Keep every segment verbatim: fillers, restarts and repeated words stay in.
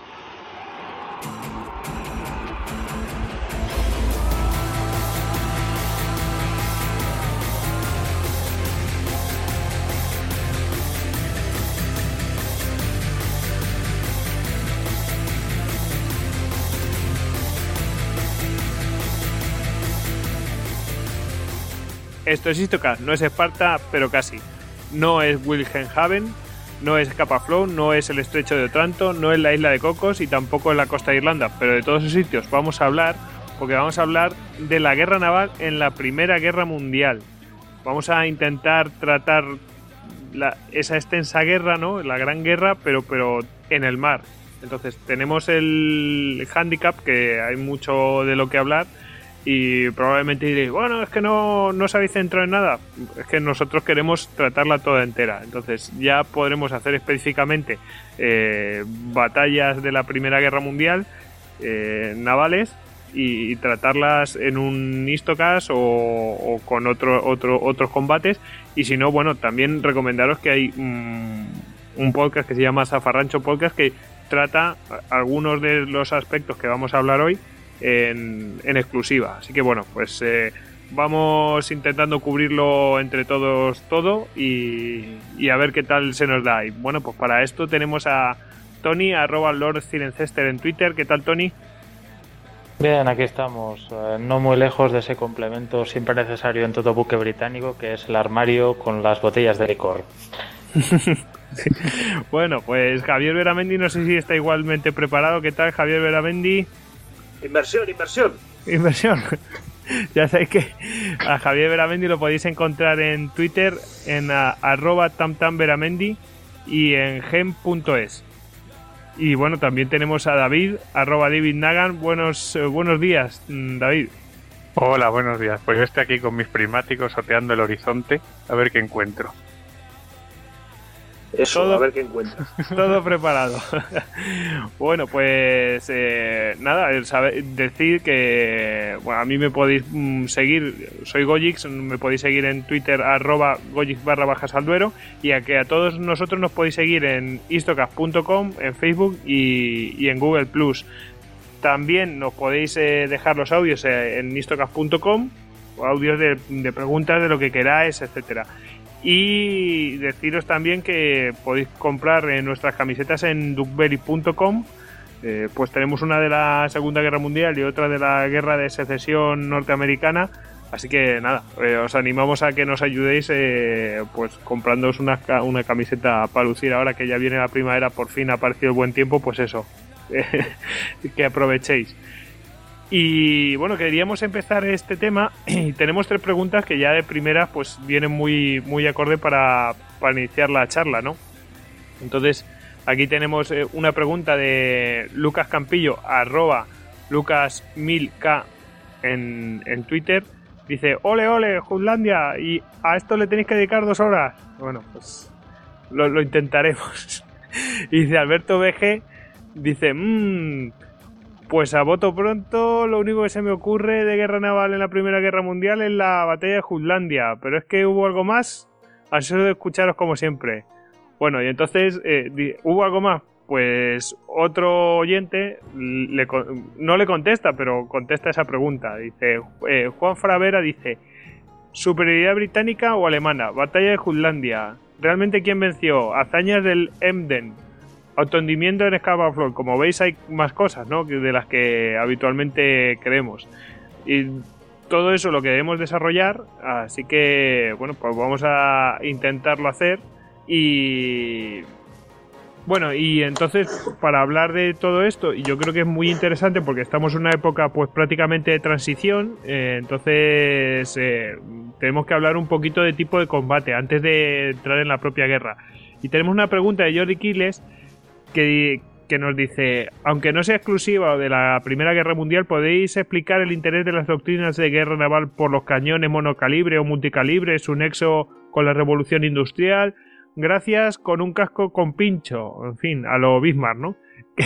Esto es Istocast, no es Esparta, pero casi. No es Wilhelmshaven, no es Scapa Flow, no es el Estrecho de Otranto, no es la Isla de Cocos y tampoco es la costa de Irlanda. Pero de todos esos sitios vamos a hablar, porque vamos a hablar de la guerra naval en la Primera Guerra Mundial. Vamos a intentar tratar la, esa extensa guerra, ¿no? La Gran Guerra, pero, pero en el mar. Entonces tenemos el hándicap, que hay mucho de lo que hablar. Y probablemente diréis, bueno, es que no, no os habéis centrado en nada. Es que nosotros queremos tratarla toda entera. Entonces ya podremos hacer específicamente eh, batallas de la Primera Guerra Mundial, eh, navales, y, y tratarlas en un Istocast o, o con otro, otro, otros combates. Y si no, bueno, también recomendaros que hay um, un podcast que se llama Zafarrancho Podcast, que trata algunos de los aspectos que vamos a hablar hoy En, en exclusiva. Así que bueno, pues eh, vamos intentando cubrirlo entre todos todo y, y a ver qué tal se nos da. Y bueno, pues para esto tenemos a Tony, arroba Lord Cirencester en Twitter. ¿Qué tal, Tony? Bien, aquí estamos, eh, no muy lejos de ese complemento siempre necesario en todo buque británico, que es el armario con las botellas de licor. Bueno, pues Javier Beramendi, no sé si está igualmente preparado. ¿Qué tal, Javier Beramendi? Inversión, inversión. Inversión. Ya sabéis que a Javier Beramendi lo podéis encontrar en Twitter en a, arroba tamtamberamendi y en gem punto es. Y bueno, también tenemos a David, arroba David Nagan. Buenos, eh, buenos días, David. Hola, buenos días. Pues yo estoy aquí con mis prismáticos oteando el horizonte a ver qué encuentro. Eso, todo, a ver qué encuentras. Todo preparado. Bueno, pues eh, nada, saber, decir que bueno, a mí me podéis mm, seguir, soy Gojix, me podéis seguir en Twitter, arroba Gojix barra baja Salduero, y a que a todos nosotros nos podéis seguir en istocast punto com, en Facebook y, y en Google Plus. También nos podéis eh, dejar los audios eh, en istocast punto com, audios de, de preguntas, de lo que queráis, etcétera. Y deciros también que podéis comprar eh, nuestras camisetas en duckberry punto com. Eh, pues tenemos una de la Segunda Guerra Mundial y otra de la Guerra de Secesión Norteamericana. Así que nada, eh, os animamos a que nos ayudéis eh, pues comprándoos una, una camiseta para lucir ahora que ya viene la primavera, por fin ha aparecido el buen tiempo, pues eso, que aprovechéis. Y bueno, queríamos empezar este tema y tenemos tres preguntas que ya de primera pues vienen muy, muy acorde para, para iniciar la charla, ¿no? Entonces, aquí tenemos eh, una pregunta de Lucas Campillo, arroba Lucas mil K en, en Twitter. Dice, ole, ole, Jutlandia, y a esto le tenéis que dedicar dos horas. Bueno, pues lo, lo intentaremos. Y dice Alberto B G, dice, mmm... pues a voto pronto, lo único que se me ocurre de guerra naval en la Primera Guerra Mundial es la batalla de Jutlandia. Pero es que hubo algo más, así de escucharos como siempre. Bueno, y entonces, eh, ¿hubo algo más? Pues otro oyente le, no le contesta, pero contesta esa pregunta. Dice, eh, Juan Fravera dice, ¿superioridad británica o alemana? Batalla de Jutlandia. ¿Realmente quién venció? Hazañas del Emden. Autohundimiento en Scapa Flow. Como veis hay más cosas, ¿no?, de las que habitualmente creemos. Y todo eso lo queremos desarrollar, así que bueno, pues vamos a intentarlo hacer. Y bueno, y entonces para hablar de todo esto, y yo creo que es muy interesante porque estamos en una época pues prácticamente de transición, eh, entonces eh, tenemos que hablar un poquito de tipo de combate antes de entrar en la propia guerra. Y tenemos una pregunta de Jordi Quiles Que, que nos dice, aunque no sea exclusiva de la Primera Guerra Mundial, ¿podéis explicar el interés de las doctrinas de guerra naval por los cañones monocalibre o multicalibre, su nexo con la revolución industrial? Gracias, con un casco con pincho, en fin, a lo Bismarck, ¿no?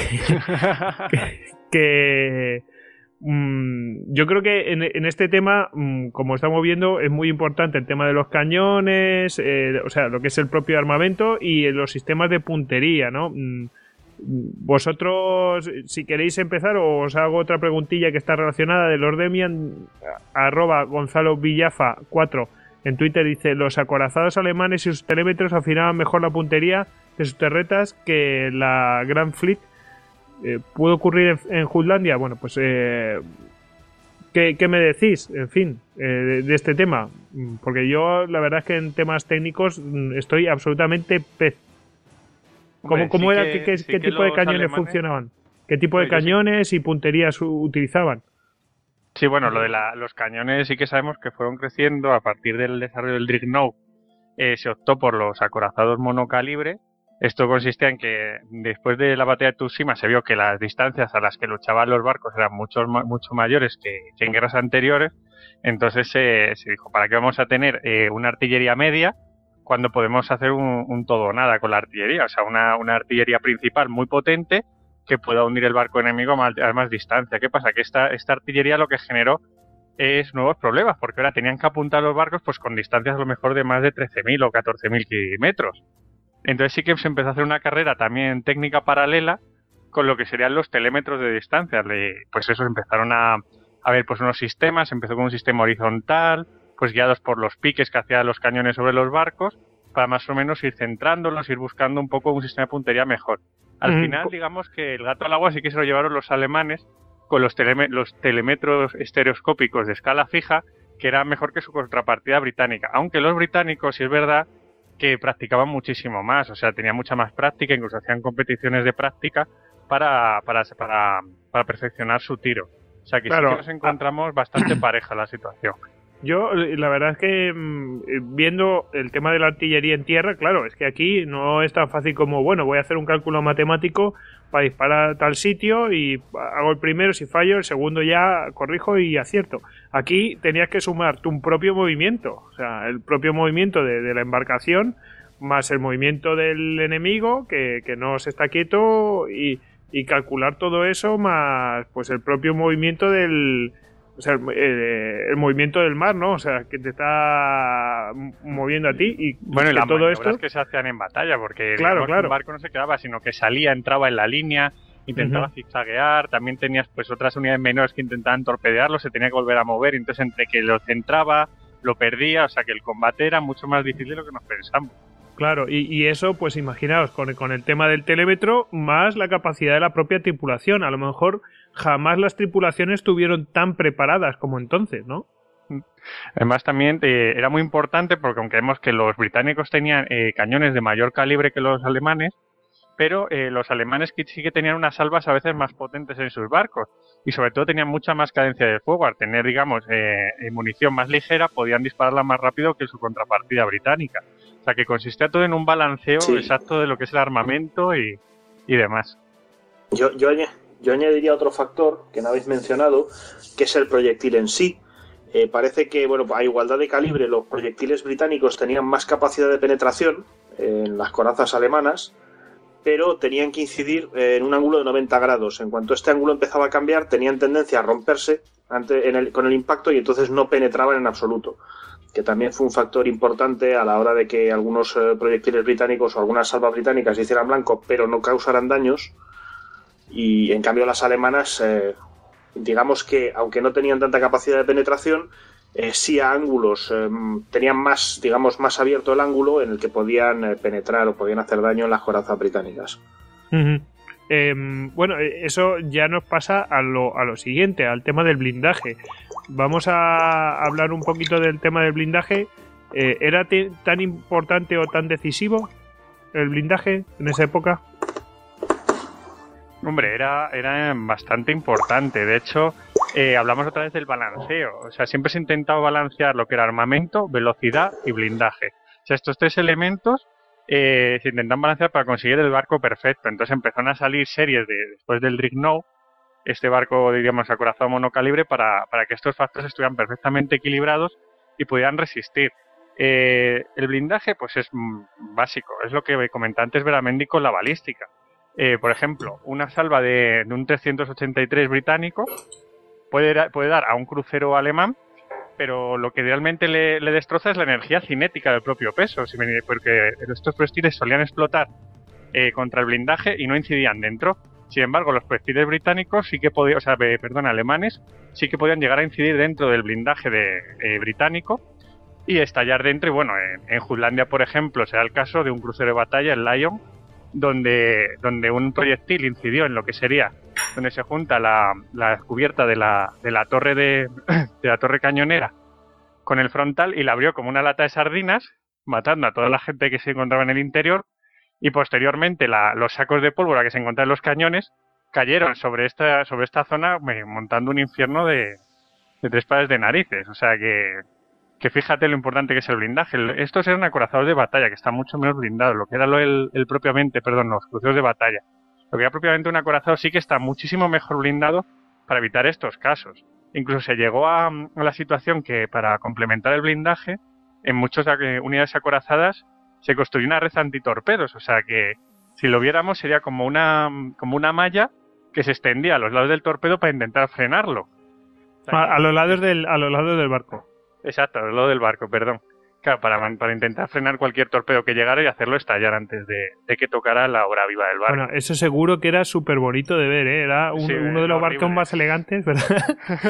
que, que mmm, yo creo que en, en este tema, mmm, como estamos viendo, es muy importante el tema de los cañones, eh, o sea, lo que es el propio armamento y los sistemas de puntería, ¿no? Mm, Vosotros, si queréis empezar, os hago otra preguntilla que está relacionada de Lord Demian, arroba Gonzalo Villafa cuatro en Twitter, dice: los acorazados alemanes y sus telémetros afinaban mejor la puntería de sus torretas que la Grand Fleet. Eh, ¿Puede ocurrir en, en Jutlandia? Bueno, pues eh, ¿qué, ¿qué me decís? En fin, eh, de, de este tema, porque yo la verdad es que en temas técnicos estoy absolutamente pez. ¿Cómo, Hombre, cómo sí era? que, ¿Qué, qué, sí qué que tipo de los cañones alemanes... funcionaban? ¿Qué tipo de Pues cañones sí. y punterías utilizaban? Sí, bueno, lo de la, los cañones sí que sabemos que fueron creciendo a partir del desarrollo del Dreadnought. Eh, se optó por los acorazados monocalibre. Esto consistía en que después de la batalla de Tsushima se vio que las distancias a las que luchaban los barcos eran mucho, mucho mayores que, que en guerras anteriores. Entonces eh, se dijo, ¿para qué vamos a tener eh, una artillería media cuando podemos hacer un, un todo o nada con la artillería? O sea, una, una artillería principal muy potente que pueda hundir el barco enemigo a más, a más distancia. ¿Qué pasa? Que esta, esta artillería lo que generó es nuevos problemas, porque ahora tenían que apuntar los barcos pues con distancias a lo mejor de más de trece mil o catorce mil kilómetros. Entonces sí que se empezó a hacer una carrera también técnica paralela con lo que serían los telémetros de distancia. Pues eso, empezaron a, a ver pues unos sistemas, empezó con un sistema horizontal, pues guiados por los piques que hacían los cañones sobre los barcos, para más o menos ir centrándolos, ir buscando un poco un sistema de puntería mejor. Al mm. final, digamos que el gato al agua sí que se lo llevaron los alemanes con los, teleme los telemetros estereoscópicos de escala fija, que era mejor que su contrapartida británica. Aunque los británicos, sí es verdad, que practicaban muchísimo más, o sea, tenían mucha más práctica, incluso hacían competiciones de práctica para, para, para, para perfeccionar su tiro. O sea, que claro, sí que nos encontramos bastante pareja la situación. Yo, la verdad es que viendo el tema de la artillería en tierra, claro, es que aquí no es tan fácil como, bueno, voy a hacer un cálculo matemático para disparar a tal sitio y hago el primero, si fallo, el segundo ya corrijo y acierto. Aquí tenías que sumar tu propio movimiento, o sea, el propio movimiento de, de la embarcación más el movimiento del enemigo que, que no se está quieto y, y calcular todo eso más pues el propio movimiento del... O sea, el, el, el movimiento del mar, ¿no? O sea, que te está moviendo a ti y bueno, y que las todo esto que se hacían en batalla, porque claro, digamos, claro. el barco no se quedaba, sino que salía, entraba en la línea, intentaba uh-huh. zigzaguear, también tenías pues otras unidades menores que intentaban torpedearlo, se tenía que volver a mover, y entonces entre que lo centraba, lo perdía, o sea que el combate era mucho más difícil de lo que nos pensamos. Claro, y, y eso, pues imaginaos, con, con el tema del telémetro, más la capacidad de la propia tripulación. A lo mejor jamás las tripulaciones estuvieron tan preparadas como entonces, ¿no? Además también eh, era muy importante porque aunque vemos que los británicos tenían eh, cañones de mayor calibre que los alemanes, pero eh, los alemanes sí que tenían unas salvas a veces más potentes en sus barcos y sobre todo tenían mucha más cadencia de fuego. Al tener, digamos, eh, munición más ligera, podían dispararla más rápido que su contrapartida británica. O sea que consistía todo en un balanceo sí. exacto de lo que es el armamento y, y demás. Yo, yo, yo añadiría otro factor que no habéis mencionado, que es el proyectil en sí. Eh, parece que, bueno, a igualdad de calibre, los proyectiles británicos tenían más capacidad de penetración en las corazas alemanas, pero tenían que incidir en un ángulo de noventa grados. En cuanto este ángulo empezaba a cambiar, tenían tendencia a romperse ante, en el, con el impacto y entonces no penetraban en absoluto, que también fue un factor importante a la hora de que algunos eh, proyectiles británicos o algunas salvas británicas se hicieran blanco, pero no causaran daños, y en cambio las alemanas, eh, digamos que aunque no tenían tanta capacidad de penetración, eh, sí a ángulos, eh, tenían más, digamos, más abierto el ángulo en el que podían eh, penetrar o podían hacer daño en las corazas británicas. Uh-huh. Eh, bueno, eso ya nos pasa a lo, a lo siguiente, al tema del blindaje. Vamos a hablar un poquito del tema del blindaje. Eh, ¿Era te, tan importante o tan decisivo el blindaje en esa época? Hombre, era, era bastante importante. De hecho, eh, hablamos otra vez del balanceo. O sea, siempre se ha intentado balancear lo que era armamento, velocidad y blindaje. O sea, estos tres elementos eh, se intentan balancear para conseguir el barco perfecto. Entonces empezaron a salir series de, después del Dreadnought, este barco, diríamos, acorazado monocalibre, para, para que estos factores estuvieran perfectamente equilibrados y pudieran resistir. Eh, el blindaje, pues es mm, básico. Es lo que comentaba antes Veramendi con la balística. Eh, por ejemplo, una salva de, de un trescientos ochenta y tres británico puede, puede dar a un crucero alemán, pero lo que realmente le, le destroza es la energía cinética del propio peso, porque estos proyectiles solían explotar eh, contra el blindaje y no incidían dentro. Sin embargo, los proyectiles británicos sí que podían, o sea, eh, perdón, alemanes, sí que podían llegar a incidir dentro del blindaje de, eh, británico y estallar dentro. Y bueno, en, en Jutlandia, por ejemplo, se da el caso de un crucero de batalla, el Lion, donde, donde un proyectil incidió en lo que sería, donde se junta la, la cubierta de la, de la torre de, de la torre cañonera con el frontal y la abrió como una lata de sardinas, matando a toda la gente que se encontraba en el interior. Y posteriormente la, los sacos de pólvora que se encontraban en los cañones cayeron sobre esta, sobre esta zona, montando un infierno de, de tres pares de narices. O sea que, que fíjate lo importante que es el blindaje. Estos eran acorazados de batalla, que están mucho menos blindados. Lo que era lo, el, el propiamente, perdón, los cruceros de batalla. Lo que era propiamente un acorazado sí que está muchísimo mejor blindado para evitar estos casos. Incluso se llegó a, a la situación que para complementar el blindaje, en muchas unidades acorazadas se construyó una red antitorpedos, o sea que si lo viéramos sería como una como una malla que se extendía a los lados del torpedo para intentar frenarlo. O sea, a, a los lados del a los lados del barco. Exacto, a los lados del barco, perdón. Claro, para, para intentar frenar cualquier torpedo que llegara y hacerlo estallar antes de, de que tocara la hora viva del barco. Bueno, eso seguro que era súper bonito de ver, ¿eh? Era un, sí, uno de los horrible. barcos más elegantes, ¿verdad?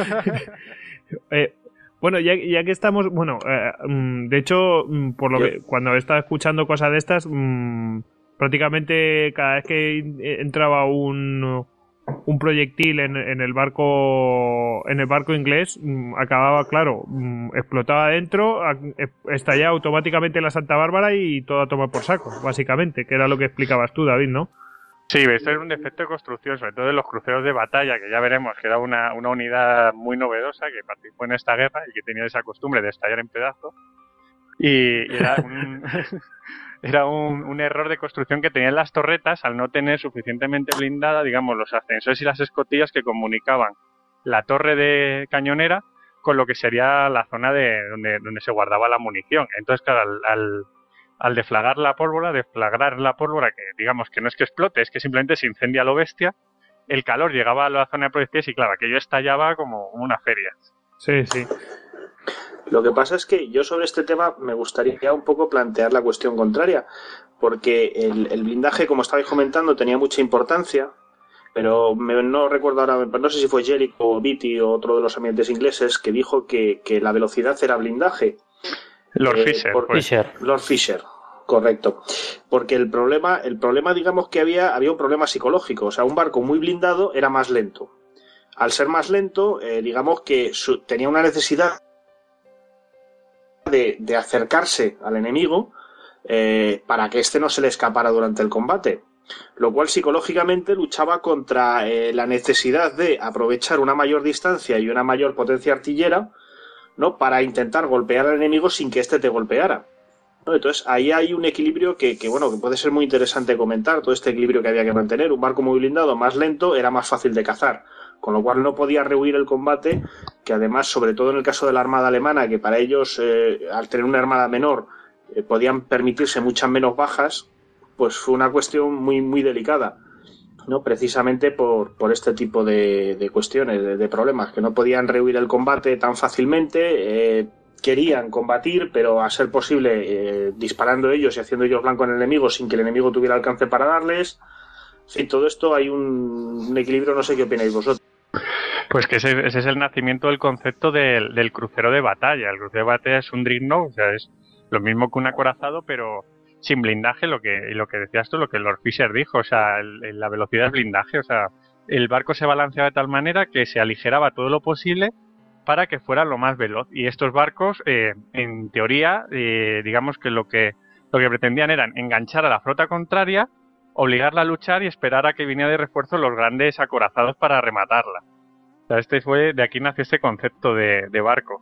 eh, Bueno, ya, ya que estamos, bueno, eh, de hecho, por lo Yo. que cuando he estado escuchando cosas de estas, mmm, prácticamente cada vez que entraba un un proyectil en, en el barco en el barco inglés, mmm, acababa, claro, mmm, explotaba dentro, estallaba automáticamente la Santa Bárbara y todo a tomar por saco, básicamente, que era lo que explicabas tú, David, ¿no? Sí, esto es un defecto de construcción, sobre todo en los cruceros de batalla, que ya veremos que era una, una unidad muy novedosa que participó en esta guerra y que tenía esa costumbre de estallar en pedazos. Y, y era, un, era un, un error de construcción que tenían las torretas al no tener suficientemente blindada, digamos, los ascensores y las escotillas que comunicaban la torre de cañonera con lo que sería la zona de donde, donde se guardaba la munición. Entonces, claro, al... al al deflagrar la pólvora, deflagrar la pólvora, que digamos que no es que explote, es que simplemente se incendia a lo bestia, el calor llegaba a la zona de proyectiles y claro, aquello estallaba como una feria. Sí, sí. Lo que pasa es que yo sobre este tema me gustaría un poco plantear la cuestión contraria, porque el, el blindaje, como estabais comentando, tenía mucha importancia, pero me, no recuerdo ahora, no sé si fue Jellicoe o Beatty o otro de los ambientes ingleses que dijo que, que la velocidad era blindaje. Lord eh, Fisher, por, pues. Fisher. Lord Fisher, correcto. Porque el problema, el problema, digamos que había, había un problema psicológico. O sea, un barco muy blindado era más lento. Al ser más lento, eh, digamos que su, tenía una necesidad de, de acercarse al enemigo eh, para que éste no se le escapara durante el combate. Lo cual psicológicamente luchaba contra eh, la necesidad de aprovechar una mayor distancia y una mayor potencia artillera, ¿no? Para intentar golpear al enemigo sin que éste te golpeara, ¿no? Entonces ahí hay un equilibrio que, que, bueno, que puede ser muy interesante comentar, todo este equilibrio que había que mantener. Un barco muy blindado, más lento, era más fácil de cazar, con lo cual no podía rehuir el combate, que además, sobre todo en el caso de la armada alemana, que para ellos, eh, al tener una armada menor, eh, podían permitirse muchas menos bajas, pues fue una cuestión muy, muy delicada, ¿no? Precisamente por, por este tipo de, de cuestiones, de, de problemas, que no podían rehuir el combate tan fácilmente, eh, querían combatir, pero a ser posible eh, disparando ellos y haciendo ellos blanco al enemigo sin que el enemigo tuviera alcance para darles. En fin, todo esto hay un, un equilibrio, no sé qué opináis vosotros. Pues que ese, ese es el nacimiento del concepto del, del crucero de batalla. El crucero de batalla es un dreadnought, o sea, es lo mismo que un acorazado, pero sin blindaje, lo que, lo que decías tú, lo que Lord Fisher dijo, o sea, el, la velocidad es blindaje, o sea, el barco se balanceaba de tal manera que se aligeraba todo lo posible para que fuera lo más veloz. Y estos barcos, eh, en teoría, eh, digamos que lo que lo que pretendían eran enganchar a la flota contraria, obligarla a luchar y esperar a que viniera de refuerzo los grandes acorazados para rematarla. O sea, este fue, de aquí nació este concepto de, de barco.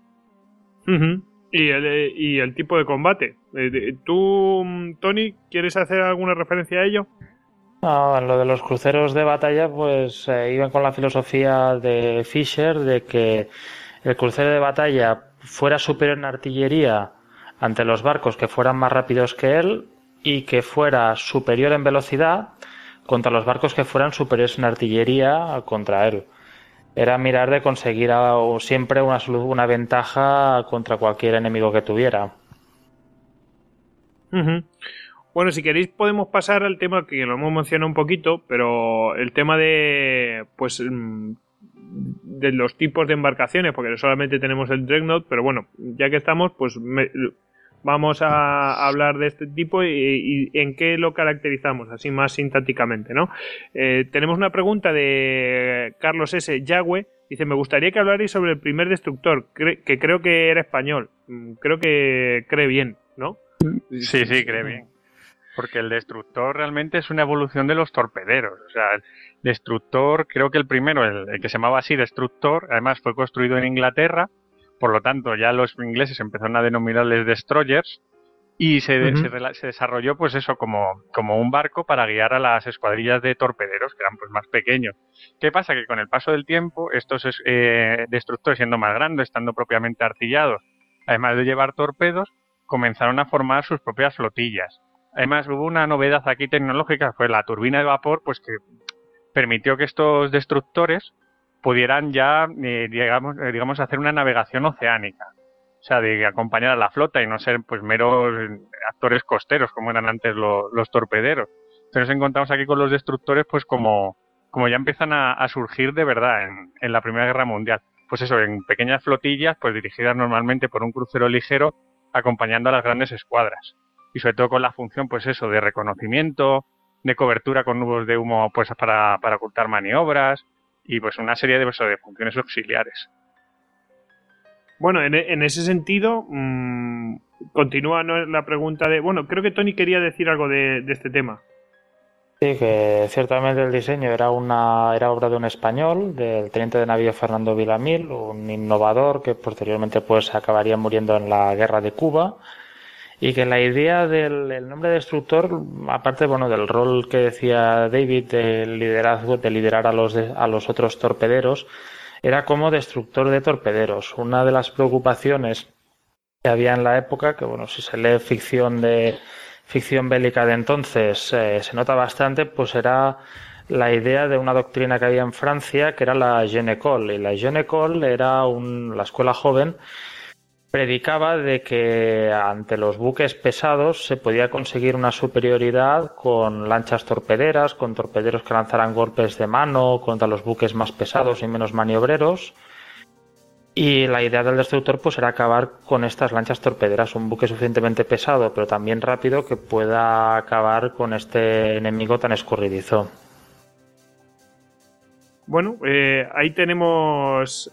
Uh-huh. Y el, y el tipo de combate. ¿Tú, Tony, quieres hacer alguna referencia a ello? No, en lo de los cruceros de batalla, pues eh, iban con la filosofía de Fisher de que el crucero de batalla fuera superior en artillería ante los barcos que fueran más rápidos que él y que fuera superior en velocidad contra los barcos que fueran superiores en artillería contra él. Era mirar de conseguir a, siempre una, una ventaja contra cualquier enemigo que tuviera. Uh-huh. Bueno, si queréis podemos pasar al tema que lo hemos mencionado un poquito, pero el tema de pues de los tipos de embarcaciones, porque solamente tenemos el Dreadnought, pero bueno, ya que estamos, pues me, vamos a hablar de este tipo y, y en qué lo caracterizamos, así más sintácticamente, ¿no? Eh, tenemos una pregunta de Carlos S. Yagüe. Dice, me gustaría que hablarais sobre el primer destructor, cre- que creo que era español. Creo que cree bien, ¿no? Sí, sí, cree bien. Porque el destructor realmente es una evolución de los torpederos. O sea, el destructor, creo que el primero, el, el que se llamaba así, destructor, además fue construido en Inglaterra, por lo tanto ya los ingleses empezaron a denominarles destroyers, y se, uh-huh. se, se desarrolló pues eso como, como un barco para guiar a las escuadrillas de torpederos, que eran pues más pequeños. ¿Qué pasa? Que con el paso del tiempo, estos eh, destructores siendo más grandes, estando propiamente artillados, además de llevar torpedos, comenzaron a formar sus propias flotillas. Además, hubo una novedad aquí tecnológica, fue la turbina de vapor, pues que permitió que estos destructores pudieran ya, eh, digamos, eh, digamos, hacer una navegación oceánica. O sea, de acompañar a la flota y no ser, pues, meros actores costeros, como eran antes lo, los torpederos. Entonces, nos encontramos aquí con los destructores, pues, como, como ya empiezan a, a surgir de verdad en, en la Primera Guerra Mundial. Pues eso, en pequeñas flotillas, pues, dirigidas normalmente por un crucero ligero, acompañando a las grandes escuadras. Y sobre todo con la función, pues eso, de reconocimiento, de cobertura con nubes de humo, pues para, para ocultar maniobras y pues una serie de, pues, de funciones auxiliares. Bueno, en, en ese sentido, mmm, continúa, ¿no?, la pregunta de... Bueno, creo que Tony quería decir algo de, de este tema. Sí, que ciertamente el diseño era una era obra de un español, del teniente de navío Fernando Vilamil, un innovador que posteriormente pues acabaría muriendo en la guerra de Cuba. Y que la idea del el nombre de destructor, aparte bueno del rol que decía David del liderazgo, de liderar a los de, a los otros torpederos, era como destructor de torpederos. Una de las preocupaciones que había en la época, que bueno, si se lee ficción de ficción bélica de entonces, eh, se nota bastante, pues era la idea de una doctrina que había en Francia, que era la Jeune École. Y la Jeune École era un, la escuela joven, predicaba de que ante los buques pesados se podía conseguir una superioridad con lanchas torpederas, con torpederos que lanzaran golpes de mano contra los buques más pesados y menos maniobreros. Y la idea del destructor pues era acabar con estas lanchas torpederas, un buque suficientemente pesado pero también rápido que pueda acabar con este enemigo tan escurridizo. Bueno, eh, ahí tenemos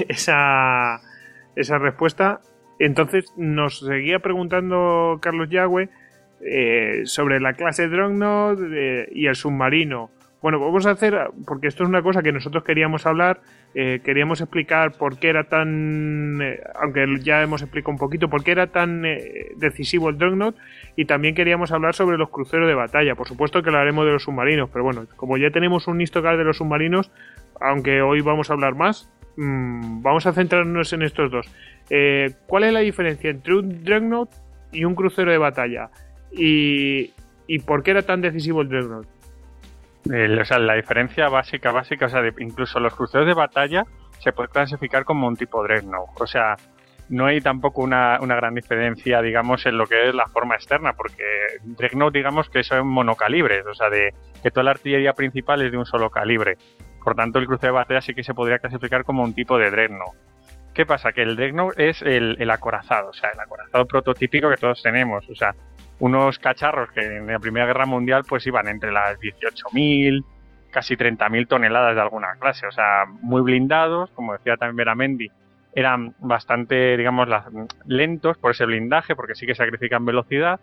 esa, esa respuesta. Entonces nos seguía preguntando Carlos Yagüe eh, sobre la clase Dreadnought eh, y el submarino. Bueno, vamos a hacer, porque esto es una cosa que nosotros queríamos hablar, eh, queríamos explicar por qué era tan, eh, aunque ya hemos explicado un poquito, por qué era tan eh, decisivo el Dreadnought, y también queríamos hablar sobre los cruceros de batalla. Por supuesto que hablaremos de los submarinos, pero bueno, como ya tenemos un Histocar de los submarinos, aunque hoy vamos a hablar más, mmm, vamos a centrarnos en estos dos. Eh, ¿Cuál es la diferencia entre un Dreadnought y un crucero de batalla? ¿Y, y por qué era tan decisivo el Dreadnought? El, o sea, la diferencia básica, básica, o sea, de, incluso los cruceros de batalla se puede clasificar como un tipo Dreadnought. O sea, no hay tampoco una, una gran diferencia, digamos, en lo que es la forma externa, porque Dreadnought, digamos, que son monocalibres, o sea, de que toda la artillería principal es de un solo calibre. Por tanto, el crucero de batalla sí que se podría clasificar como un tipo de Dreadnought. ¿Qué pasa? Que el Dreadnought es el, el acorazado, o sea, el acorazado prototípico que todos tenemos, o sea, unos cacharros que en la Primera Guerra Mundial pues iban entre las dieciocho mil, casi treinta mil toneladas de alguna clase, o sea, muy blindados, como decía también Veramendi, eran bastante, digamos, las, lentos por ese blindaje, porque sí que sacrifican velocidad,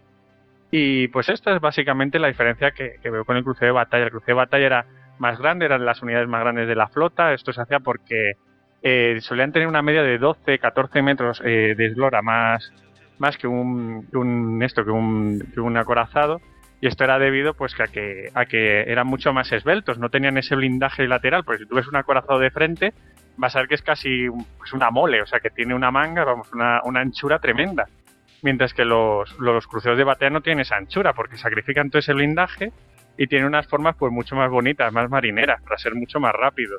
y pues esta es básicamente la diferencia que, que veo con el crucero de batalla. El crucero de batalla era más grande, eran las unidades más grandes de la flota, esto se hacía porque eh, solían tener una media de doce, catorce metros eh, de eslora más... más que un, un esto que un, que un acorazado, y esto era debido pues que a que a que eran mucho más esbeltos, no tenían ese blindaje lateral, porque si tú ves un acorazado de frente vas a ver que es casi pues una mole, o sea que tiene una manga, vamos, una, una anchura tremenda, mientras que los, los cruceros de batalla no tienen esa anchura porque sacrifican todo ese blindaje y tienen unas formas pues mucho más bonitas, más marineras, para ser mucho más rápidos.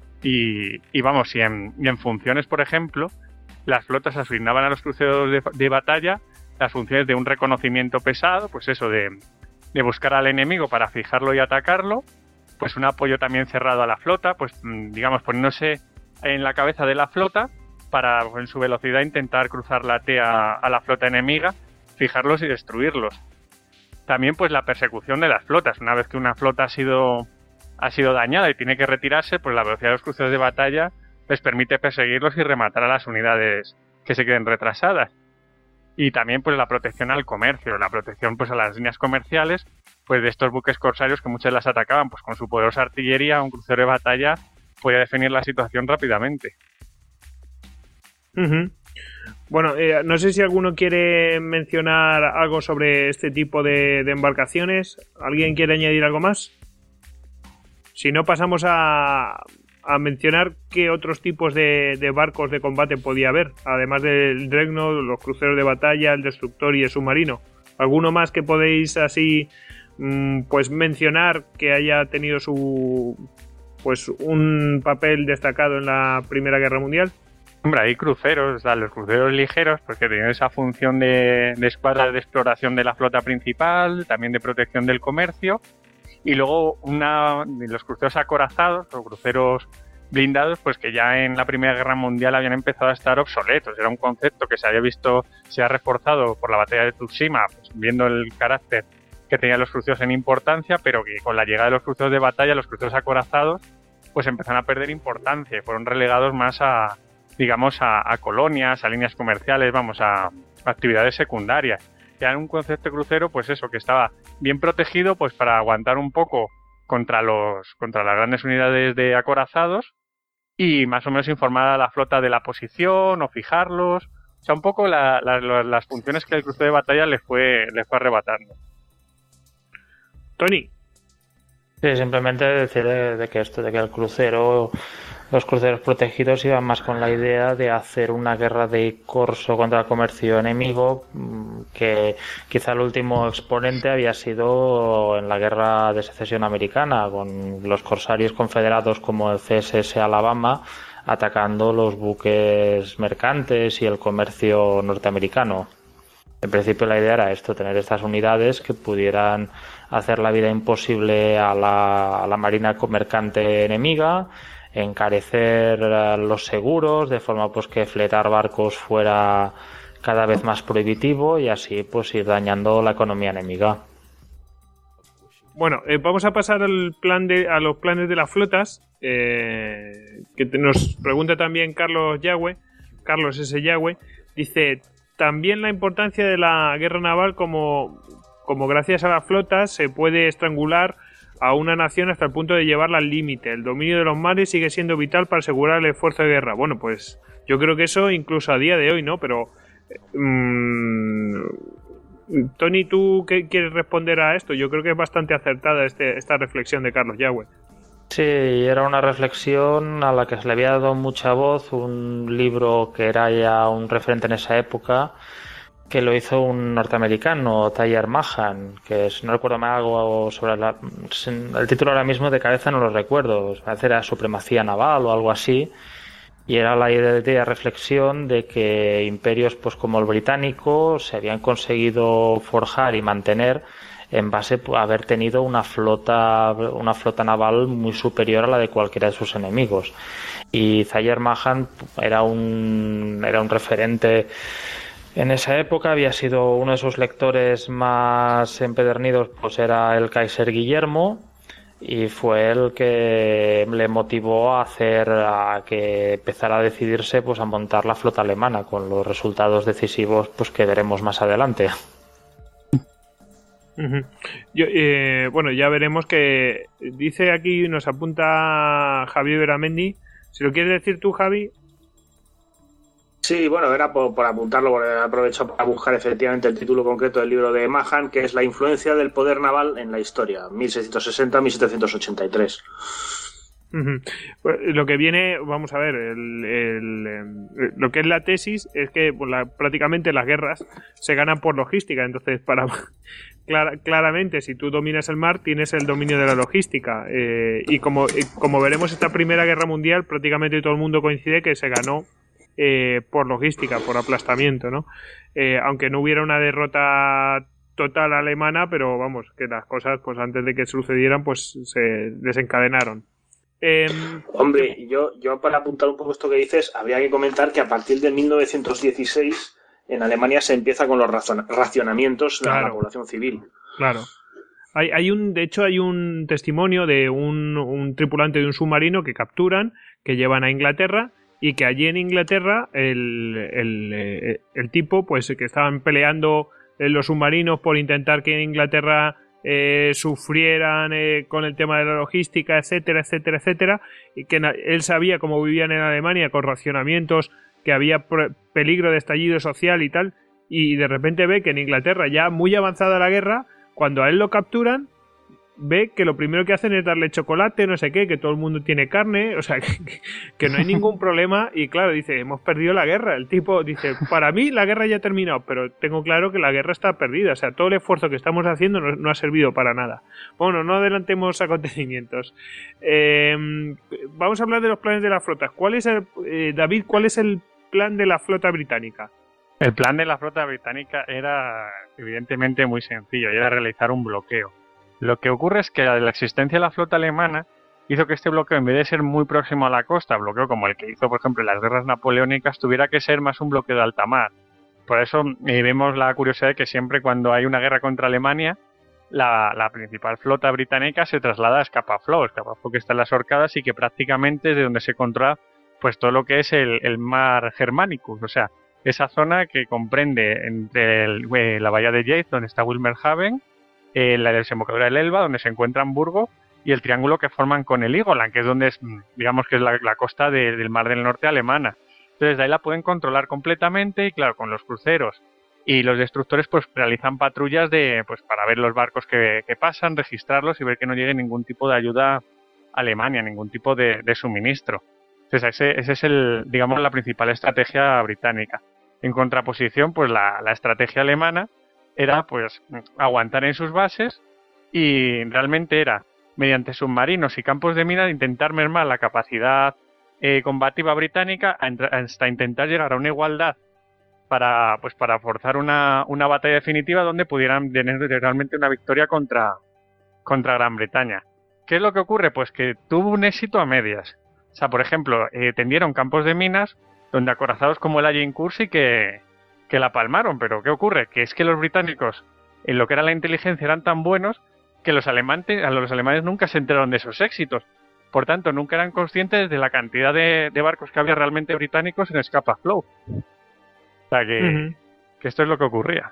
Y, y vamos, y en, y en funciones, por ejemplo, las flotas asignaban a los cruceros de, de batalla las funciones de un reconocimiento pesado, pues eso, de, de buscar al enemigo para fijarlo y atacarlo, pues un apoyo también cerrado a la flota, pues digamos poniéndose en la cabeza de la flota para en su velocidad intentar cruzar la T a, a la flota enemiga, fijarlos y destruirlos. También pues la persecución de las flotas, una vez que una flota ha sido ha sido dañada y tiene que retirarse, pues la velocidad de los cruceros de batalla les permite perseguirlos y rematar a las unidades que se queden retrasadas. Y también pues la protección al comercio, la protección pues a las líneas comerciales, pues de estos buques corsarios que muchas las atacaban, pues con su poderosa artillería, un crucero de batalla podía definir la situación rápidamente. Uh-huh. Bueno, eh, no sé si alguno quiere mencionar algo sobre este tipo de, de embarcaciones. ¿Alguien quiere añadir algo más? Si no, pasamos a, a mencionar qué otros tipos de, de barcos de combate podía haber, además del Dreadnought, los cruceros de batalla, el destructor y el submarino. ¿Alguno más que podéis así mmm, pues mencionar que haya tenido su pues un papel destacado en la Primera Guerra Mundial? Hombre, hay cruceros, o sea, los cruceros ligeros, pues que tenían esa función de, de escuadra de exploración de la flota principal, también de protección del comercio, y luego una los cruceros acorazados, o cruceros blindados, pues que ya en la Primera Guerra Mundial habían empezado a estar obsoletos. Era un concepto que se había visto, se ha reforzado por la batalla de Tsushima, pues, viendo el carácter que tenían los cruceros en importancia, pero que con la llegada de los cruceros de batalla, los cruceros acorazados, pues empezaron a perder importancia y fueron relegados más a digamos, a, a colonias, a líneas comerciales, vamos, a, a actividades secundarias. Ya en un concepto crucero, pues eso, que estaba bien protegido, pues para aguantar un poco contra los contra las grandes unidades de acorazados y más o menos informar a la flota de la posición o fijarlos. O sea, un poco la, la, la, las funciones que el crucero de batalla le fue, le fue arrebatando. Tony. Sí, simplemente decir de, de que esto, de que el crucero... Los cruceros protegidos iban más con la idea de hacer una guerra de corso contra el comercio enemigo, que quizá el último exponente había sido en la guerra de secesión americana, con los corsarios confederados como el C S S Alabama atacando los buques mercantes y el comercio norteamericano. En principio la idea era esto, tener estas unidades que pudieran hacer la vida imposible a la, a la marina mercante enemiga, encarecer los seguros de forma pues que fletar barcos fuera cada vez más prohibitivo y así pues ir dañando la economía enemiga. Bueno, eh, vamos a pasar al plan de a los planes de las flotas, eh, que te, nos pregunta también Carlos Yagüe, Carlos S. Yagüe, dice también la importancia de la guerra naval como, como gracias a las flotas se puede estrangular a una nación hasta el punto de llevarla al límite. El dominio de los mares sigue siendo vital para asegurar el esfuerzo de guerra. Bueno, pues yo creo que eso incluso a día de hoy, ¿no? Pero mmm, Tony, ¿tú qué quieres responder a esto? Yo creo que es bastante acertada este, esta reflexión de Carlos Yagüe. Sí, era una reflexión a la que se le había dado mucha voz, un libro que era ya un referente en esa época, que lo hizo un norteamericano, Taylor Mahan, que si no recuerdo mal algo sobre la, el título ahora mismo de cabeza no lo recuerdo, parece era Supremacía Naval o algo así, y era la idea de reflexión de que imperios pues como el británico se habían conseguido forjar y mantener en base a haber tenido una flota una flota naval muy superior a la de cualquiera de sus enemigos. Y Taylor Mahan era un era un referente en esa época, había sido uno de sus lectores más empedernidos, pues era el Kaiser Guillermo, y fue el que le motivó a hacer a que empezara a decidirse pues a montar la flota alemana, con los resultados decisivos pues que veremos más adelante. Uh-huh. Yo, eh, bueno, ya veremos que dice aquí, nos apunta Javier Beramendi. Si lo quieres decir tú, Javi. Sí, bueno, era por, por apuntarlo, porque aprovecho para buscar efectivamente el título concreto del libro de Mahan, que es La influencia del poder naval en la historia, mil seiscientos sesenta a mil setecientos ochenta y tres. Uh-huh. Pues lo que viene, vamos a ver, el, el, el, lo que es la tesis es que pues, la, prácticamente las guerras se ganan por logística, entonces para clar, claramente si tú dominas el mar tienes el dominio de la logística, eh, y como, como veremos esta Primera Guerra Mundial prácticamente todo el mundo coincide que se ganó eh, por logística, por aplastamiento, ¿no? Eh, aunque no hubiera una derrota total alemana, pero vamos, que las cosas, pues antes de que sucedieran, pues se desencadenaron. Eh, Hombre, yo, yo para apuntar un poco esto que dices, habría que comentar que a partir de mil novecientos dieciséis en Alemania se empieza con los racionamientos claro, de la población civil. Claro. Hay, hay un, de hecho, hay un testimonio de un, un tripulante de un submarino que capturan, que llevan a Inglaterra, y que allí en Inglaterra el, el, el tipo, pues que estaban peleando los submarinos por intentar que en Inglaterra eh, sufrieran eh, con el tema de la logística, etcétera, etcétera, etcétera, y que él sabía cómo vivían en Alemania con racionamientos, que había peligro de estallido social y tal, y de repente ve que en Inglaterra, ya muy avanzada la guerra, cuando a él lo capturan, ve que lo primero que hacen es darle chocolate, no sé qué, que todo el mundo tiene carne, o sea, que, que no hay ningún problema, y claro, dice, hemos perdido la guerra. El tipo dice, para mí la guerra ya ha terminado, pero tengo claro que la guerra está perdida, o sea, todo el esfuerzo que estamos haciendo no, no ha servido para nada. Bueno, no adelantemos acontecimientos. Eh, vamos a hablar de los planes de las flotas. ¿Cuál es el, eh, David, cuál es el plan de la flota británica? El plan de la flota británica era evidentemente muy sencillo, y era realizar un bloqueo. Lo que ocurre es que la existencia de la flota alemana hizo que este bloqueo, en vez de ser muy próximo a la costa, bloqueo como el que hizo, por ejemplo, en las guerras napoleónicas, tuviera que ser más un bloqueo de alta mar. Por eso eh, vemos la curiosidad de que siempre cuando hay una guerra contra Alemania, la, la principal flota británica se traslada a Scapa Flow, Scapa Flow que está en las Orcadas y que prácticamente es de donde se controla pues todo lo que es el, el mar Germanicus, o sea, esa zona que comprende entre el, eh, la bahía de Yates, donde está Wilmerhaven, eh, la desembocadura del Elba, donde se encuentra Hamburgo, y el triángulo que forman con el Heligoland, que es donde es, digamos que es la, la costa de, del Mar del Norte alemana. Entonces de ahí la pueden controlar completamente y claro, con los cruceros y los destructores pues realizan patrullas de pues para ver los barcos que, que pasan, registrarlos y ver que no llegue ningún tipo de ayuda a Alemania, ningún tipo de, de suministro. Entonces ese, ese es el, digamos, la principal estrategia británica. En contraposición, pues la, la estrategia alemana era pues aguantar en sus bases y realmente era mediante submarinos y campos de minas intentar mermar la capacidad eh, combativa británica hasta intentar llegar a una igualdad para pues para forzar una, una batalla definitiva donde pudieran tener realmente una victoria contra, contra Gran Bretaña. ¿Qué es lo que ocurre? Pues que tuvo un éxito a medias. O sea, por ejemplo, eh, tendieron campos de minas donde acorazados como el Agincourt sí que, que la palmaron, pero ¿qué ocurre? Que es que los británicos en lo que era la inteligencia eran tan buenos que los alemanes, a los alemanes nunca se enteraron de esos éxitos. Por tanto, nunca eran conscientes de la cantidad de, de barcos que había realmente británicos en Scapa Flow. O sea, que, uh-huh. que esto es lo que ocurría.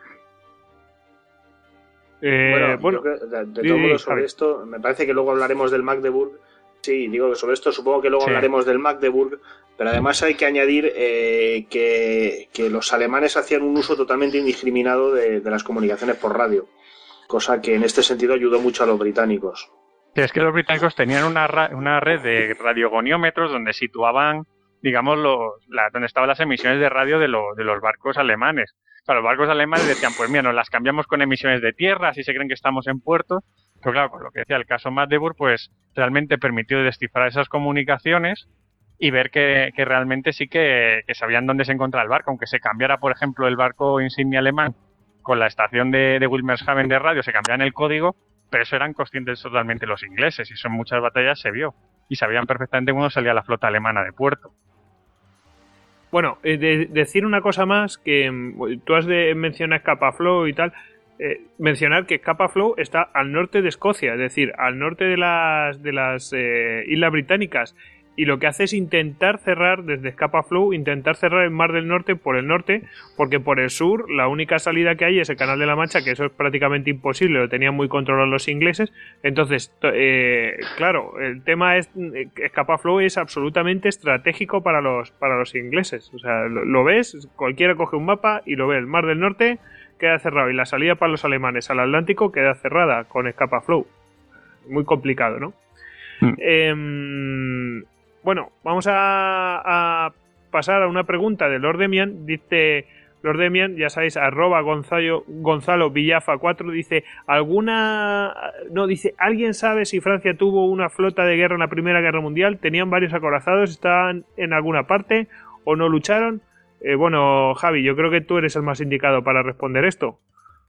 Eh, bueno, bueno que, de, de todo modo sobre esto, me parece que luego hablaremos del Magdeburg. Sí, digo que sobre esto supongo que luego sí. hablaremos del Magdeburg, pero además hay que añadir eh, que, que los alemanes hacían un uso totalmente indiscriminado de, de las comunicaciones por radio, cosa que en este sentido ayudó mucho a los británicos. Sí, es que los británicos tenían una, ra- una red de radiogoniómetros donde situaban, digamos, los, la, donde estaban las emisiones de radio de, lo, de los barcos alemanes. O sea, los barcos alemanes decían, pues mira, nos las cambiamos con emisiones de tierra, así se creen que estamos en puerto. Pero claro, con lo que decía el caso Magdeburg, pues realmente permitió descifrar esas comunicaciones y ver que, que realmente sí que, que sabían dónde se encontraba el barco. Aunque se cambiara, por ejemplo, el barco insignia alemán con la estación de, de Wilmershaven de radio, se cambiaban el código, pero eso eran conscientes totalmente los ingleses y eso en muchas batallas se vio. Y sabían perfectamente cuándo salía la flota alemana de puerto. Bueno, eh, de, decir una cosa más, que tú has de mencionar Scapa Flow y tal. Eh, mencionar que Scapa Flow está al norte de Escocia, es decir, al norte de las de las eh, Islas Británicas, y lo que hace es intentar cerrar desde Scapa Flow, intentar cerrar el Mar del Norte por el norte, porque por el sur la única salida que hay es el Canal de la Mancha, que eso es prácticamente imposible, lo tenían muy controlado los ingleses. Entonces, eh, claro, el tema es eh, Scapa Flow es absolutamente estratégico para los para los ingleses, o sea, lo, lo ves, cualquiera coge un mapa y lo ve, el Mar del Norte queda cerrado y la salida para los alemanes al Atlántico queda cerrada con Scapa Flow. Muy complicado, ¿no? Mm. Eh, bueno, vamos a, a pasar a una pregunta de Lord Demian. Dice Lord Demian, ya sabéis, arroba Gonzalo, Gonzalo Villafa cuatro, dice, ¿alguna... No, dice, ¿alguien sabe si Francia tuvo una flota de guerra en la Primera Guerra Mundial? ¿Tenían varios acorazados? ¿Estaban en alguna parte? o no lucharon? Eh, bueno, Javi, yo creo que tú eres el más indicado para responder esto.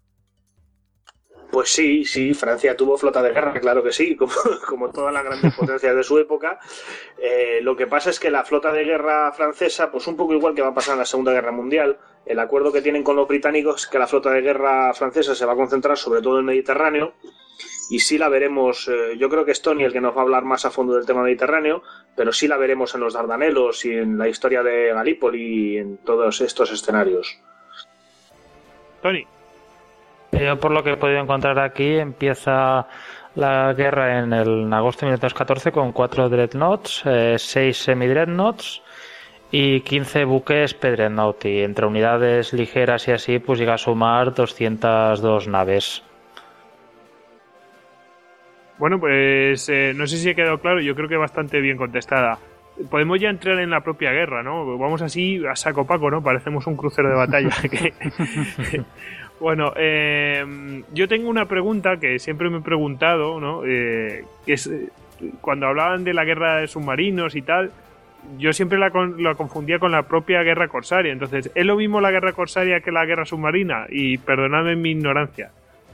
Pues sí, sí, Francia tuvo flota de guerra, claro que sí, como, como todas las grandes potencias de su época. Eh, lo que pasa es que la flota de guerra francesa, pues un poco igual que va a pasar en la Segunda Guerra Mundial, el acuerdo que tienen con los británicos es que la flota de guerra francesa se va a concentrar sobre todo en el Mediterráneo, y sí la veremos, eh, yo creo que es Tony el que nos va a hablar más a fondo del tema mediterráneo, pero sí la veremos en los Dardanelos y en la historia de Galípoli y en todos estos escenarios. Tony. Yo, por lo que he podido encontrar aquí, empieza la guerra en, el, en agosto de mil novecientos catorce con cuatro dreadnoughts, eh, seis semi-dreadnoughts y quince buques P-dreadnought, y entre unidades ligeras y así pues llega a sumar doscientas dos naves. Bueno, pues eh, no sé si ha quedado claro, yo creo que bastante bien contestada. Podemos ya entrar en la propia guerra, ¿no? Vamos así a saco paco, ¿no? Parecemos un crucero de batalla. Bueno, eh, yo tengo una pregunta que siempre me he preguntado, ¿no? Eh, que es, eh, cuando hablaban de la guerra de submarinos y tal, yo siempre la, con, la confundía con la propia guerra corsaria. Entonces, ¿es lo mismo la guerra corsaria que la guerra submarina? Y perdonadme mi ignorancia.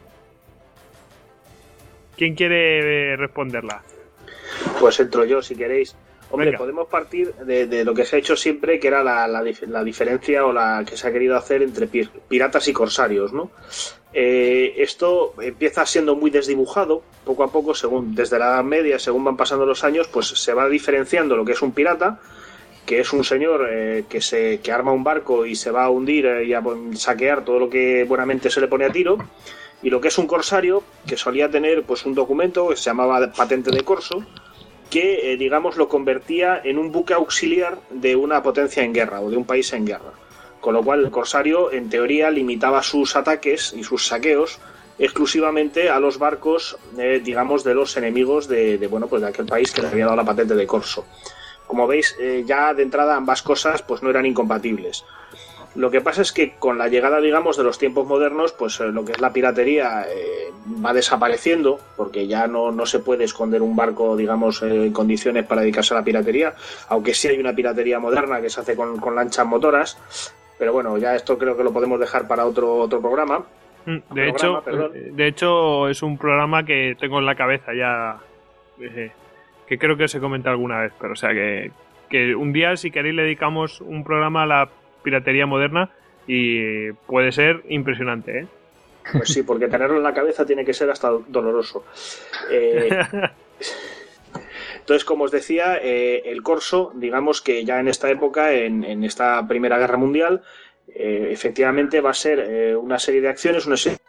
¿Quién quiere responderla? Pues entro yo, si queréis. Hombre, Venga. Podemos partir de, de lo que se ha hecho siempre, que era la, la, la diferencia o la que se ha querido hacer entre pir, piratas y corsarios, ¿no? Eh, esto empieza siendo muy desdibujado, poco a poco, según desde la Edad Media, según van pasando los años, pues se va diferenciando lo que es un pirata, que es un señor eh, que se que arma un barco y se va a hundir eh, y a saquear todo lo que buenamente se le pone a tiro, y lo que es un corsario, que solía tener pues un documento que se llamaba patente de corso, que, eh, digamos, lo convertía en un buque auxiliar de una potencia en guerra o de un país en guerra. Con lo cual el corsario, en teoría, limitaba sus ataques y sus saqueos exclusivamente a los barcos, eh, digamos, de los enemigos de, de, bueno, pues de aquel país que le había dado la patente de corso. Como veis, eh, ya de entrada ambas cosas pues no eran incompatibles. Lo que pasa es que con la llegada, digamos, de los tiempos modernos, pues eh, lo que es la piratería eh, va desapareciendo, porque ya no, no se puede esconder un barco, digamos, eh, en condiciones para dedicarse a la piratería, aunque sí hay una piratería moderna que se hace con, con lanchas motoras, pero bueno, ya esto creo que lo podemos dejar para otro, otro programa. De programa, hecho, perdón. de hecho, es un programa que tengo en la cabeza ya, eh, que creo que os he comentado alguna vez, pero o sea que, que un día, si queréis, le dedicamos un programa a la piratería moderna y puede ser impresionante, ¿eh? Pues sí, porque tenerlo en la cabeza tiene que ser hasta doloroso. Eh, entonces, como os decía, eh, el corso, digamos que ya en esta época, en, en esta Primera Guerra Mundial, eh, efectivamente va a ser eh, una serie de acciones, una serie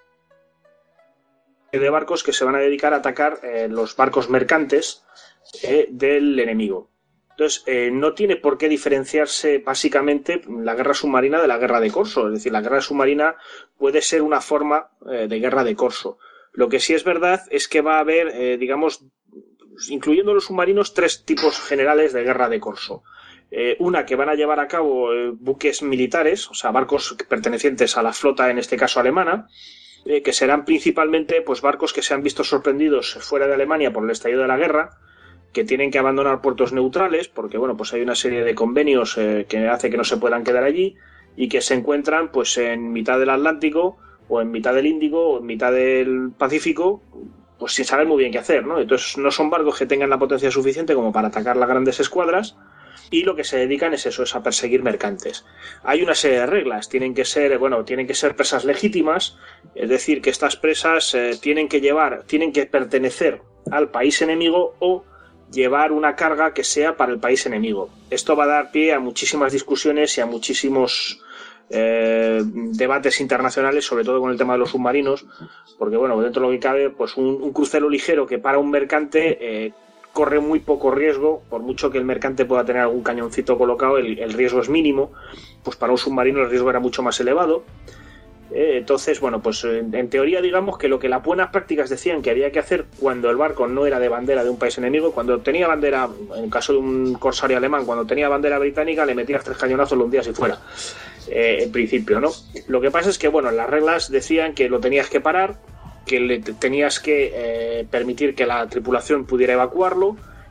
de barcos que se van a dedicar a atacar eh, los barcos mercantes eh, del enemigo. Entonces, eh, no tiene por qué diferenciarse básicamente la guerra submarina de la guerra de corso. Es decir, la guerra submarina puede ser una forma eh, de guerra de corso. Lo que sí es verdad es que va a haber, eh, digamos, incluyendo los submarinos, tres tipos generales de guerra de corso. Eh, una que van a llevar a cabo eh, buques militares, o sea, barcos pertenecientes a la flota, en este caso alemana, eh, que serán principalmente pues barcos que se han visto sorprendidos fuera de Alemania por el estallido de la guerra, que tienen que abandonar puertos neutrales, porque bueno, pues hay una serie de convenios eh, que hace que no se puedan quedar allí, y que se encuentran pues en mitad del Atlántico, o en mitad del Índico, o en mitad del Pacífico, pues sin saber muy bien qué hacer, ¿no? Entonces no son barcos que tengan la potencia suficiente como para atacar las grandes escuadras, y lo que se dedican es eso, es a perseguir mercantes. Hay una serie de reglas, tienen que ser, bueno, tienen que ser presas legítimas, es decir, que estas presas eh, tienen que llevar, tienen que pertenecer al país enemigo o llevar una carga que sea para el país enemigo. Esto va a dar pie a muchísimas discusiones y a muchísimos eh, debates internacionales, sobre todo con el tema de los submarinos, porque bueno, dentro de lo que cabe, pues un, un crucero ligero que para un mercante eh, corre muy poco riesgo, por mucho que el mercante pueda tener algún cañoncito colocado, el, el riesgo es mínimo, pues para un submarino el riesgo era mucho más elevado. Eh, entonces, bueno, pues en, en teoría digamos que lo que las buenas prácticas decían que había que hacer cuando el barco no era de bandera de un país enemigo, cuando tenía bandera, en el caso de un corsario alemán, cuando tenía bandera británica, le metías tres cañonazos, lo hundías y fuera, eh, en principio, ¿no? Lo que pasa es que, bueno, las reglas decían que lo tenías que parar, que le tenías que eh, permitir que la tripulación pudiera evacuarlo,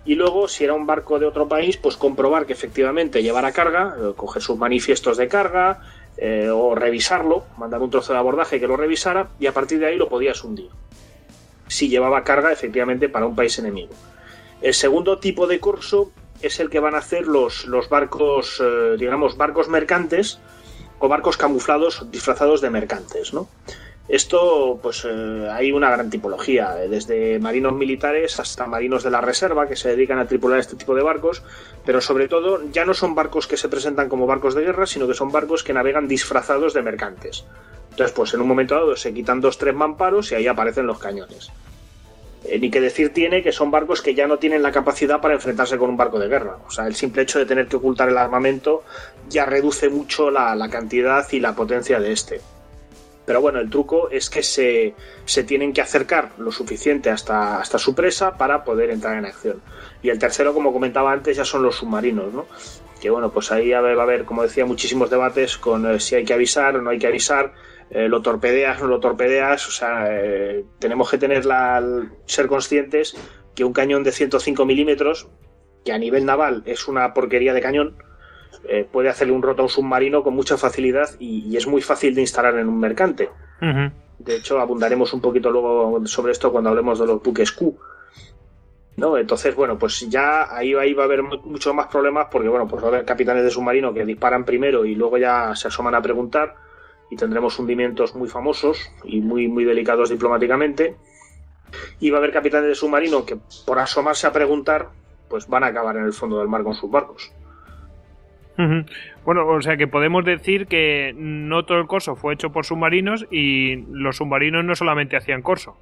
y luego, si era un barco de otro país, pues comprobar que efectivamente llevara carga, coger sus manifiestos de carga, eh, o revisarlo, mandar un trozo de abordaje que lo revisara, y a partir de ahí lo podías hundir, si llevaba carga efectivamente para un país enemigo. El segundo tipo de corso es el que van a hacer los, los barcos, eh, digamos, barcos mercantes o barcos camuflados, disfrazados de mercantes, ¿no? Esto, pues eh, hay una gran tipología, desde marinos militares hasta marinos de la reserva que se dedican a tripular este tipo de barcos, pero sobre todo ya no son barcos que se presentan como barcos de guerra, sino que son barcos que navegan disfrazados de mercantes. Entonces, pues en un momento dado se quitan dos, tres mamparos y ahí aparecen los cañones. Eh, ni que decir tiene que son barcos que ya no tienen la capacidad para enfrentarse con un barco de guerra. O sea, el simple hecho de tener que ocultar el armamento ya reduce mucho la, la cantidad y la potencia de este. Pero bueno, el truco es que se, se tienen que acercar lo suficiente hasta, hasta su presa para poder entrar en acción. Y el tercero, como comentaba antes, ya son los submarinos, ¿no? Que bueno, pues ahí va a haber, como decía, muchísimos debates con eh, si hay que avisar o no hay que avisar, eh, lo torpedeas, no lo torpedeas, o sea, eh, tenemos que tener la, ser conscientes que un cañón de ciento cinco milímetros, que a nivel naval es una porquería de cañón, Eh, puede hacerle un roto a un submarino con mucha facilidad y, y es muy fácil de instalar en un mercante. Uh-huh. De hecho, abundaremos un poquito luego sobre esto cuando hablemos de los buques Q, ¿no? Entonces, bueno, pues ya ahí, ahí va a haber muchos más problemas porque, bueno, pues va a haber capitanes de submarino que disparan primero y luego ya se asoman a preguntar y tendremos hundimientos muy famosos y muy, muy delicados diplomáticamente. Y va a haber capitanes de submarino que por asomarse a preguntar pues van a acabar en el fondo del mar con sus barcos. Uh-huh. Bueno, o sea que podemos decir que no todo el corso fue hecho por submarinos y los submarinos no solamente hacían corso.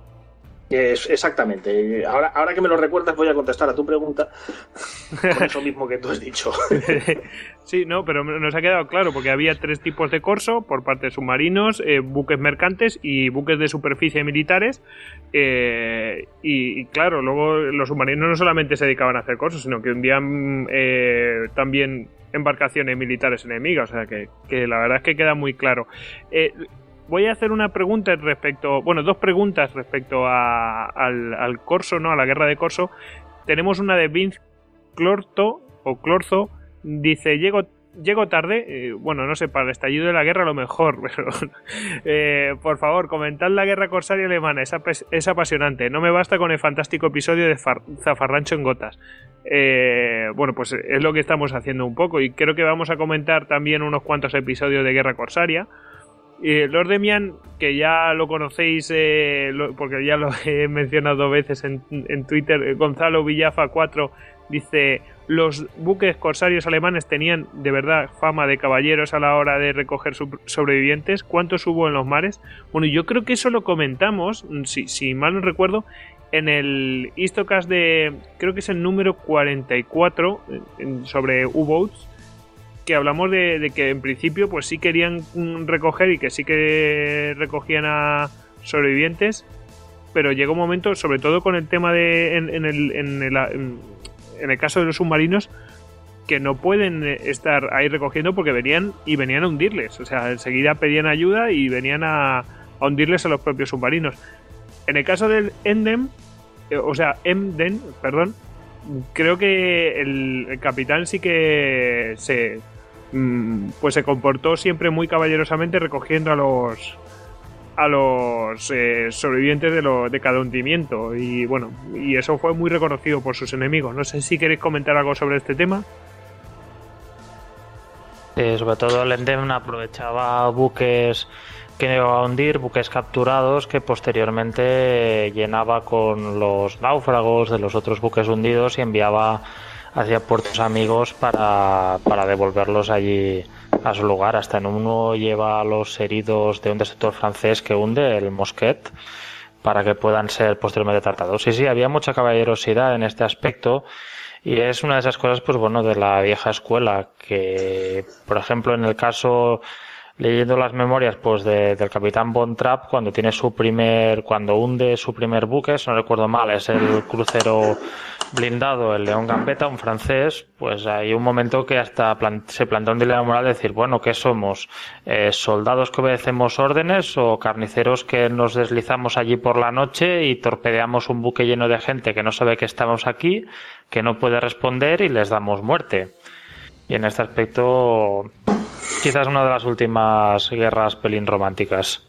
Es, exactamente. Ahora, ahora que me lo recuerdas voy a contestar a tu pregunta con eso mismo que tú has dicho. Sí, no, pero nos ha quedado claro porque había tres tipos de corso por parte de submarinos, eh, buques mercantes y buques de superficie militares. Eh, y, y claro, luego los submarinos no solamente se dedicaban a hacer corso, sino que hundían eh, también embarcaciones militares enemigas. O sea que, que la verdad es que queda muy claro. Eh, Voy a hacer una pregunta respecto, bueno, dos preguntas respecto a, al, al corso, ¿no? A la guerra de corso. Tenemos una de Vince Clorto, o Clorzo, dice, llego, llego tarde, eh, bueno, no sé, para el estallido de la guerra a lo mejor, pero eh, por favor, comentad la guerra corsaria alemana, es, ap es apasionante, no me basta con el fantástico episodio de Far Zafarrancho en Gotas. Eh, bueno, pues es lo que estamos haciendo un poco y creo que vamos a comentar también unos cuantos episodios de guerra corsaria. Eh, Lord Demian, que ya lo conocéis eh, lo, porque ya lo he mencionado dos veces en, en Twitter, eh, Gonzalo Villafa cuatro dice: los buques corsarios alemanes tenían de verdad fama de caballeros a la hora de recoger sobrevivientes. ¿Cuántos hubo en los mares? Bueno, yo creo que eso lo comentamos, si, si mal no recuerdo, en el Histocast de, creo que es el número cuarenta y cuatro, en, sobre U-Boats, que hablamos de, de que en principio pues sí querían recoger y que sí que recogían a sobrevivientes, pero llegó un momento, sobre todo con el tema de en, en, el, en, el, en el caso de los submarinos, que no pueden estar ahí recogiendo porque venían y venían a hundirles, o sea, enseguida pedían ayuda y venían a, a hundirles a los propios submarinos. En el caso del Emden, eh, o sea, Emden, perdón, creo que el, el capitán sí que se pues se comportó siempre muy caballerosamente recogiendo a los a los eh, sobrevivientes de, lo, de cada hundimiento y bueno, y eso fue muy reconocido por sus enemigos. No sé si queréis comentar algo sobre este tema. Eh, sobre todo el Emden aprovechaba buques que no iba a hundir, buques capturados que posteriormente llenaba con los náufragos de los otros buques hundidos y enviaba hacia puertos amigos para, para devolverlos allí a su lugar. Hasta en uno lleva a los heridos de un destructor francés que hunde, el Mosquet, para que puedan ser posteriormente tratados. Sí, sí, había mucha caballerosidad en este aspecto y es una de esas cosas, pues bueno, de la vieja escuela, que por ejemplo en el caso, leyendo las memorias pues de, del capitán Von Trapp, cuando tiene su primer, cuando hunde su primer buque, si no recuerdo mal, es el crucero blindado, el León Gambetta, un francés, pues hay un momento que hasta plan- se plantea un dilema moral de decir, bueno, ¿qué somos? Eh, ¿soldados que obedecemos órdenes o carniceros que nos deslizamos allí por la noche y torpedeamos un buque lleno de gente que no sabe que estamos aquí, que no puede responder y les damos muerte? Y en este aspecto, quizás una de las últimas guerras pelín románticas.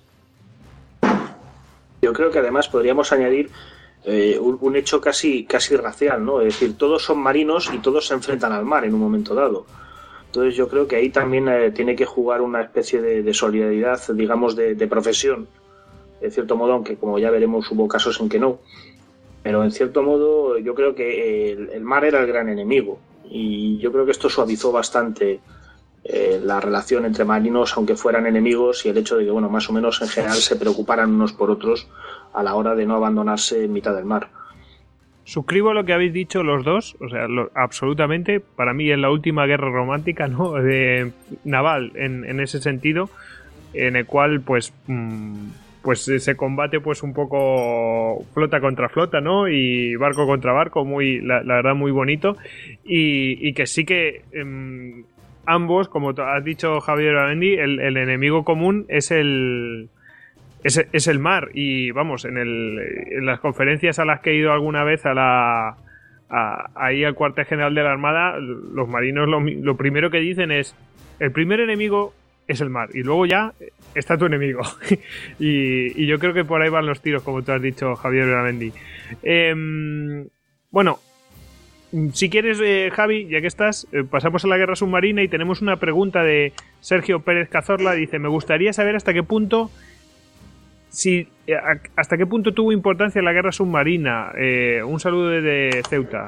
Yo creo que además podríamos añadir eh, un, un hecho casi, casi racial, ¿no? Es decir, todos son marinos y todos se enfrentan al mar en un momento dado. Entonces yo creo que ahí también eh, tiene que jugar una especie de, de solidaridad, digamos, de, de profesión, de cierto modo, aunque como ya veremos hubo casos en que no. Pero en cierto modo yo creo que el, el mar era el gran enemigo y yo creo que esto suavizó bastante Eh, la relación entre marinos, aunque fueran enemigos, y el hecho de que, bueno, más o menos en general se preocuparan unos por otros a la hora de no abandonarse en mitad del mar. Suscribo lo que habéis dicho los dos, o sea, lo, absolutamente. Para mí es la última guerra romántica, ¿no? De, naval, en, en ese sentido, en el cual, pues, mmm, pues se combate, pues, un poco flota contra flota, ¿no? Y barco contra barco, muy, la, la verdad, muy bonito. Y, y que sí que mmm, ambos, como has dicho Javier Amendi, el, el enemigo común es el es, es el mar. Y vamos, en, el, en las conferencias a las que he ido alguna vez a la a, ahí al cuartel general de la Armada, los marinos lo, lo primero que dicen es: el primer enemigo es el mar y luego ya está tu enemigo. y, y yo creo que por ahí van los tiros, como tú has dicho, Javier Amendi. Eh, bueno, si quieres, eh, Javi, ya que estás, eh, pasamos a la guerra submarina y tenemos una pregunta de Sergio Pérez Cazorla. Dice: me gustaría saber hasta qué punto si eh, hasta qué punto tuvo importancia la guerra submarina. Eh, un saludo desde Ceuta.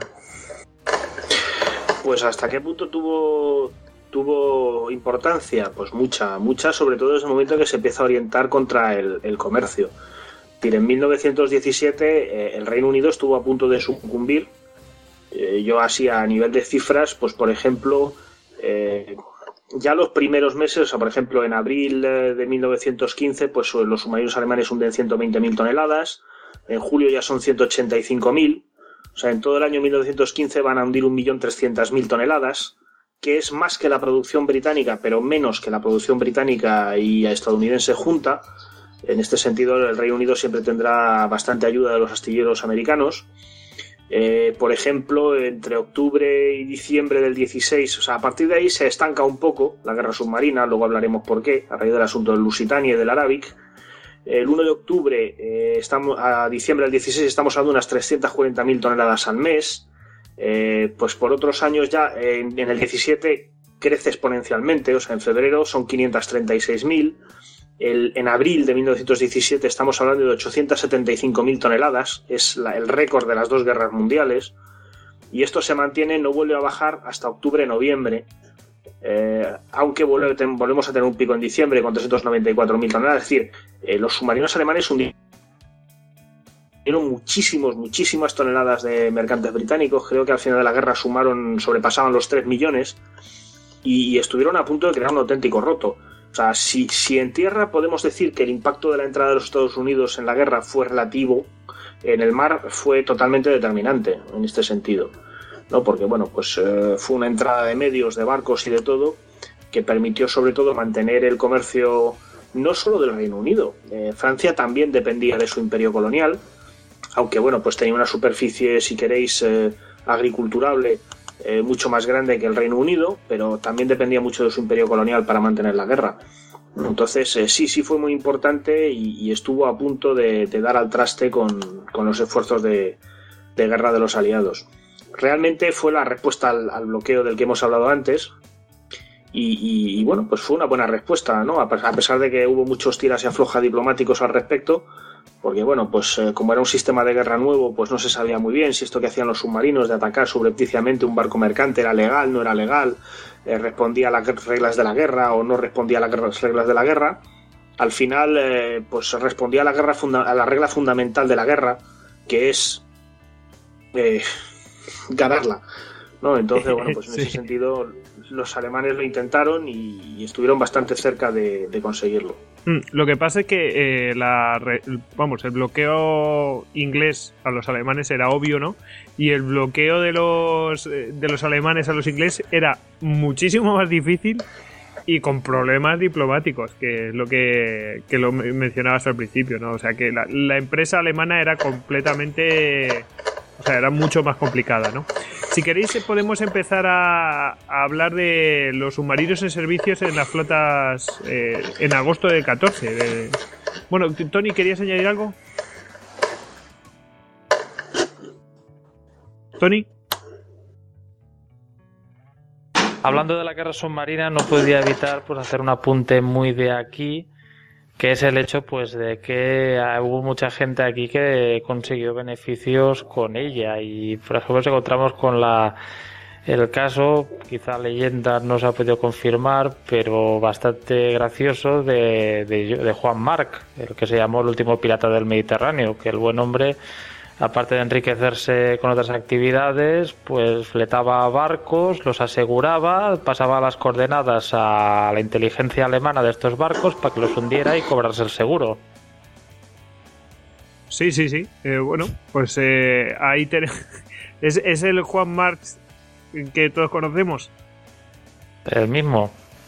Pues hasta qué punto tuvo tuvo importancia, pues mucha, mucha, sobre todo desde el momento en que se empieza a orientar contra el, el comercio. Es decir, en mil novecientos diecisiete eh, el Reino Unido estuvo a punto de sucumbir. Yo así a nivel de cifras, pues por ejemplo, eh, ya los primeros meses, o sea, por ejemplo en abril de mil novecientos quince, pues los submarinos alemanes hunden ciento veinte mil toneladas, en julio ya son ciento ochenta y cinco mil, o sea, en todo el año mil novecientos quince van a hundir un millón trescientas mil toneladas, que es más que la producción británica, pero menos que la producción británica y estadounidense junta. En este sentido, el Reino Unido siempre tendrá bastante ayuda de los astilleros americanos. Eh, por ejemplo, entre octubre y diciembre del dieciséis, o sea, a partir de ahí se estanca un poco la guerra submarina, luego hablaremos por qué, a raíz del asunto del Lusitania y del Arabic. El uno de octubre eh, estamos, a diciembre del dieciséis estamos hablando de unas trescientas cuarenta mil toneladas al mes. Eh, pues por otros años ya, eh, en, en el diecisiete crece exponencialmente, o sea, en febrero son quinientas treinta y seis mil. El, en abril de mil novecientos diecisiete estamos hablando de ochocientas setenta y cinco mil toneladas, es la, el récord de las dos guerras mundiales, y esto se mantiene, no vuelve a bajar hasta octubre-noviembre, eh, aunque vuelve, ten, volvemos a tener un pico en diciembre con trescientas noventa y cuatro mil toneladas. Es decir, eh, los submarinos alemanes hundieron muchísimos, muchísimas toneladas de mercantes británicos. Creo que al final de la guerra sumaron, sobrepasaban los tres millones y, y estuvieron a punto de crear un auténtico roto. O sea, si, si en tierra podemos decir que el impacto de la entrada de los Estados Unidos en la guerra fue relativo, en el mar fue totalmente determinante en este sentido, ¿no? Porque, bueno, pues eh, fue una entrada de medios, de barcos y de todo, que permitió sobre todo mantener el comercio no solo del Reino Unido. Eh, Francia también dependía de su imperio colonial, aunque, bueno, pues tenía una superficie, si queréis, eh, agriculturable, Eh, mucho más grande que el Reino Unido, pero también dependía mucho de su imperio colonial para mantener la guerra. Entonces eh, sí, sí fue muy importante y, y estuvo a punto de, de dar al traste con, con los esfuerzos de, de guerra de los aliados. Realmente fue la respuesta al, al bloqueo del que hemos hablado antes y, y, y bueno, pues fue una buena respuesta, ¿no? A pesar de que hubo muchos tiras y afloja diplomáticos al respecto, porque bueno, pues eh, como era un sistema de guerra nuevo, pues no se sabía muy bien si esto que hacían los submarinos de atacar subrepticiamente un barco mercante era legal, no era legal, eh, respondía a las reglas de la guerra o no respondía a las reglas de la guerra. Al final, eh, pues respondía a la, guerra funda- a la regla fundamental de la guerra, que es eh, ganarla. ¿no? Entonces, bueno, pues en Sí. ese sentido los alemanes lo intentaron y, y estuvieron bastante cerca de, de conseguirlo. Mm, Lo que pasa es que eh, la re- vamos, el bloqueo inglés a los alemanes era obvio, ¿no? Y el bloqueo de los eh, de los alemanes a los ingleses era muchísimo más difícil y con problemas diplomáticos, que es lo que, que lo me- mencionabas al principio, ¿no? O sea, que la, la empresa alemana era completamente... O sea, era mucho más complicada, ¿no? Si queréis, podemos empezar a, a hablar de los submarinos en servicios en las flotas eh, en agosto del catorce. De... Bueno, Tony, ¿querías añadir algo? ¿Tony? Hablando de la guerra submarina, no podía evitar pues hacer un apunte muy de aquí, que es el hecho pues de que ah, hubo mucha gente aquí que consiguió beneficios con ella, y por ejemplo nos encontramos con la el caso, quizá leyenda no se ha podido confirmar, pero bastante gracioso, de, de, de Juan Marc, el que se llamó el último pirata del Mediterráneo, que el buen hombre, aparte de enriquecerse con otras actividades, pues fletaba barcos, los aseguraba, pasaba las coordenadas a la inteligencia alemana de estos barcos para que los hundiera y cobrarse el seguro. Sí, sí, sí. Eh, bueno, pues eh, ahí tenemos... ¿Es, ¿Es el Juan Marx que todos conocemos? El mismo.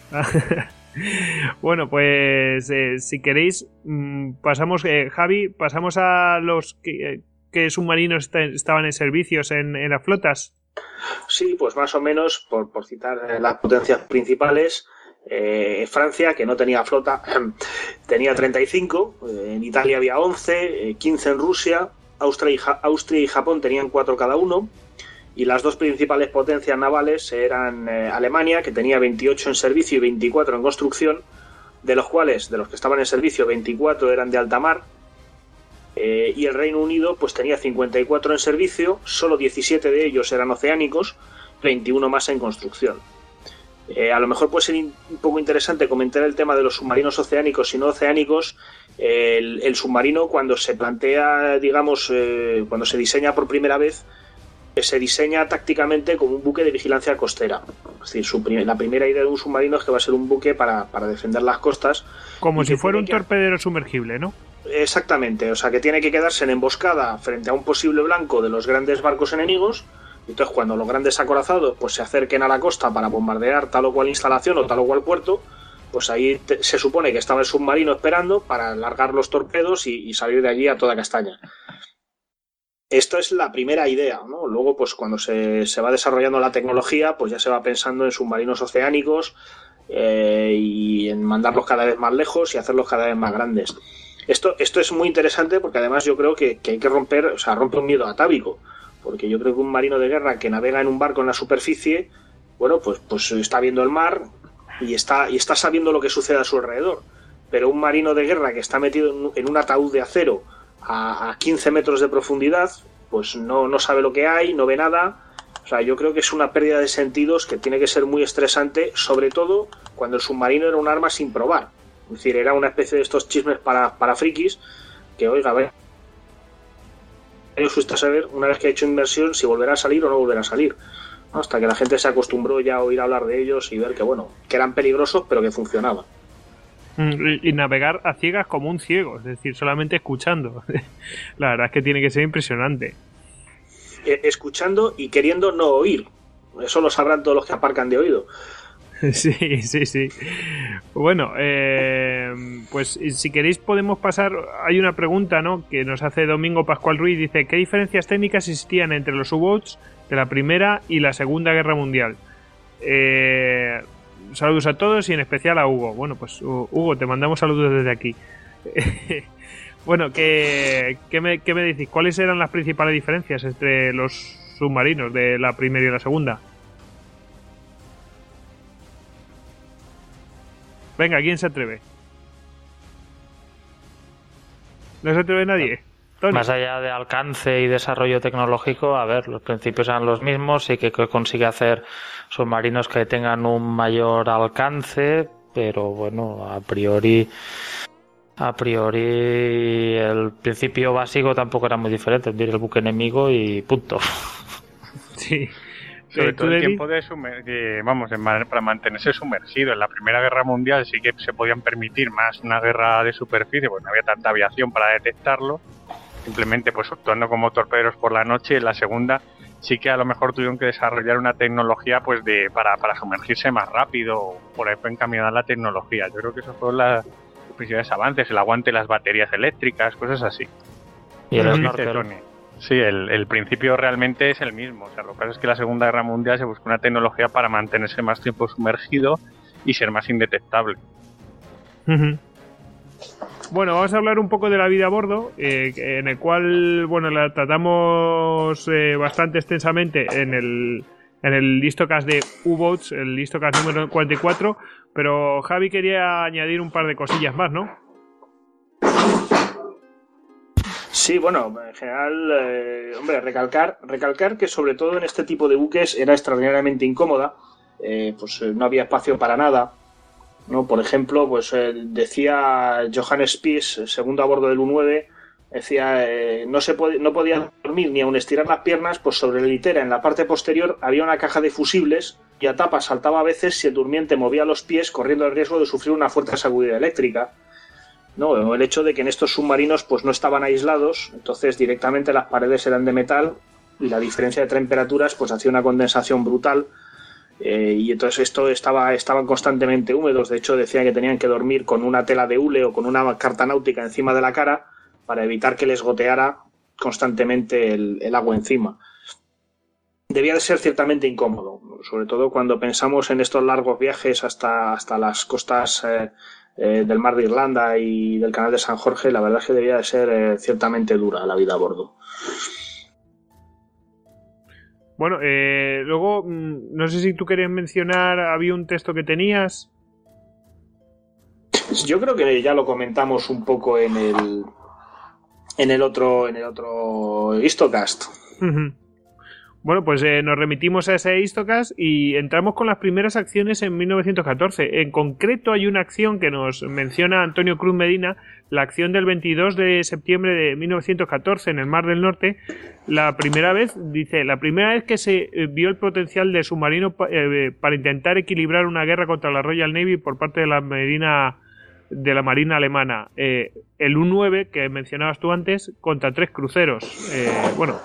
Bueno, pues eh, si queréis, mmm, pasamos, eh, Javi, pasamos a los que... Eh, ¿Qué submarinos estaban en servicios en, en las flotas? Sí, pues más o menos, por, por citar eh, las potencias principales, eh, Francia, que no tenía flota, tenía treinta y cinco, eh, en Italia había once, eh, quince en Rusia, Austria y, ja- Austria y Japón tenían cuatro cada uno, y las dos principales potencias navales eran eh, Alemania, que tenía veintiocho en servicio y veinticuatro en construcción, de los cuales, de los que estaban en servicio, veinticuatro eran de alta mar. Eh, y el Reino Unido pues tenía cincuenta y cuatro en servicio, solo diecisiete de ellos eran oceánicos, veintiuno más en construcción. Eh, a lo mejor puede ser in- un poco interesante comentar el tema de los submarinos oceánicos y no oceánicos. Eh, el, el submarino, cuando se plantea, digamos, eh, cuando se diseña por primera vez, eh, se diseña tácticamente como un buque de vigilancia costera. Es decir, su prim- la primera idea de un submarino es que va a ser un buque para, para defender las costas. Como y si que fuera un tiene que- torpedero sumergible, ¿no? Exactamente, o sea que tiene que quedarse en emboscada frente a un posible blanco de los grandes barcos enemigos. Entonces, cuando los grandes acorazados pues se acerquen a la costa para bombardear tal o cual instalación o tal o cual puerto, pues ahí te, se supone que estaba el submarino esperando para largar los torpedos y, y salir de allí a toda castaña. Esto es la primera idea, ¿no? Luego, pues cuando se, se va desarrollando la tecnología, pues ya se va pensando en submarinos oceánicos eh, y en mandarlos cada vez más lejos y hacerlos cada vez más grandes. Esto, esto es muy interesante porque además yo creo que, que hay que romper, o sea, rompe un miedo atávico, porque yo creo que un marino de guerra que navega en un barco en la superficie, bueno, pues, pues está viendo el mar y está, y está sabiendo lo que sucede a su alrededor, pero un marino de guerra que está metido en, en un ataúd de acero a, a quince metros de profundidad, pues no, no sabe lo que hay, no ve nada. O sea, yo creo que es una pérdida de sentidos que tiene que ser muy estresante, sobre todo cuando el submarino era un arma sin probar. Es decir, era una especie de estos chismes para, para frikis que, oiga, a ver, os gusta saber una vez que ha hecho inversión si volverá a salir o no volverá a salir, ¿no? Hasta que la gente se acostumbró ya a oír hablar de ellos y ver que, bueno, que eran peligrosos pero que funcionaban. Y, y navegar a ciegas como un ciego, es decir, solamente escuchando. La verdad es que tiene que ser impresionante. Eh, escuchando y queriendo no oír. Eso lo sabrán todos los que aparcan de oído. Sí, sí, sí. Bueno, eh, pues si queréis podemos pasar. Hay una pregunta, ¿no?, que nos hace Domingo Pascual Ruiz. Dice: ¿qué diferencias técnicas existían entre los U-Boats de la Primera y la Segunda Guerra Mundial? Eh, saludos a todos y en especial a Hugo. Bueno, pues Hugo, te mandamos saludos desde aquí. Bueno, ¿qué, qué, me, ¿qué me decís? ¿Cuáles eran las principales diferencias entre los submarinos de la Primera y la Segunda? Venga, ¿quién se atreve? ¿No se atreve nadie? Tony. Más allá de alcance y desarrollo tecnológico, a ver, los principios eran los mismos y que consigue hacer submarinos que tengan un mayor alcance, pero bueno, a priori, a priori el principio básico tampoco era muy diferente, hundir el buque enemigo y punto. Sí, Sobre eh, todo el tiempo de, sumer de vamos, de para mantenerse sumergido. En la Primera Guerra Mundial sí que se podían permitir más una guerra de superficie, pues no había tanta aviación para detectarlo, simplemente pues actuando como torpederos por la noche. En la Segunda sí que a lo mejor tuvieron que desarrollar una tecnología pues de para, para sumergirse más rápido, por ahí fue encaminada la tecnología. Yo creo que esos fueron las, los principales avances, el aguante de las baterías eléctricas, cosas así. Y el Como snorkel. dice Tony. Sí, el, el principio realmente es el mismo. O sea, lo que pasa es que en la Segunda Guerra Mundial se buscó una tecnología para mantenerse más tiempo sumergido y ser más indetectable. Uh-huh. Bueno, vamos a hablar un poco de la vida a bordo, eh, en el cual, bueno, la tratamos eh, bastante extensamente en el en el Listocast de U-Boats, el Listocast número cuarenta y cuatro, pero Javi quería añadir un par de cosillas más, ¿no? Sí, bueno, en general, eh, hombre, recalcar, recalcar que sobre todo en este tipo de buques era extraordinariamente incómoda, eh, pues eh, no había espacio para nada, ¿no? Por ejemplo, pues eh, decía Johannes Spies, segundo a bordo del U nueve, decía eh, no se pod no podía dormir ni aun estirar las piernas, pues sobre la litera en la parte posterior había una caja de fusibles y a tapa saltaba a veces si el durmiente movía los pies, corriendo el riesgo de sufrir una fuerte sacudida eléctrica. No, el hecho de que en estos submarinos pues no estaban aislados, entonces directamente las paredes eran de metal y la diferencia de temperaturas pues hacía una condensación brutal, eh, y entonces esto estaba estaban constantemente húmedos. De hecho decían que tenían que dormir con una tela de hule o con una carta náutica encima de la cara para evitar que les goteara constantemente el, el agua encima. Debía de ser ciertamente incómodo, sobre todo cuando pensamos en estos largos viajes hasta, hasta las costas eh, Eh, del mar de Irlanda y del canal de San Jorge. La verdad es que debía de ser eh, ciertamente dura la vida a bordo. Bueno, eh, luego, no sé si tú querías mencionar, había un texto que tenías. Yo creo que ya lo comentamos un poco en el en el otro en el otro Histocast. Uh-huh. Bueno, pues eh, nos remitimos a ese Histocast y entramos con las primeras acciones en mil novecientos catorce. En concreto hay una acción que nos menciona Antonio Cruz Medina, la acción del veintidós de septiembre de mil novecientos catorce en el Mar del Norte. La primera vez, dice, la primera vez que se vio el potencial del submarino eh, para intentar equilibrar una guerra contra la Royal Navy por parte de la Marina, de la Marina alemana. Eh, el U nueve, que mencionabas tú antes, contra tres cruceros. Eh, bueno...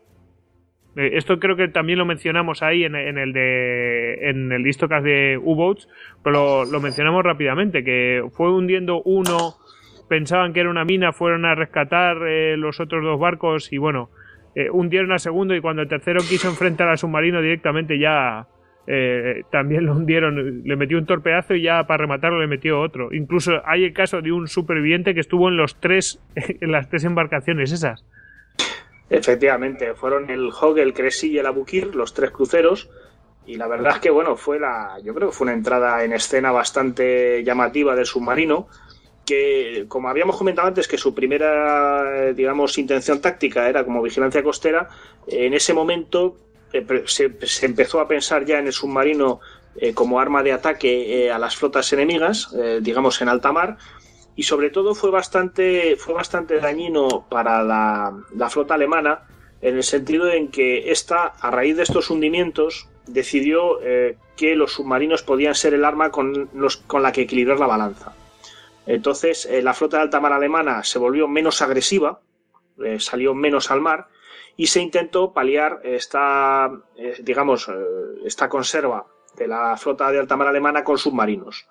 Esto creo que también lo mencionamos ahí en, en el de en el Histocast de U-Boats, pero lo, lo mencionamos rápidamente, que fue hundiendo uno, pensaban que era una mina, fueron a rescatar eh, los otros dos barcos y bueno, eh, hundieron al segundo y cuando el tercero quiso enfrentar al submarino directamente ya eh, también lo hundieron, le metió un torpedazo y ya para rematarlo le metió otro. Incluso hay el caso de un superviviente que estuvo en los tres en las tres embarcaciones esas. Efectivamente, fueron el Hog, el Cressy y el Abukir, los tres cruceros, y la verdad es que bueno, fue la, yo creo que fue una entrada en escena bastante llamativa del submarino, que como habíamos comentado antes que su primera, digamos, intención táctica era como vigilancia costera, en ese momento eh, se, se empezó a pensar ya en el submarino eh, como arma de ataque eh, a las flotas enemigas, eh, digamos en alta mar. Y sobre todo fue bastante, fue bastante dañino para la, la flota alemana, en el sentido en que esta, a raíz de estos hundimientos, decidió eh, que los submarinos podían ser el arma con, los, con la que equilibrar la balanza. Entonces eh, la flota de alta mar alemana se volvió menos agresiva, eh, salió menos al mar y se intentó paliar esta, eh, digamos, eh, esta conserva de la flota de alta mar alemana con submarinos.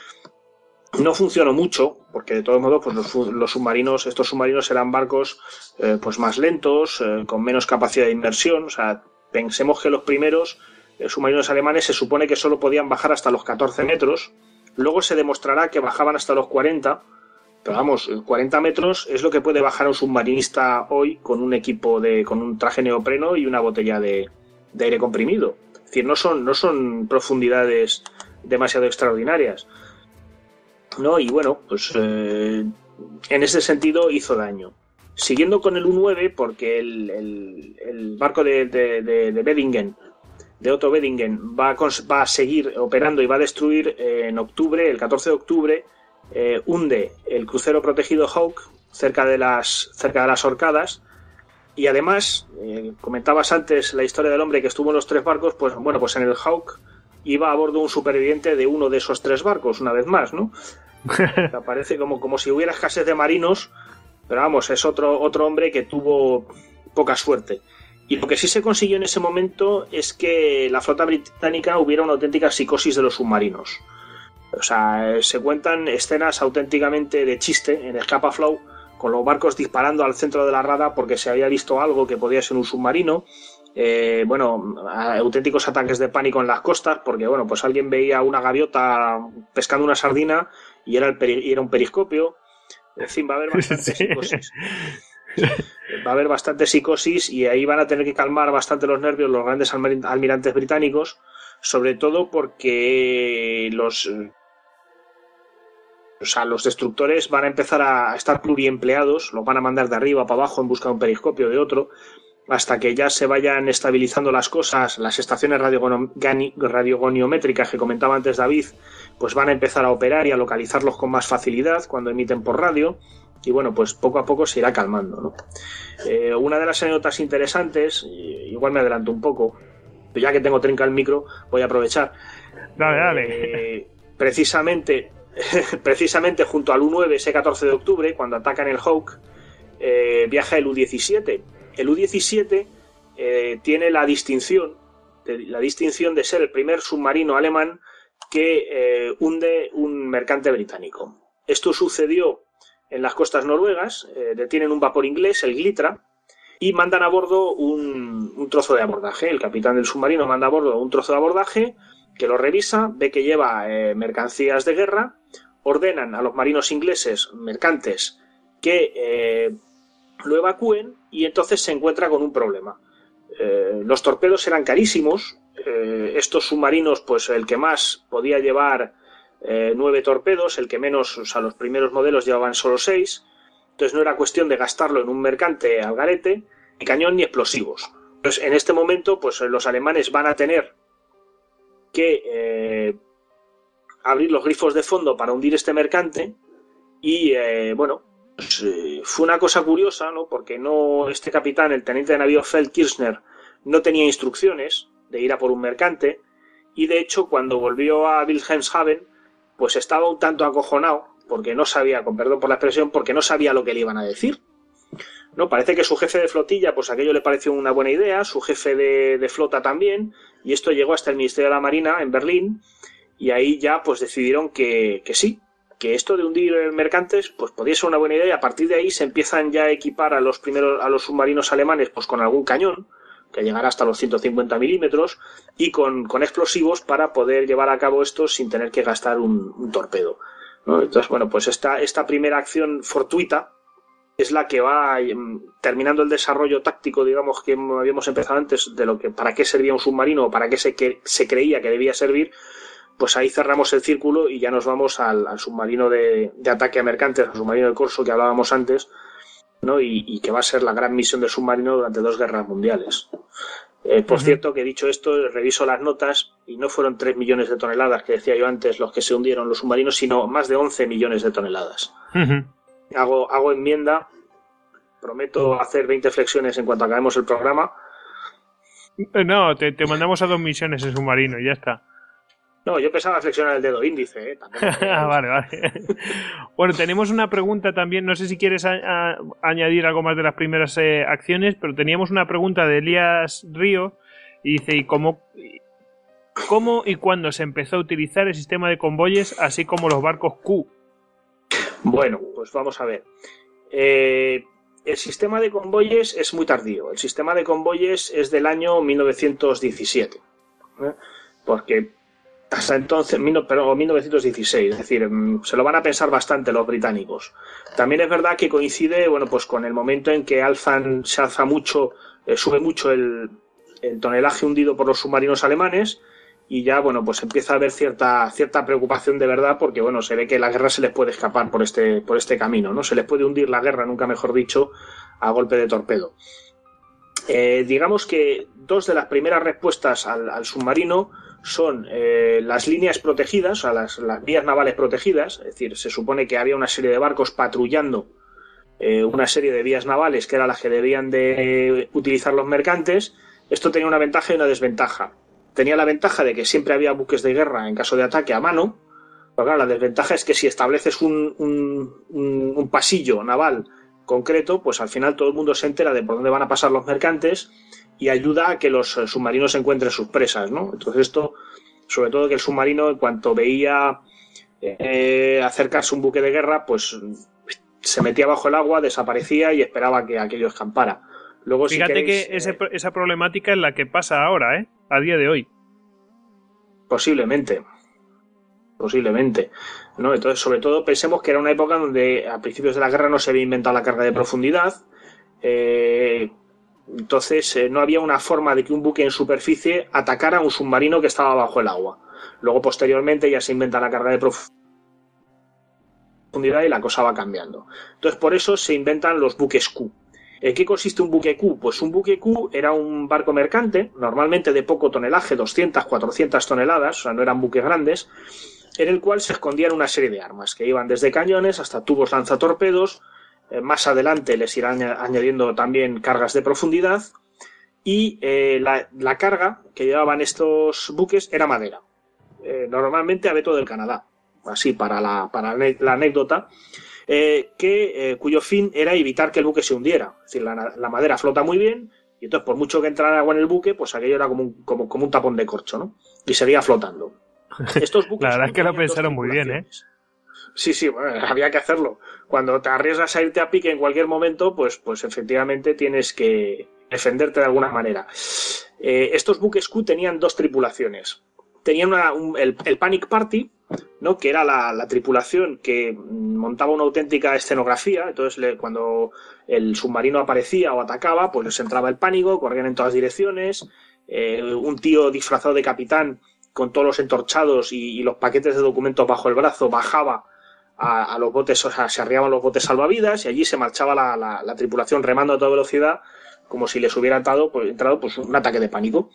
No funcionó mucho, porque de todos modos pues los, los submarinos, estos submarinos eran barcos eh, pues más lentos, eh, con menos capacidad de inmersión. O sea, pensemos que los primeros eh, submarinos alemanes se supone que solo podían bajar hasta los catorce metros, luego se demostrará que bajaban hasta los cuarenta, pero vamos, cuarenta metros es lo que puede bajar un submarinista hoy con un equipo de, con un traje neopreno y una botella de, de aire comprimido. Es decir, no son, no son profundidades demasiado extraordinarias. ¿No? Y bueno, pues eh, en ese sentido hizo daño. Siguiendo con el U nueve, porque el, el, el barco de, de, de, de Bedingen, de Otto Bedingen, va a, va a seguir operando y va a destruir eh, en octubre, el catorce de octubre, eh, hunde el crucero protegido Hawk cerca de las, cerca de las Orcadas y además, eh, comentabas antes la historia del hombre que estuvo en los tres barcos, pues bueno, pues en el Hawk iba a bordo un superviviente de uno de esos tres barcos, una vez más, ¿no? Aparece como, como si hubiera escasez de marinos, pero vamos, es otro, otro hombre que tuvo poca suerte. Y lo que sí se consiguió en ese momento es que la flota británica hubiera una auténtica psicosis de los submarinos. O sea, se cuentan escenas auténticamente de chiste en Scapa Flow, con los barcos disparando al centro de la rada porque se había visto algo que podía ser un submarino. Eh, bueno, auténticos ataques de pánico en las costas porque, bueno, pues alguien veía una gaviota pescando una sardina y era, el peri- y era un periscopio. En fin, va a haber bastante sí. psicosis. Va a haber bastante psicosis y ahí van a tener que calmar bastante los nervios los grandes almirantes británicos, sobre todo porque los... O sea, los destructores van a empezar a estar pluriempleados, los van a mandar de arriba para abajo en busca de un periscopio de otro, hasta que ya se vayan estabilizando las cosas. Las estaciones radiogoniométricas que comentaba antes David, pues van a empezar a operar y a localizarlos con más facilidad cuando emiten por radio, y bueno, pues poco a poco se irá calmando, ¿no? Eh, una de las anécdotas interesantes, igual me adelanto un poco, pero ya que tengo trinca el micro, voy a aprovechar. Dale, dale. Eh, precisamente... Precisamente junto al U nueve, ese catorce de octubre, cuando atacan el Hawk, eh, viaja el U diecisiete. El U diecisiete eh, tiene la distinción, de, la distinción de ser el primer submarino alemán que eh, hunde un mercante británico. Esto sucedió en las costas noruegas, eh, detienen un vapor inglés, el Glitra, y mandan a bordo un, un trozo de abordaje. El capitán del submarino manda a bordo un trozo de abordaje que lo revisa, ve que lleva eh, mercancías de guerra, ordenan a los marinos ingleses mercantes que eh, lo evacúen y entonces se encuentra con un problema. Eh, los torpedos eran carísimos, eh, estos submarinos, pues el que más podía llevar eh, nueve torpedos, el que menos, o sea, los primeros modelos llevaban solo seis, entonces no era cuestión de gastarlo en un mercante al garete, ni cañón ni explosivos. Entonces en este momento, pues los alemanes van a tener que eh, abrir los grifos de fondo para hundir este mercante y eh, bueno, pues, eh, fue una cosa curiosa, ¿no? Porque no, este capitán, el teniente de navío Feld Kirchner, no tenía instrucciones de ir a por un mercante y de hecho cuando volvió a Wilhelmshaven pues estaba un tanto acojonado porque no sabía, con perdón por la expresión, porque no sabía lo que le iban a decir. No, parece que su jefe de flotilla, pues aquello le pareció una buena idea, su jefe de, de flota también, y esto llegó hasta el Ministerio de la Marina en Berlín, y ahí ya pues decidieron que, que sí, que esto de hundir mercantes pues podía ser una buena idea, y a partir de ahí se empiezan ya a equipar a los primeros, a los submarinos alemanes pues con algún cañón, que llegará hasta los ciento cincuenta milímetros, y con, con explosivos para poder llevar a cabo esto sin tener que gastar un, un torpedo, ¿no? Entonces, bueno, pues esta, esta primera acción fortuita es la que va terminando el desarrollo táctico, digamos, que habíamos empezado antes, de lo que para qué servía un submarino o para qué se, que, se creía que debía servir. Pues ahí cerramos el círculo y ya nos vamos al, al submarino de, de ataque a mercantes, al submarino de corso que hablábamos antes, ¿no? Y, y que va a ser la gran misión del submarino durante dos guerras mundiales. Eh, por uh-huh. cierto, que dicho esto, reviso las notas y no fueron tres millones de toneladas, que decía yo antes, los que se hundieron los submarinos, sino más de once millones de toneladas. Uh-huh. Hago, hago enmienda, prometo hacer veinte flexiones en cuanto acabemos el programa. No, te, te mandamos a dos misiones en submarino y ya está. No, yo pensaba flexionar el dedo índice, ¿eh? Vale, vale. Bueno, tenemos una pregunta también, no sé si quieres a, a, añadir algo más de las primeras eh, acciones, pero teníamos una pregunta de Elías Río y dice, ¿y cómo, cómo y cuándo se empezó a utilizar el sistema de convoyes, así como los barcos Q? Bueno, pues vamos a ver. Eh, el sistema de convoyes es muy tardío. El sistema de convoyes es del año mil novecientos diecisiete. ¿eh? Porque hasta entonces, pero mil novecientos dieciséis, es decir, se lo van a pensar bastante los británicos. También es verdad que coincide, bueno, pues con el momento en que alzan, se alza mucho, eh, sube mucho el, el tonelaje hundido por los submarinos alemanes. Y ya, bueno, pues empieza a haber cierta, cierta preocupación de verdad porque, bueno, se ve que la guerra se les puede escapar por este, por este camino, ¿no? Se les puede hundir la guerra, nunca mejor dicho, a golpe de torpedo. Eh, digamos que dos de las primeras respuestas al, al submarino son eh, las líneas protegidas, o sea, las, las vías navales protegidas, es decir, se supone que había una serie de barcos patrullando eh, una serie de vías navales que eran las que debían de utilizar los mercantes. Esto tenía una ventaja y una desventaja. Tenía la ventaja de que siempre había buques de guerra en caso de ataque a mano, pero claro, la desventaja es que si estableces un, un, un, un pasillo naval concreto, pues al final todo el mundo se entera de por dónde van a pasar los mercantes y ayuda a que los submarinos encuentren sus presas, ¿no? Entonces esto, sobre todo que el submarino, en cuanto veía eh, acercarse un buque de guerra, pues se metía bajo el agua, desaparecía y esperaba que aquello escampara. Luego, Fíjate si queréis, que ese, eh, esa problemática es la que pasa ahora, ¿eh? A día de hoy. Posiblemente. Posiblemente. ¿No? Entonces, sobre todo, pensemos que era una época donde a principios de la guerra no se había inventado la carga de profundidad. Eh, entonces, eh, no había una forma de que un buque en superficie atacara a un submarino que estaba bajo el agua. Luego, posteriormente, ya se inventa la carga de profundidad y la cosa va cambiando. Entonces, por eso se inventan los buques Q. ¿En qué consiste un buque Q? Pues un buque Q era un barco mercante, normalmente de poco tonelaje, doscientas, cuatrocientas toneladas, o sea, no eran buques grandes, en el cual se escondían una serie de armas, que iban desde cañones hasta tubos lanzatorpedos. Eh, más adelante les irán añadiendo también cargas de profundidad, y eh, la, la carga que llevaban estos buques era madera, eh, normalmente abeto del Canadá, así para la, para la anécdota. Eh, que, eh, cuyo fin era evitar que el buque se hundiera. Es decir, la, la madera flota muy bien y entonces por mucho que entrara agua en el buque, pues aquello era como un, como, como un tapón de corcho, ¿no? Y seguía flotando. Estos buques, la verdad es que lo pensaron muy bien, ¿eh? Sí, sí, bueno, había que hacerlo. Cuando te arriesgas a irte a pique en cualquier momento, pues, pues efectivamente tienes que defenderte de alguna manera. Eh, estos buques Q tenían dos tripulaciones. Tenían una, un, el, el Panic Party, ¿no? Que era la, la tripulación que montaba una auténtica escenografía. Entonces, le, cuando el submarino aparecía o atacaba, pues les entraba el pánico, corrían en todas direcciones. Eh, un tío disfrazado de capitán con todos los entorchados y, y los paquetes de documentos bajo el brazo bajaba a, a los botes, o sea, se arriaban los botes salvavidas y allí se marchaba la, la, la tripulación remando a toda velocidad, como si les hubiera entrado, pues, entrado pues, un ataque de pánico.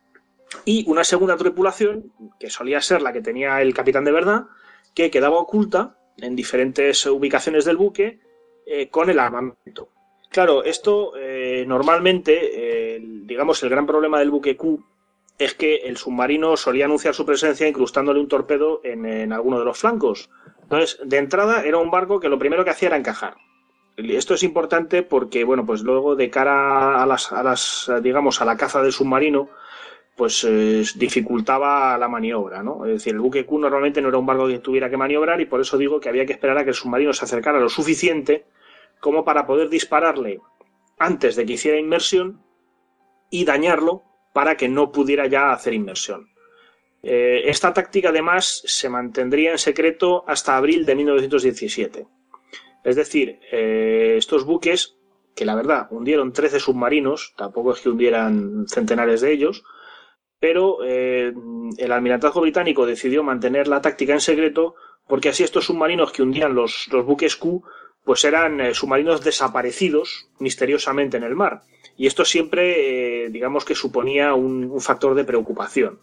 Y una segunda tripulación, que solía ser la que tenía el capitán de verdad, que quedaba oculta en diferentes ubicaciones del buque eh, con el armamento. Claro, esto eh, normalmente, eh, digamos, el gran problema del buque Q es que el submarino solía anunciar su presencia incrustándole un torpedo en, en alguno de los flancos. Entonces, de entrada, era un barco que lo primero que hacía era encajar. Esto es importante porque, bueno, pues luego de cara a las, a las digamos, a la caza del submarino, pues eh, dificultaba la maniobra, ¿no? Es decir, el buque Q normalmente no era un barco que tuviera que maniobrar y por eso digo que había que esperar a que el submarino se acercara lo suficiente como para poder dispararle antes de que hiciera inmersión y dañarlo para que no pudiera ya hacer inmersión. Eh, esta táctica además se mantendría en secreto hasta abril de mil novecientos diecisiete. Es decir, eh, estos buques, que la verdad hundieron trece submarinos, tampoco es que hundieran centenares de ellos, pero eh, el almirantazgo británico decidió mantener la táctica en secreto porque así estos submarinos que hundían los, los buques Q pues eran eh, submarinos desaparecidos misteriosamente en el mar, y esto siempre eh, digamos que suponía un, un factor de preocupación.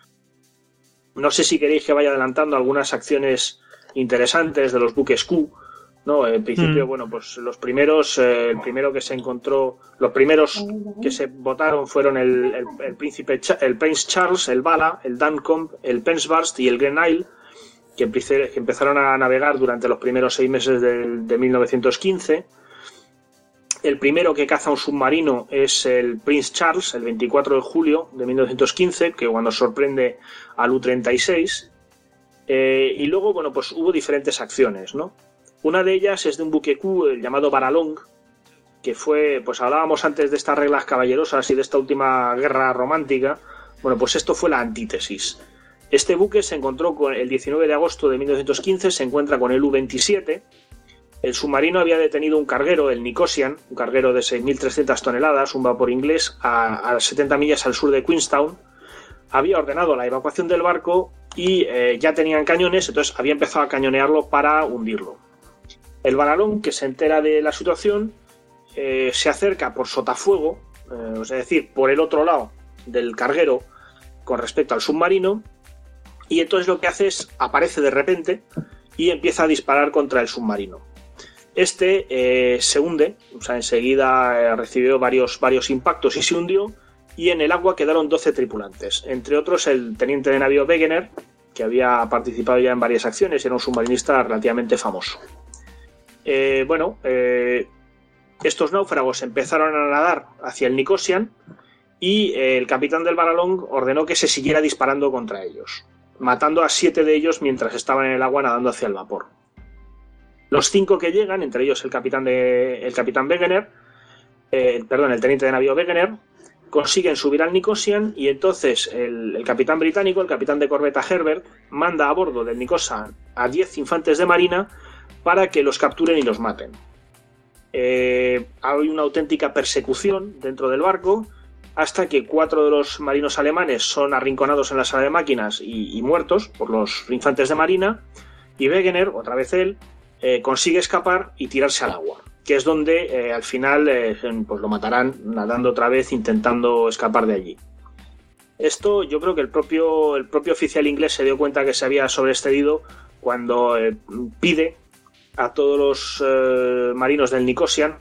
No sé si queréis que vaya adelantando algunas acciones interesantes de los buques Q, ¿no? En principio, mm. bueno, pues los primeros, eh, el primero que se encontró, los primeros que se votaron fueron el, el, el príncipe, Cha- el Prince Charles, el Bala, el Duncombe, el Penshurst y el Grenaille, que, empe- que empezaron a navegar durante los primeros seis meses de, de mil novecientos quince. El primero que caza un submarino es el Prince Charles, el veinticuatro de julio de mil novecientos quince, que cuando sorprende al U treinta y seis. Eh, y luego, bueno, pues hubo diferentes acciones, ¿no? Una de ellas es de un buque Q, el llamado Baralong, que fue, pues hablábamos antes de estas reglas caballerosas y de esta última guerra romántica. Bueno, pues esto fue la antítesis. Este buque se encontró con el diecinueve de agosto de mil novecientos quince, se encuentra con el U veintisiete. El submarino había detenido un carguero, el Nicotian, un carguero de seis mil trescientas toneladas, un vapor inglés, a, a setenta millas al sur de Queenstown. Había ordenado la evacuación del barco y eh, ya tenían cañones, entonces había empezado a cañonearlo para hundirlo. El Baralong, que se entera de la situación, eh, se acerca por sotafuego, eh, es decir, por el otro lado del carguero con respecto al submarino, y entonces lo que hace es, aparece de repente y empieza a disparar contra el submarino. Este eh, se hunde, o sea, enseguida eh, recibió varios, varios impactos y se hundió, y en el agua quedaron doce tripulantes, entre otros el teniente de navío Wegener, que había participado ya en varias acciones, era un submarinista relativamente famoso. Eh, bueno, eh, estos náufragos empezaron a nadar hacia el Nicosia y eh, el capitán del Baralong ordenó que se siguiera disparando contra ellos, matando a siete de ellos mientras estaban en el agua nadando hacia el vapor. Los cinco que llegan, entre ellos el capitán de, el capitán Wegener, eh, perdón, el teniente de navío Wegener, consiguen subir al Nicosia y entonces el, el capitán británico, el capitán de corbeta Herbert, manda a bordo del Nicosia a diez infantes de marina para que los capturen y los maten. Eh, hay una auténtica persecución dentro del barco hasta que cuatro de los marinos alemanes son arrinconados en la sala de máquinas y, y muertos por los infantes de marina, y Wegener, otra vez él, eh, consigue escapar y tirarse al agua, que es donde eh, al final eh, pues lo matarán nadando otra vez intentando escapar de allí. Esto yo creo que el propio, el propio oficial inglés se dio cuenta que se había sobreexcedido cuando eh, pide a todos los eh, marinos del Nicosia,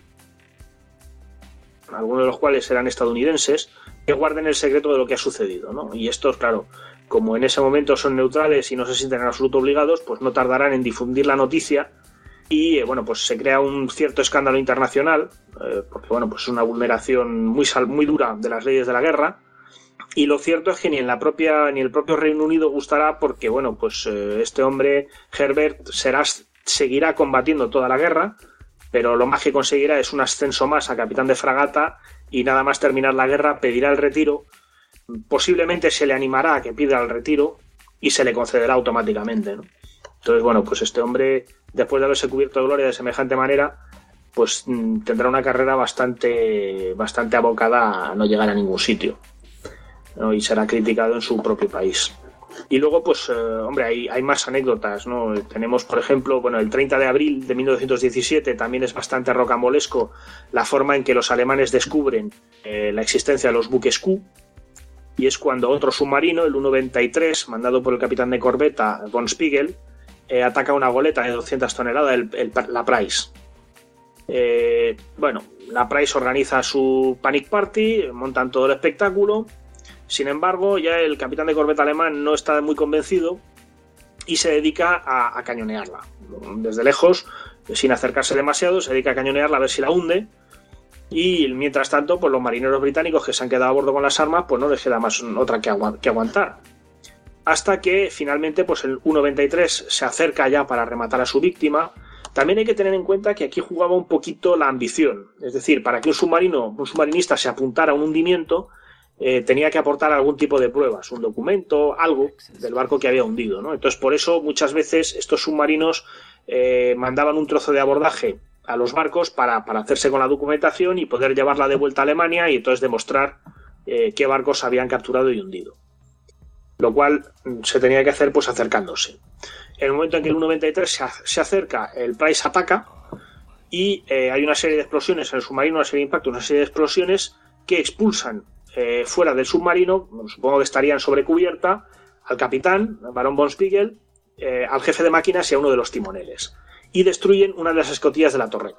algunos de los cuales eran estadounidenses, que guarden el secreto de lo que ha sucedido, ¿no? Y estos, claro, como en ese momento son neutrales y no se sienten en absoluto obligados, pues no tardarán en difundir la noticia y, eh, bueno, pues se crea un cierto escándalo internacional, eh, porque, bueno, pues es una vulneración muy, sal- muy dura de las leyes de la guerra. Y lo cierto es que ni en la propia ni el propio Reino Unido gustará, porque, bueno, pues eh, este hombre, Herbert, será, seguirá combatiendo toda la guerra, pero lo más que conseguirá es un ascenso más a capitán de fragata y nada más terminar la guerra pedirá el retiro. Posiblemente se le animará a que pida el retiro y se le concederá automáticamente, ¿no? Entonces, bueno, pues este hombre, después de haberse cubierto de gloria de semejante manera, pues mm, tendrá una carrera bastante, bastante abocada a no llegar a ningún sitio, ¿no? Y será criticado en su propio país. Y luego, pues, eh, hombre, hay, hay más anécdotas, ¿no? Tenemos, por ejemplo, bueno, el treinta de abril de mil novecientos diecisiete también es bastante rocambolesco la forma en que los alemanes descubren eh, la existencia de los buques Q, y es cuando otro submarino, el U noventa y tres, mandado por el capitán de corbeta von Spiegel, eh, ataca una goleta de doscientas toneladas, el, el, la Price. Eh, bueno, la Price organiza su panic party, montan todo el espectáculo. Sin embargo, ya el capitán de corbeta alemán no está muy convencido y se dedica a, a cañonearla. Desde lejos, sin acercarse demasiado, se dedica a cañonearla a ver si la hunde. Y mientras tanto, pues los marineros británicos que se han quedado a bordo con las armas, pues no les queda más otra que, agu- que aguantar. Hasta que finalmente, pues el U noventa y tres se acerca ya para rematar a su víctima. También hay que tener en cuenta que aquí jugaba un poquito la ambición. Es decir, para que un submarino, un submarinista se apuntara a un hundimiento, Eh, tenía que aportar algún tipo de pruebas, un documento, algo del barco que había hundido, ¿no? Entonces, por eso muchas veces estos submarinos eh, mandaban un trozo de abordaje a los barcos para, para hacerse con la documentación y poder llevarla de vuelta a Alemania y entonces demostrar eh, qué barcos habían capturado y hundido. Lo cual se tenía que hacer pues acercándose. En el momento en que el U noventa y tres se, se acerca, el Price ataca y eh, hay una serie de explosiones en el submarino, una serie de impactos, una serie de explosiones que expulsan Eh, fuera del submarino, supongo que estarían sobre cubierta, al capitán, Baron von Spiegel, eh, al jefe de máquinas y a uno de los timoneles, y destruyen una de las escotillas de la torreta.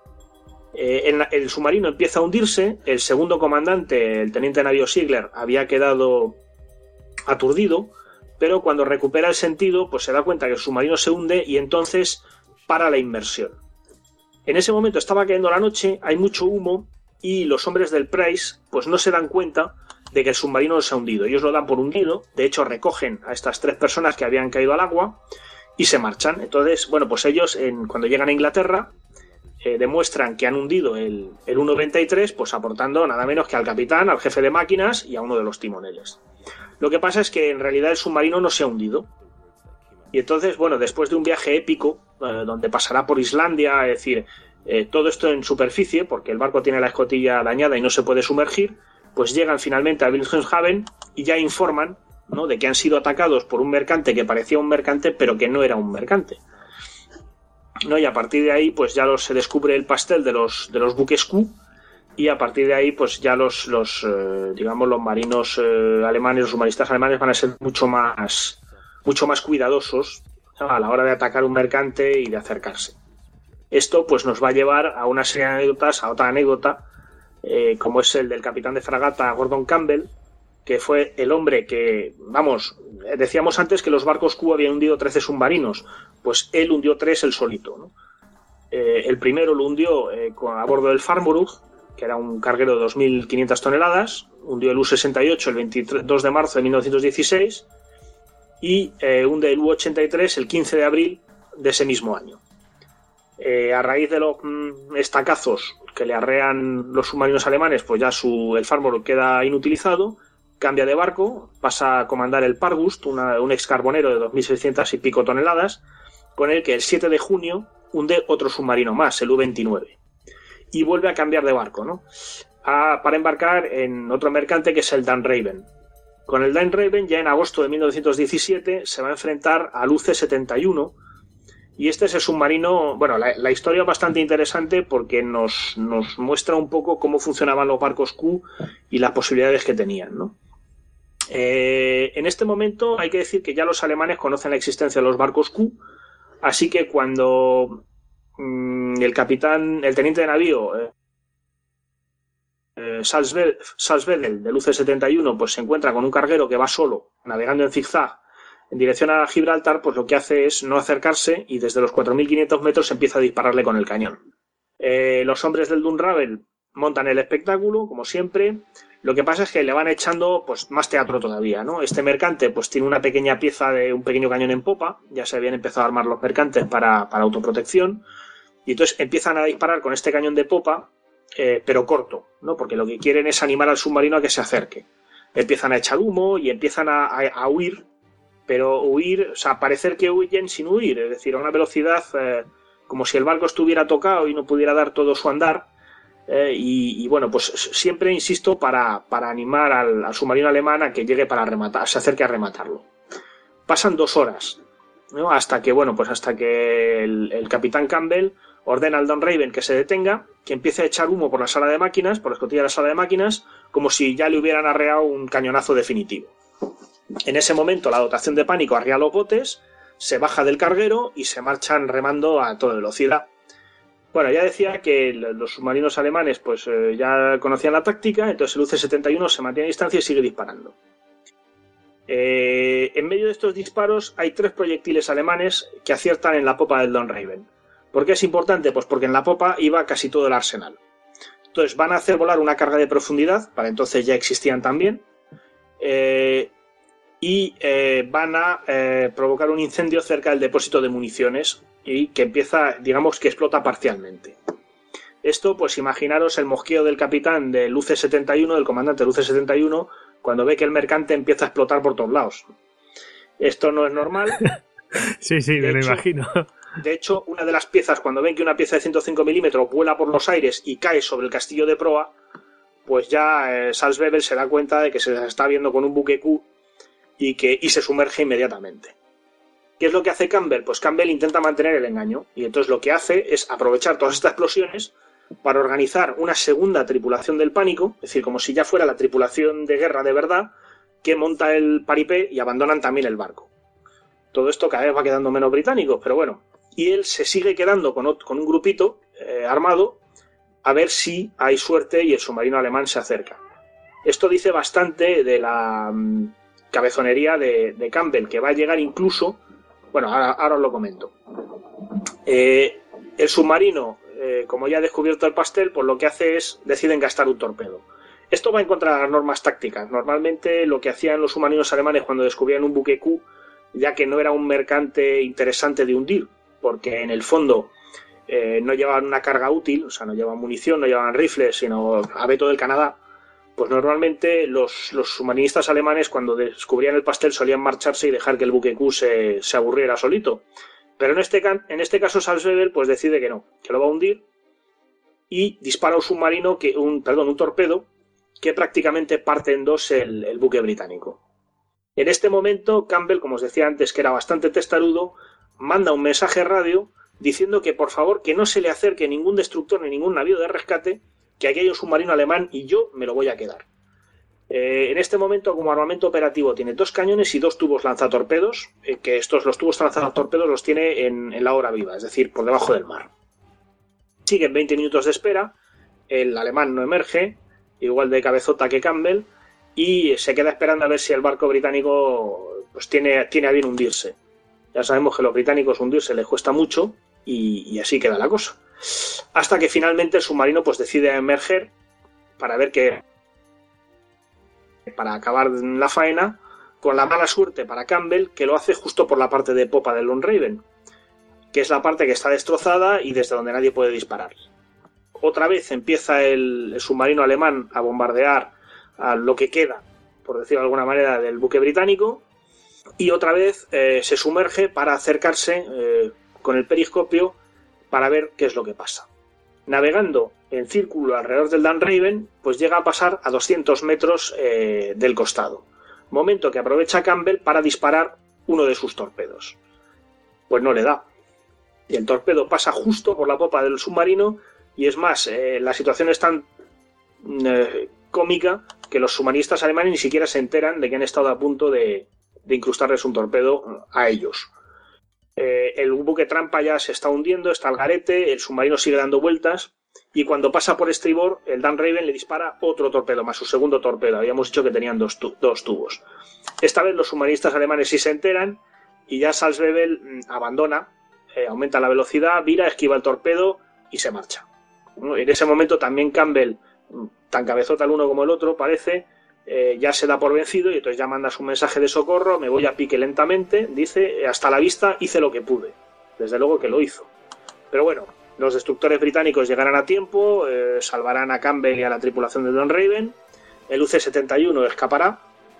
Eh, el, el submarino empieza a hundirse, el segundo comandante, el teniente de navío Ziegler, había quedado aturdido, pero cuando recupera el sentido, pues se da cuenta que el submarino se hunde y entonces para la inmersión. En ese momento estaba cayendo la noche, hay mucho humo, y los hombres del Price pues no se dan cuenta de que el submarino se ha hundido. Ellos lo dan por hundido, de hecho recogen a estas tres personas que habían caído al agua y se marchan. Entonces, bueno, pues ellos en, cuando llegan a Inglaterra eh, demuestran que han hundido el, el U noventa y tres, pues aportando nada menos que al capitán, al jefe de máquinas y a uno de los timoneles. Lo que pasa es que en realidad el submarino no se ha hundido. Y entonces, bueno, después de un viaje épico, eh, donde pasará por Islandia, es decir, Eh, todo esto en superficie, porque el barco tiene la escotilla dañada y no se puede sumergir, pues llegan finalmente a Wilhelmshaven y ya informan, ¿no?, de que han sido atacados por un mercante que parecía un mercante, pero que no era un mercante, ¿no? Y a partir de ahí, pues ya los, se descubre el pastel de los, de los buques Q, y a partir de ahí, pues ya los, los eh, digamos, los marinos eh, alemanes, los submarinistas alemanes van a ser mucho más, mucho más cuidadosos, ¿no?, a la hora de atacar un mercante y de acercarse. Esto pues nos va a llevar a una serie de anécdotas, a otra anécdota, eh, como es el del capitán de fragata Gordon Campbell, que fue el hombre que, vamos, decíamos antes que los barcos Q habían hundido trece submarinos, pues él hundió tres él solito, ¿no? Eh, el primero lo hundió eh, a bordo del Farnborough, que era un carguero de dos mil quinientas toneladas, hundió el U sesenta y ocho el veintidós de marzo de mil novecientos dieciséis y eh, hunde el U ochenta y tres el quince de abril de ese mismo año. Eh, a raíz de los mm, estacazos que le arrean los submarinos alemanes, pues ya su, el Farnborough queda inutilizado, cambia de barco, pasa a comandar el Pargust, una, un ex carbonero de dos mil seiscientas y pico toneladas, con el que el siete de junio hunde otro submarino más, el U veintinueve, y vuelve a cambiar de barco, ¿no? A, para embarcar en otro mercante que es el Dunraven. Con el Dunraven, ya en agosto de mil novecientos diecisiete, se va a enfrentar al U C setenta y uno, y este es el submarino. Bueno, la, la historia es bastante interesante porque nos, nos muestra un poco cómo funcionaban los barcos Q y las posibilidades que tenían, ¿no? Eh, en este momento hay que decir que ya los alemanes conocen la existencia de los barcos Q, así que cuando mmm, el capitán, el teniente de navío eh, eh, Salzwedel del U C setenta y uno, pues se encuentra con un carguero que va solo navegando en zigzag en dirección a Gibraltar, pues lo que hace es no acercarse y desde los cuatro mil quinientos metros empieza a dispararle con el cañón. Eh, los hombres del Dunraven montan el espectáculo, como siempre. Lo que pasa es que le van echando pues más teatro todavía, ¿no? Este mercante pues tiene una pequeña pieza de un pequeño cañón en popa, ya se habían empezado a armar los mercantes para, para autoprotección, y entonces empiezan a disparar con este cañón de popa, eh, pero corto, ¿no? Porque lo que quieren es animar al submarino a que se acerque. Empiezan a echar humo y empiezan a, a, a huir, pero huir, o sea, parecer que huyen sin huir, es decir, a una velocidad eh, como si el barco estuviera tocado y no pudiera dar todo su andar. Eh, y, y bueno, pues siempre insisto para, para animar al, al submarino alemán a que llegue para rematar, se acerque a rematarlo. Pasan dos horas, ¿no? Hasta que, bueno, pues hasta que el, el capitán Campbell ordena al Dunraven que se detenga, que empiece a echar humo por la sala de máquinas, por la escotilla de la sala de máquinas, como si ya le hubieran arreado un cañonazo definitivo. En ese momento la dotación de pánico arrea los botes, se baja del carguero y se marchan remando a toda velocidad. Bueno, ya decía que los submarinos alemanes pues eh, ya conocían la táctica, entonces el U C setenta y uno se mantiene a distancia y sigue disparando. Eh, en medio de estos disparos hay tres proyectiles alemanes que aciertan en la popa del Dunraven. ¿Por qué es importante? Pues porque en la popa iba casi todo el arsenal. Entonces van a hacer volar una carga de profundidad, para entonces ya existían también, eh, y eh, van a eh, provocar un incendio cerca del depósito de municiones y que empieza, digamos que explota parcialmente. Esto, pues imaginaros el mosqueo del capitán del U C setenta y uno, del comandante del U C setenta y uno, cuando ve que el mercante empieza a explotar por todos lados. Esto no es normal. Sí, sí, me lo imagino. De hecho, una de las piezas, cuando ven que una pieza de ciento cinco milímetros vuela por los aires y cae sobre el castillo de proa, pues ya eh, Salzwedel se da cuenta de que se está viendo con un buque Q y, que, y se sumerge inmediatamente. ¿Qué es lo que hace Campbell? Pues Campbell intenta mantener el engaño y entonces lo que hace es aprovechar todas estas explosiones para organizar una segunda tripulación del pánico, es decir, como si ya fuera la tripulación de guerra de verdad, que monta el paripé y abandonan también el barco. Todo esto cada vez va quedando menos británico, pero bueno. Y él se sigue quedando con, otro, con un grupito eh, armado a ver si hay suerte y el submarino alemán se acerca. Esto dice bastante de la um, cabezonería de, de Campbell, que va a llegar incluso... Bueno, ahora, ahora os lo comento. Eh, el submarino, eh, como ya ha descubierto el pastel, pues lo que hace es, deciden gastar un torpedo. Esto va en contra de las normas tácticas. Normalmente lo que hacían los submarinos alemanes cuando descubrían un buque Q, ya que no era un mercante interesante de hundir, porque en el fondo eh, no llevaban una carga útil, o sea, no llevaban munición, no llevaban rifles, sino abeto del Canadá, pues normalmente los, los submarinistas alemanes cuando descubrían el pastel solían marcharse y dejar que el buque Q se, se aburriera solito. Pero en este, en este caso Salzwedel pues decide que no, que lo va a hundir y dispara un submarino, que un, perdón, un torpedo que prácticamente parte en dos el, el buque británico. En este momento Campbell, como os decía antes que era bastante testarudo, manda un mensaje radio diciendo que por favor que no se le acerque ningún destructor ni ningún navío de rescate, que aquí hay un submarino alemán y yo me lo voy a quedar. Eh, en este momento, como armamento operativo, tiene dos cañones y dos tubos lanzatorpedos, eh, que estos, los tubos lanzatorpedos los tiene en, en la hora viva, es decir, por debajo del mar. Siguen veinte minutos de espera, el alemán no emerge, igual de cabezota que Campbell, y se queda esperando a ver si el barco británico pues tiene, tiene a bien hundirse. Ya sabemos que a los británicos hundirse les cuesta mucho y, y así queda la cosa. Hasta que finalmente el submarino pues decide emerger para ver que para acabar la faena, con la mala suerte para Campbell que lo hace justo por la parte de popa del Long Raven, que es la parte que está destrozada y desde donde nadie puede disparar. Otra vez empieza el, el submarino alemán a bombardear a lo que queda, por decirlo de alguna manera, del buque británico, y otra vez eh, se sumerge para acercarse eh, con el periscopio para ver qué es lo que pasa. Navegando en círculo alrededor del Dan Raven, pues llega a pasar a doscientos metros eh, del costado, momento que aprovecha Campbell para disparar uno de sus torpedos. Pues no le da, y el torpedo pasa justo por la popa del submarino, y es más, eh, la situación es tan eh, cómica que los submarinistas alemanes ni siquiera se enteran de que han estado a punto de, de incrustarles un torpedo a ellos. Eh, el buque trampa ya se está hundiendo, está al garete, el submarino sigue dando vueltas, y cuando pasa por estribor, el Dan Raven le dispara otro torpedo más, su segundo torpedo. Habíamos dicho que tenían dos, tu- dos tubos. Esta vez los submarinistas alemanes sí se enteran, y ya Salzwedel mm, abandona, eh, aumenta la velocidad, vira, esquiva el torpedo y se marcha. En ese momento también Campbell, tan cabezota el uno como el otro, parece, eh, ya se da por vencido y entonces ya manda su mensaje de socorro, me voy a pique lentamente, dice, hasta la vista, hice lo que pude. Desde luego que lo hizo. Pero bueno, los destructores británicos llegarán a tiempo, eh, salvarán a Campbell y a la tripulación de Don Raven, el U C setenta y uno escapará,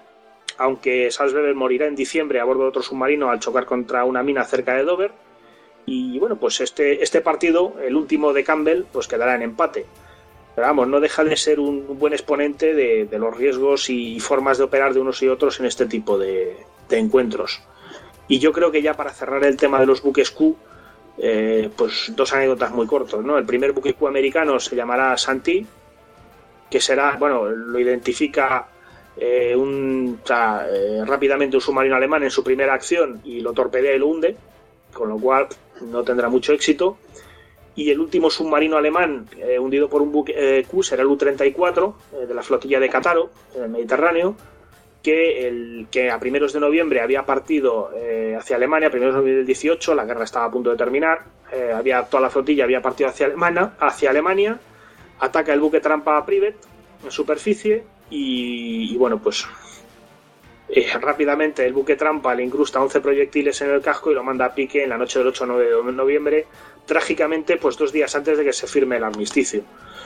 aunque Salzwedel morirá en diciembre a bordo de otro submarino al chocar contra una mina cerca de Dover. Y bueno, pues este, este partido, el último de Campbell, pues quedará en empate. Pero vamos, no deja de ser un buen exponente de, de los riesgos y formas de operar de unos y otros en este tipo de, de encuentros. Y yo creo que ya para cerrar el tema de los buques Q, eh, pues dos anécdotas muy cortas, ¿no? El primer buque Q americano se llamará Santee, que será, bueno, lo identifica eh, un, o sea, eh, rápidamente un submarino alemán en su primera acción y lo torpedea y lo hunde, con lo cual no tendrá mucho éxito. Y el último submarino alemán eh, hundido por un buque eh, Q será el U treinta y cuatro eh, de la flotilla de Cataro en el Mediterráneo, que, el, que a primeros de noviembre había partido eh, hacia Alemania, primeros de noviembre del dieciocho, la guerra estaba a punto de terminar, eh, había, toda la flotilla había partido hacia Alemania, hacia Alemania, ataca el buque trampa Privet en superficie y, y bueno, pues Eh, rápidamente el buque trampa le incrusta once proyectiles en el casco y lo manda a pique en la noche del ocho de noviembre, trágicamente pues dos días antes de que se firme el armisticio.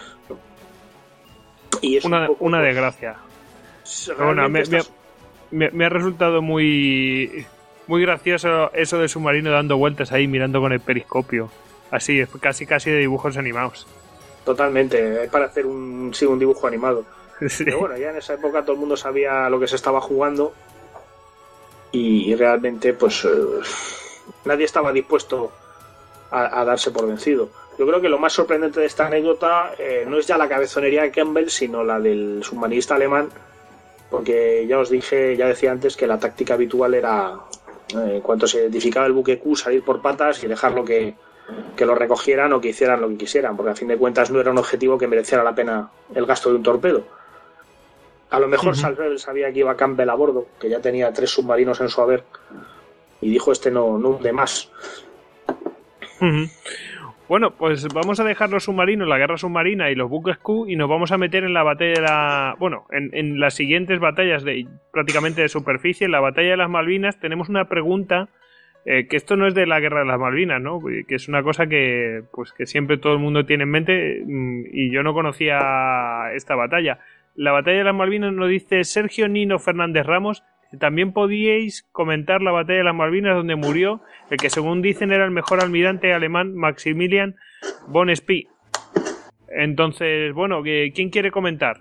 Y es una, un poco, una pues, desgracia. Bueno, me, estás... me, me ha resultado muy muy gracioso eso del submarino dando vueltas ahí mirando con el periscopio, así, casi casi de dibujos animados. Totalmente, para hacer un, sí, un dibujo animado. Sí. Pero bueno, ya en esa época todo el mundo sabía lo que se estaba jugando y, y realmente pues eh, nadie estaba dispuesto a, a darse por vencido. Yo creo que lo más sorprendente de esta anécdota eh, no es ya la cabezonería de Campbell, sino la del submarinista alemán, porque ya os dije, ya decía antes que la táctica habitual era eh, en cuanto se identificaba el buque Q, salir por patas y dejarlo que que lo recogieran o que hicieran lo que quisieran, porque a fin de cuentas no era un objetivo que mereciera la pena el gasto de un torpedo. A lo mejor uh-huh. Salzwedel sabía que iba Campbell a bordo, que ya tenía tres submarinos en su haber, y dijo este no, no hunde más. Uh-huh. Bueno, pues vamos a dejar los submarinos, la guerra submarina y los buques Q, y nos vamos a meter en la batalla de la... Bueno, en, en las siguientes batallas de prácticamente de superficie. En la batalla de las Malvinas tenemos una pregunta, eh, que esto no es de la guerra de las Malvinas, ¿no? Que es una cosa que, pues, que siempre todo el mundo tiene en mente, y yo no conocía esta batalla. La batalla de las Malvinas nos dice Sergio Nino Fernández Ramos. También podíais comentar la batalla de las Malvinas donde murió el que según dicen era el mejor almirante alemán Maximilian von Spee. Entonces, bueno, ¿quién quiere comentar?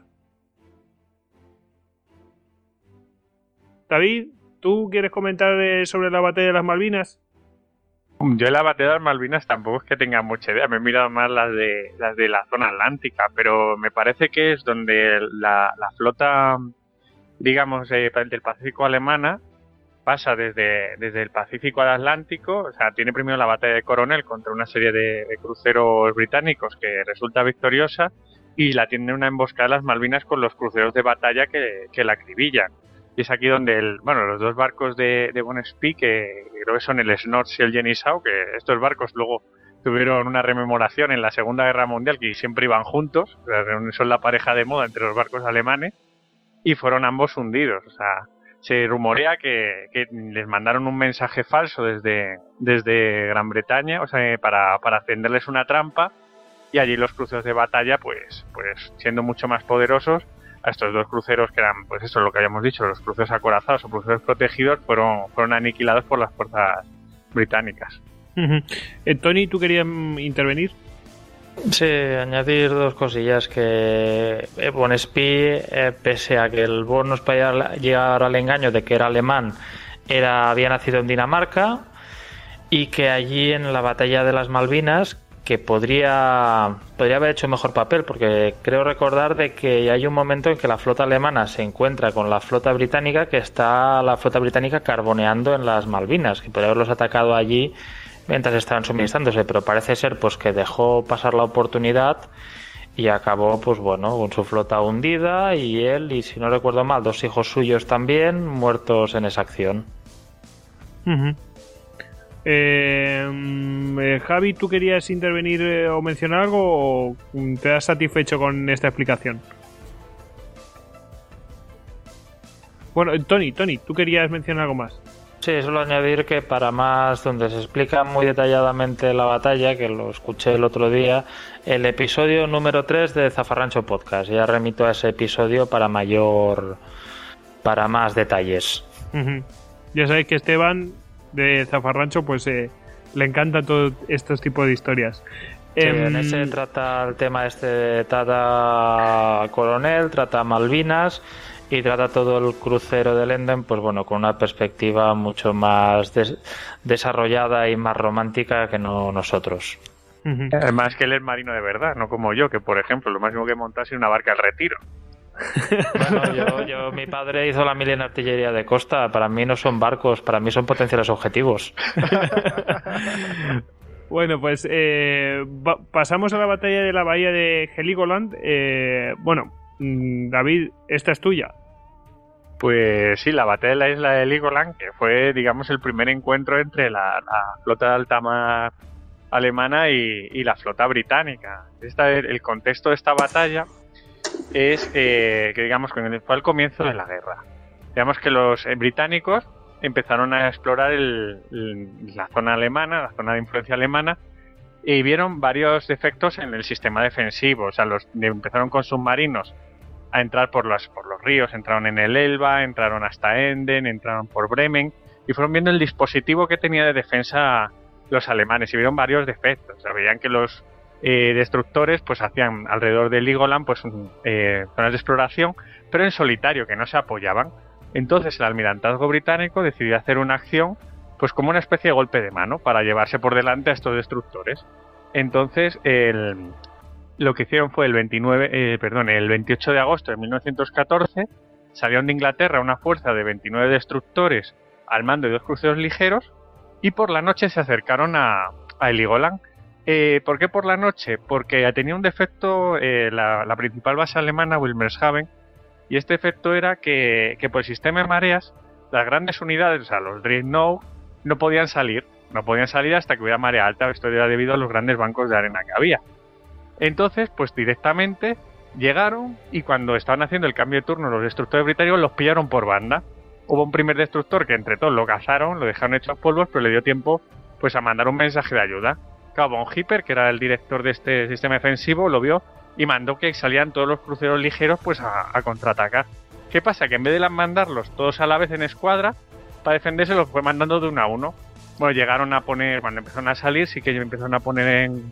David, ¿tú quieres comentar sobre la batalla de las Malvinas? Yo en la batalla de las Malvinas tampoco es que tenga mucha idea, me he mirado más las de las de la zona atlántica, pero me parece que es donde la, la flota, digamos, eh, del Pacífico alemana pasa desde, desde el Pacífico al Atlántico. O sea, tiene primero la batalla de Coronel contra una serie de, de cruceros británicos que resulta victoriosa, y la tiene una emboscada en las Malvinas con los cruceros de batalla que, que la acribillan. Y es aquí donde el, bueno, los dos barcos de, de Bonespí, que creo que son el Snorts y el Genisau, que estos barcos luego tuvieron una rememoración en la Segunda Guerra Mundial, que siempre iban juntos, son la pareja de moda entre los barcos alemanes, y fueron ambos hundidos. O sea, se rumorea que, que les mandaron un mensaje falso desde, desde Gran Bretaña, o sea, para, para tenderles una trampa, y allí los cruceros de batalla, pues, pues siendo mucho más poderosos, a estos dos cruceros que eran, pues eso, lo que habíamos dicho, los cruceros acorazados o cruceros protegidos, fueron, fueron aniquilados por las fuerzas británicas. Uh-huh. Eh, Tony, ¿tú querías intervenir? Sí, añadir dos cosillas. Que Bonespí, eh, pese a que el Born nos podía llegar al engaño de que era alemán, era, había nacido en Dinamarca, y que allí en la batalla de las Malvinas, que podría, podría haber hecho mejor papel, porque creo recordar de que hay un momento en que la flota alemana se encuentra con la flota británica, que está la flota británica carboneando en las Malvinas, que podría haberlos atacado allí mientras estaban suministrándose, pero parece ser pues que dejó pasar la oportunidad y acabó, pues bueno, con su flota hundida, y él, y si no recuerdo mal, dos hijos suyos también muertos en esa acción. Uh-huh. Eh, eh, Javi, ¿tú querías intervenir eh, o mencionar algo, o te has satisfecho con esta explicación? Bueno, Tony, Tony, ¿tú querías mencionar algo más? Sí, solo añadir que para más, donde se explica muy detalladamente la batalla, que lo escuché el otro día, el episodio número tres de Zafarrancho Podcast. Ya remito a ese episodio para mayor, para más detalles. Uh-huh. Ya sabéis que Esteban de Zafarrancho pues eh, le encanta todos estos tipos de historias. Sí, eh, en ese trata el tema este, trata Coronel, trata Malvinas y trata todo el crucero de Lenden, pues bueno, con una perspectiva mucho más des- desarrollada y más romántica que no nosotros. Uh-huh. Además que él es marino de verdad, no como yo, que por ejemplo lo máximo que montase es una barca al Retiro. Bueno, yo, yo, mi padre hizo la mili en artillería de costa. Para mí no son barcos, para mí son potenciales objetivos. Bueno, pues eh, va- pasamos a la batalla de la bahía de Heligoland. Eh, bueno, mm, David, esta es tuya. Pues sí, la batalla de la isla de Heligoland, que fue, digamos, el primer encuentro entre la, la flota de alta mar alemana y, y la flota británica. Esta, el contexto de esta batalla es eh, que, digamos, que fue al comienzo de la guerra. Digamos que los eh, británicos empezaron a explorar el, el, la zona alemana, la zona de influencia alemana, y vieron varios defectos en el sistema defensivo. O sea, los empezaron con submarinos a entrar por los, por los ríos, entraron en el Elba, entraron hasta Enden, entraron por Bremen, y fueron viendo el dispositivo que tenía de defensa los alemanes, y vieron varios defectos. O sea, veían que los eh, destructores pues hacían alrededor de Heligoland pues eh, zonas de exploración, pero en solitario, que no se apoyaban. Entonces el almirantazgo británico decidió hacer una acción pues como una especie de golpe de mano para llevarse por delante a estos destructores. Entonces el, lo que hicieron fue el veintinueve, eh, perdón, el veintiocho de agosto de mil novecientos catorce salieron de Inglaterra una fuerza de veintinueve destructores al mando de dos cruceros ligeros, y por la noche se acercaron a, a Heligoland. Eh, ¿Por qué por la noche? Porque tenía un defecto eh, la, la principal base alemana, Wilhelmshaven, y este efecto era que, que por el sistema de mareas las grandes unidades, o sea, los Dreadnought, no podían salir, no podían salir hasta que hubiera marea alta. Esto era debido a los grandes bancos de arena que había. Entonces, pues directamente llegaron, y cuando estaban haciendo el cambio de turno los destructores británicos los pillaron por banda. Hubo un primer destructor que entre todos lo cazaron, lo dejaron hechos polvos, pero le dio tiempo pues a mandar un mensaje de ayuda. Claro, von Hipper, que era el director de este sistema defensivo, lo vio y mandó que salían todos los cruceros ligeros pues a, a contraatacar. ¿Qué pasa? Que en vez de mandarlos todos a la vez en escuadra, para defenderse los fue mandando de uno a uno. Bueno, llegaron a poner, cuando empezaron a salir, sí que empezaron a poner en,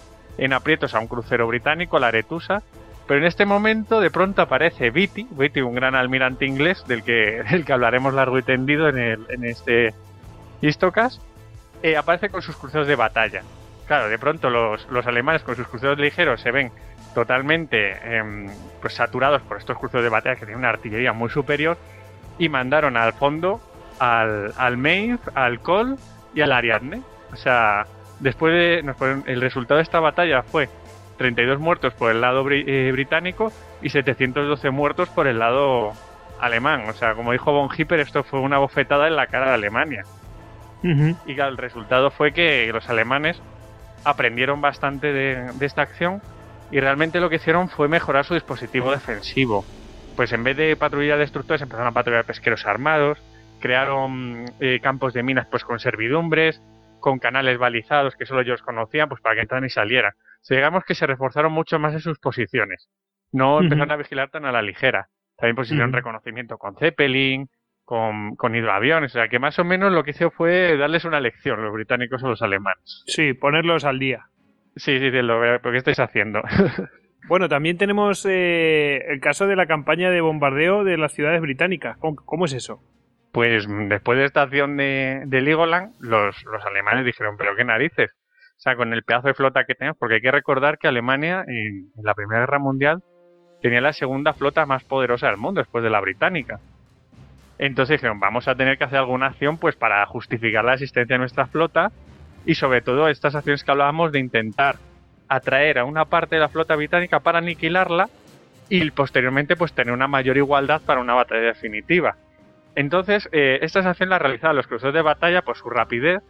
en aprietos a un crucero británico, la Arethusa, pero en este momento de pronto aparece Beatty, Beatty, un gran almirante inglés del que, del que hablaremos largo y tendido en, el, en este Histocast, eh, aparece con sus cruceros de batalla. Claro, de pronto los, los alemanes con sus cruceros ligeros se ven totalmente eh, pues saturados por estos cruceros de batalla que tienen una artillería muy superior, y mandaron al fondo al, al Maine, al Cole y al Ariadne. O sea, después de, nos ponen, el resultado de esta batalla fue treinta y dos muertos por el lado bri- eh, británico y setecientos doce muertos por el lado alemán. O sea, como dijo von Hipper, esto fue una bofetada en la cara de Alemania. Uh-huh. Y claro, el resultado fue que los alemanes aprendieron bastante de, de esta acción y realmente lo que hicieron fue mejorar su dispositivo defensivo. Pues en vez de patrullar destructores empezaron a patrullar pesqueros armados, crearon eh, campos de minas pues con servidumbres, con canales balizados que solo ellos conocían pues para que entraran y salieran. O sea, digamos que se reforzaron mucho más en sus posiciones. No uh-huh. empezaron a vigilar tan a la ligera. También pues hicieron uh-huh. reconocimiento con Zeppelin, con, con hidroaviones. O sea, que más o menos lo que hizo fue darles una lección los británicos a los alemanes. Sí, ponerlos al día. Sí, sí, sí, lo veo. ¿Pero qué estáis haciendo? Bueno, también tenemos eh, el caso de la campaña de bombardeo de las ciudades británicas. ¿Cómo, cómo es eso? Pues después de esta acción de, de Legoland, los, los alemanes dijeron, pero qué narices. O sea, con el pedazo de flota que tenemos, porque hay que recordar que Alemania en, en la Primera Guerra Mundial tenía la segunda flota más poderosa del mundo, después de la británica. Entonces dijeron, vamos a tener que hacer alguna acción pues para justificar la existencia de nuestra flota y sobre todo estas acciones que hablábamos de intentar atraer a una parte de la flota británica para aniquilarla y posteriormente pues tener una mayor igualdad para una batalla definitiva. Entonces, eh, estas acciones las realizaban los cruceros de batalla por su rapidez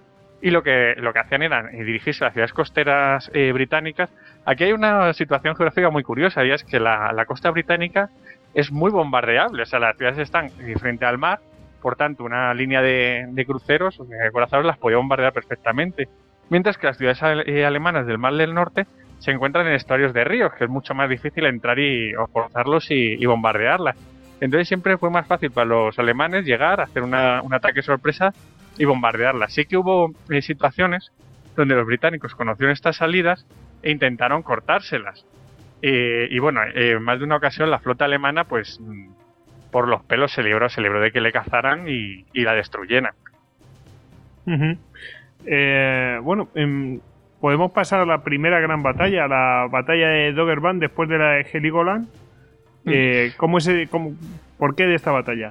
y lo que, lo que hacían era dirigirse a las ciudades costeras eh, británicas. Aquí hay una situación geográfica muy curiosa y es que la, la costa británica es muy bombardeable. O sea, las ciudades están frente al mar, por tanto, una línea de, de cruceros o de acorazados las podía bombardear perfectamente. Mientras que las ciudades ale- alemanas del Mar del Norte se encuentran en estuarios de ríos, que es mucho más difícil entrar y o forzarlos y, y bombardearlas. Entonces siempre fue más fácil para los alemanes llegar, hacer una, un ataque sorpresa y bombardearlas. Sí que hubo eh, situaciones donde los británicos conocieron estas salidas e intentaron cortárselas. Eh, y bueno, en eh, más de una ocasión la flota alemana, pues por los pelos se libró, se libró de que le cazaran y, y la destruyeran. Uh-huh. Eh, bueno, eh, podemos pasar a la primera gran batalla, la batalla de Dogger Bank después de la de Heligoland. Eh, ¿cómo es, cómo, ¿Por qué de esta batalla?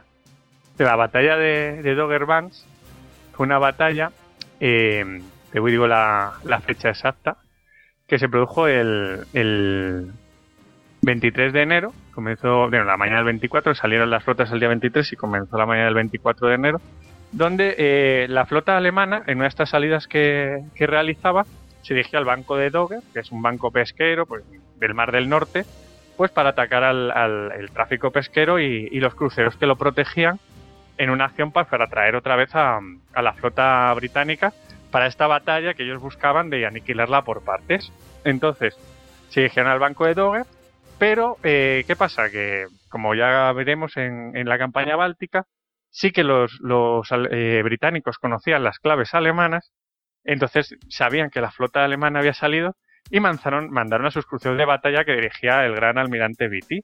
La batalla de, de Dogger Bank fue una batalla, eh, te digo la, la fecha exacta, que se produjo el, el veintitrés de enero. Comenzó, bueno, la mañana del veinticuatro, salieron las flotas el día veintitrés y comenzó la mañana del veinticuatro de enero, donde eh, la flota alemana, en una de estas salidas que, que realizaba, se dirigía al banco de Dogger, que es un banco pesquero pues, del Mar del Norte, pues para atacar al, al el tráfico pesquero y, y los cruceros que lo protegían en una acción para atraer otra vez a, a la flota británica para esta batalla que ellos buscaban de aniquilarla por partes. Entonces, se dirigieron al banco de Dogger, pero eh, ¿qué pasa? Que, como ya veremos en, en la campaña báltica, sí que los, los eh, británicos conocían las claves alemanas, entonces sabían que la flota alemana había salido y mandaron, mandaron a sus cruceros de batalla que dirigía el gran almirante Beatty.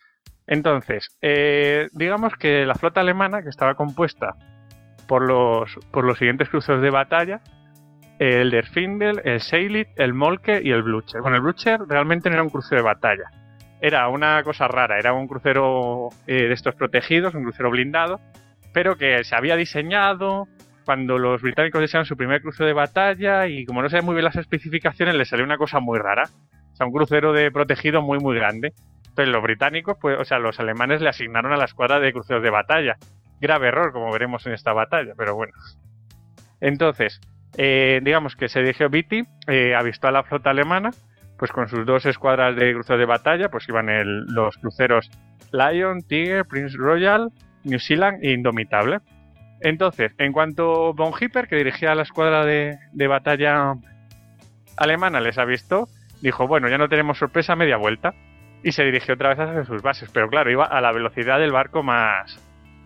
Entonces, eh, digamos que la flota alemana, que estaba compuesta por los, por los siguientes cruceros de batalla, el Der Findel, el Seilit, el Molke y el Blücher. Bueno, el Blücher realmente no era un crucero de batalla, era una cosa rara, era un crucero eh, de estos protegidos, un crucero blindado, pero que se había diseñado cuando los británicos desearon su primer crucero de batalla y como no sabían muy bien las especificaciones les salió una cosa muy rara. O sea, un crucero de protegido muy muy grande. Entonces los británicos, pues, o sea, los alemanes le asignaron a la escuadra de cruceros de batalla. Grave error, como veremos en esta batalla, pero bueno. Entonces, eh, digamos que se dirigió Beatty, eh, avistó a la flota alemana, pues con sus dos escuadras de cruceros de batalla, pues iban el, los cruceros Lion, Tiger, Prince Royal, New Zealand e Indomitable. Entonces, en cuanto von Hipper, que dirigía la escuadra de, de batalla alemana, les avistó, dijo, bueno, ya no tenemos sorpresa, media vuelta, y se dirigió otra vez hacia sus bases, pero claro, iba a la velocidad del barco más,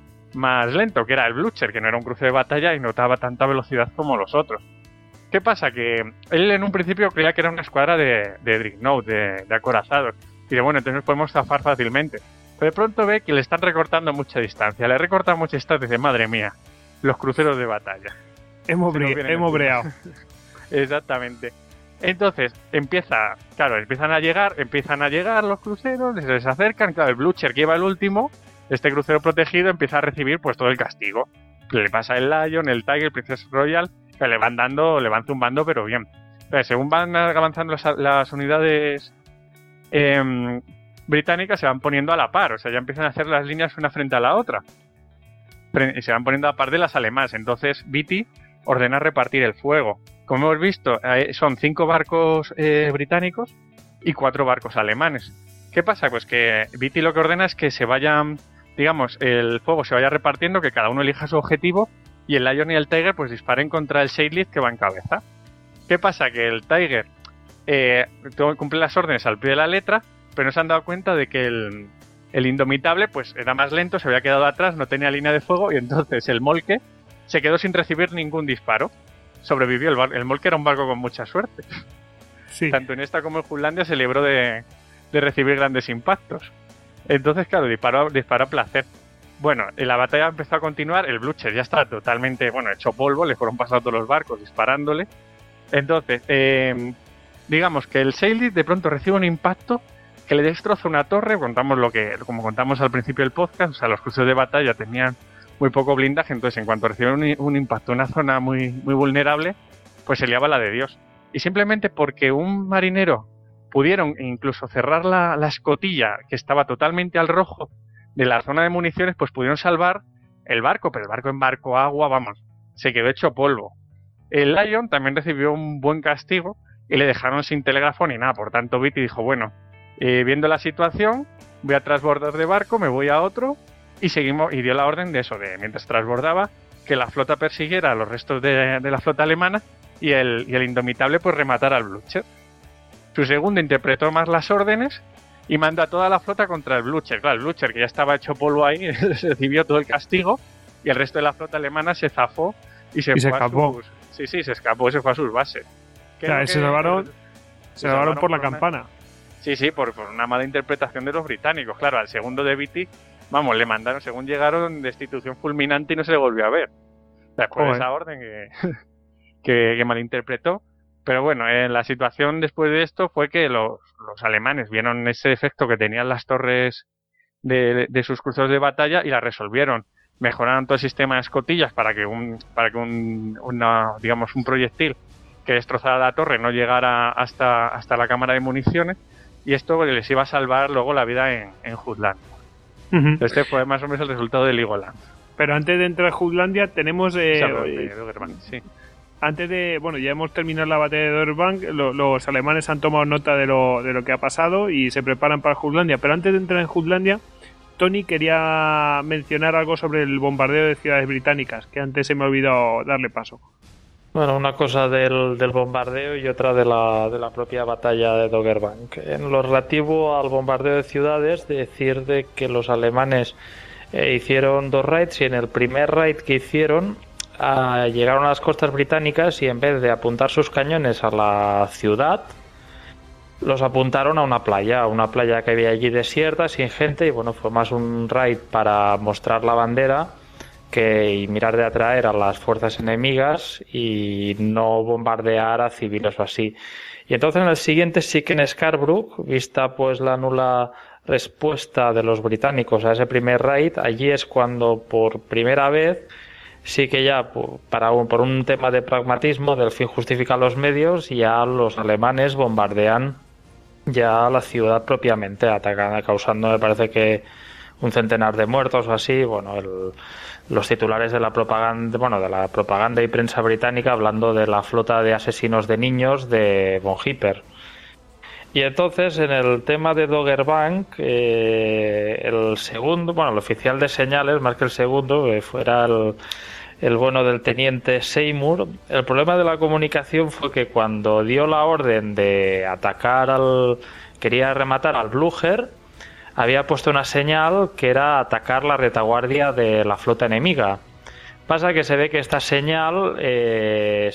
más lento, que era el Blücher, que no era un crucero de batalla y no daba tanta velocidad como los otros. ¿Qué pasa? Que él en un principio creía que era una escuadra de, de Dreadnought, de, de acorazados, y de bueno, entonces nos podemos zafar fácilmente. Pero de pronto ve que le están recortando mucha distancia. Le recortan mucha distancia y dice, madre mía, los cruceros de batalla. Hemos, bre- hemos breado. Exactamente. Entonces, empieza, claro, empiezan a llegar, empiezan a llegar los cruceros, se les acercan, claro, el Blücher que iba el último, este crucero protegido empieza a recibir pues todo el castigo. le pasa el Lion, el Tiger, el Princess Royal, que le van dando, le van zumbando, pero bien. Entonces, según van avanzando las, las unidades eh, británicas, se van poniendo a la par, o sea, ya empiezan a hacer las líneas una frente a la otra. Y se van poniendo a par de las alemanas. Entonces, Beatty ordena repartir el fuego. Como hemos visto, eh, son cinco barcos eh, británicos y cuatro barcos alemanes. ¿Qué pasa? Pues que Beatty lo que ordena es que se vayan, digamos, el fuego se vaya repartiendo, que cada uno elija su objetivo y el Lion y el Tiger pues disparen contra el Seydlitz que va en cabeza. ¿Qué pasa? Que el Tiger eh, cumple las órdenes al pie de la letra, pero no se han dado cuenta de que el, el Indomitable pues era más lento, se había quedado atrás, no tenía línea de fuego y entonces el Molke se quedó sin recibir ningún disparo. Sobrevivió, el, bar- el Molke era un barco con mucha suerte. Sí. Tanto en esta como en Jutlandia se libró de, de recibir grandes impactos. Entonces, claro, disparó, disparó a placer. Bueno, la batalla empezó a continuar, el Blucher ya estaba totalmente, bueno, hecho polvo, le fueron pasando todos los barcos disparándole. Entonces, eh, digamos que el Seydlitz de pronto recibe un impacto que le destroza una torre, contamos lo que, como contamos al principio del podcast, o sea, los cruceros de batalla tenían muy poco blindaje, entonces en cuanto reciben un, un impacto en una zona muy, muy vulnerable, pues se liaba la de Dios. Y simplemente porque un marinero pudieron incluso cerrar la, la escotilla, que estaba totalmente al rojo de la zona de municiones, pues pudieron salvar el barco, pero el barco embarcó agua, vamos, se quedó hecho polvo. El Lion también recibió un buen castigo y le dejaron sin telégrafo ni nada, por tanto Beatty dijo, bueno, eh, viendo la situación, voy a transbordar de barco, me voy a otro, y seguimos, y dio la orden de eso, de mientras transbordaba, que la flota persiguiera a los restos de, de la flota alemana y el, y el Indomitable pues rematara al Blucher. Su segundo interpretó más las órdenes y mandó a toda la flota contra el Blucher. Claro, el Blucher, que ya estaba hecho polvo ahí, recibió todo el castigo y el resto de la flota alemana se zafó y se, y fue se a escapó. sus, sí, sí, se escapó y se fue a sus bases. O sea, se salvaron, se se salvaron salvaron por la por una- campana. Sí, sí, por, por una mala interpretación de los británicos. Claro, al segundo de Beatty, vamos, le mandaron, según llegaron, destitución fulminante y no se le volvió a ver. Después Joder. de esa orden que, que, que malinterpretó. Pero bueno, eh, la situación después de esto fue que los, los alemanes vieron ese defecto que tenían las torres de, de sus cruceros de batalla y la resolvieron. Mejoraron todo el sistema de escotillas para que un, para que un, una, digamos, un proyectil que destrozara la torre no llegara hasta, hasta la cámara de municiones, y esto les iba a salvar luego la vida en, en Jutlandia. Ujú. Este fue más o menos el resultado de Legoland. Pero antes de entrar a Jutlandia tenemos... eh, De Doggerbank, sí. antes de... Bueno, ya hemos terminado la batalla de Doggerbank, lo- los alemanes han tomado nota de lo, de lo que ha pasado y se preparan para Jutlandia. Pero antes de entrar en Jutlandia, Tony quería mencionar algo sobre el bombardeo de ciudades británicas, que antes se me ha olvidado darle paso. Bueno, una cosa del, del bombardeo y otra de la, de la propia batalla de Doggerbank. En lo relativo al bombardeo de ciudades, decir de que los alemanes eh, hicieron dos raids y en el primer raid que hicieron ah, llegaron a las costas británicas y en vez de apuntar sus cañones a la ciudad, los apuntaron a una playa, a una playa que había allí desierta, sin gente, y bueno, fue más un raid para mostrar la bandera que y mirar de atraer a las fuerzas enemigas y no bombardear a civiles o así. Y entonces en el siguiente sí que en Scarborough, vista pues la nula respuesta de los británicos a ese primer raid, allí es cuando por primera vez sí que ya para un, por un tema de pragmatismo, del fin justifica los medios, ya los alemanes bombardean ya la ciudad propiamente, atacando, causando, me parece que un centenar de muertos o así. Bueno, el, los titulares de la propaganda, bueno, de la propaganda y prensa británica hablando de la flota de asesinos de niños de von Hipper. Y entonces en el tema de Doggerbank, eh, el segundo, bueno, el oficial de señales, más que el segundo, que fuera el, el bueno del teniente Seymour, el problema de la comunicación fue que cuando dio la orden de atacar al, quería rematar al Blucher, había puesto una señal que era atacar la retaguardia de la flota enemiga. Pasa que se ve que esta señal eh,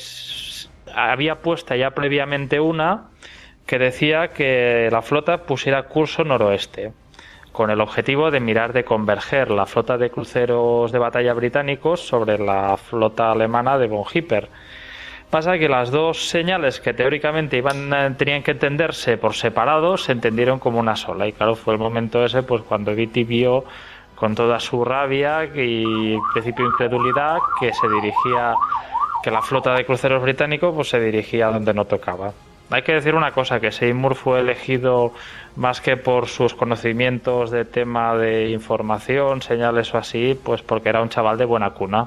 había puesta ya previamente una que decía que la flota pusiera curso noroeste, con el objetivo de mirar de converger la flota de cruceros de batalla británicos sobre la flota alemana de von Hipper. Pasa que las dos señales que teóricamente iban tenían que entenderse por separado se entendieron como una sola, y claro, fue el momento ese pues cuando Beatty vio con toda su rabia y en principio incredulidad, que se dirigía, que la flota de cruceros británicos pues se dirigía donde no tocaba. Hay que decir una cosa, que Seymour fue elegido más que por sus conocimientos de tema de información, señales o así, pues porque era un chaval de buena cuna.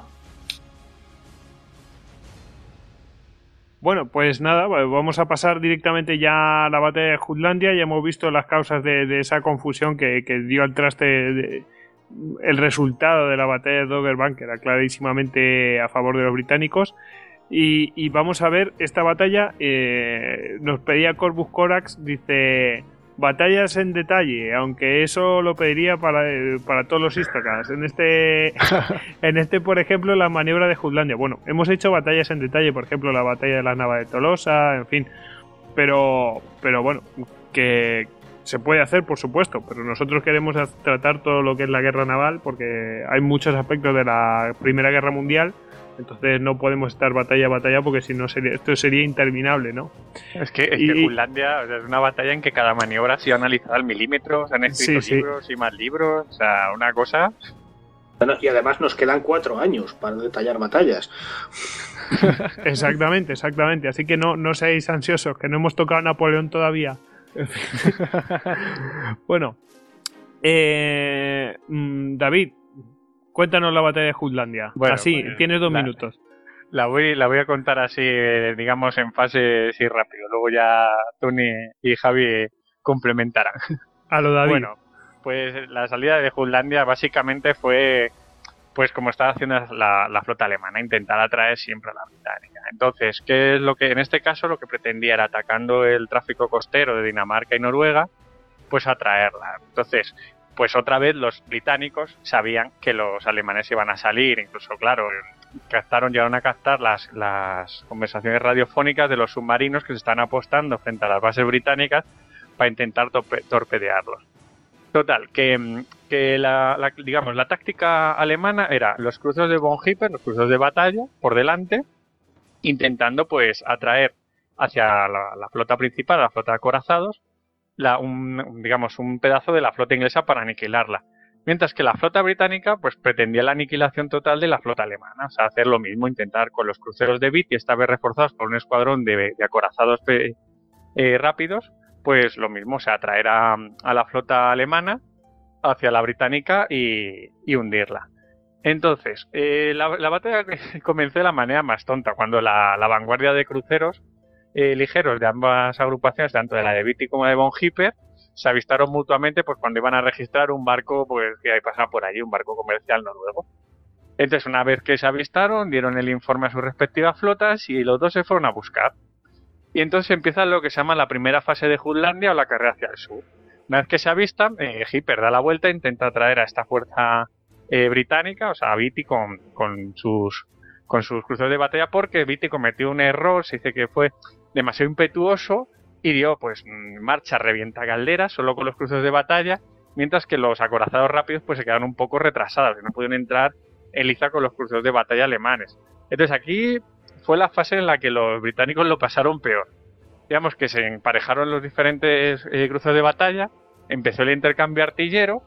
Bueno, pues nada, vamos a pasar directamente ya a la batalla de Jutlandia. Ya hemos visto las causas de, de esa confusión que, que dio al traste de, el resultado de la batalla de Dogger Bank, que era clarísimamente a favor de los británicos. Y, y vamos a ver esta batalla. Eh, nos pedía Corvus Corax, dice: batallas en detalle, aunque eso lo pediría para, para todos los Istocas. En este, en este, por ejemplo, la maniobra de Jutlandia. Bueno, hemos hecho batallas en detalle, por ejemplo, la batalla de la Nava de Tolosa, en fin. Pero, pero bueno, que se puede hacer, por supuesto, pero nosotros queremos tratar todo lo que es la guerra naval, porque hay muchos aspectos de la Primera Guerra Mundial. Entonces no podemos estar batalla a batalla, porque si no sería, esto sería interminable, ¿no? Es que, es y, que Jutlandia, o sea, es una batalla en que cada maniobra ha sido analizada al milímetro, se han escrito sí, libros sí. y más libros, o sea, una cosa... Bueno, y además nos quedan cuatro años para detallar batallas. Exactamente, exactamente. Así que no, no seáis ansiosos, que no hemos tocado a Napoleón todavía. Bueno, eh, David, cuéntanos la batalla de Jutlandia. Bueno, así, pues, tienes dos la, minutos. La voy, la voy a contar así, digamos, en fase así rápido. Luego ya Tony y Javi complementarán. A lo David. Bueno, pues la salida de Jutlandia básicamente fue, pues como estaba haciendo la, la flota alemana, intentar atraer siempre a la británica. Entonces, ¿qué es lo que, en este caso, lo que pretendía era, atacando el tráfico costero de Dinamarca y Noruega, pues atraerla? Entonces, pues otra vez los británicos sabían que los alemanes iban a salir, incluso, claro, captaron, llegaron a captar las, las conversaciones radiofónicas de los submarinos que se están apostando frente a las bases británicas para intentar torpe, torpedearlos. Total, que, que la, la, digamos, la táctica alemana era los cruceros de von Hipper, los cruceros de batalla, por delante, intentando pues atraer hacia la, la flota principal, la flota de acorazados, La, un, digamos, un pedazo de la flota inglesa para aniquilarla. Mientras que la flota británica pues pretendía la aniquilación total de la flota alemana. O sea, hacer lo mismo, intentar con los cruceros de Beatty, esta vez reforzados por un escuadrón de, de acorazados eh, eh, rápidos, pues lo mismo, o sea, atraer a, a la flota alemana hacia la británica y, y hundirla. Entonces, eh, la, la batalla comenzó de la manera más tonta, cuando la, la vanguardia de cruceros Eh, ligeros de ambas agrupaciones, tanto de la de Beatty como de von Hipper, se avistaron mutuamente pues cuando iban a registrar un barco pues que pasaba por allí, un barco comercial noruego. Entonces, una vez que se avistaron, dieron el informe a sus respectivas flotas y los dos se fueron a buscar. Y entonces empieza lo que se llama la primera fase de Jutlandia, o la carrera hacia el sur. Una vez que se avistan, eh, Hipper da la vuelta e intenta atraer a esta fuerza eh, británica, o sea, a Beatty con, con sus con sus cruceros de batalla, porque Beatty cometió un error, se dice que fue demasiado impetuoso y dio pues marcha revienta calderas solo con los cruceros de batalla, mientras que los acorazados rápidos pues se quedaron un poco retrasados y no pudieron entrar en liza con los cruceros de batalla alemanes. Entonces aquí fue la fase en la que los británicos lo pasaron peor. Digamos que se emparejaron los diferentes eh, cruceros de batalla, empezó el intercambio artillero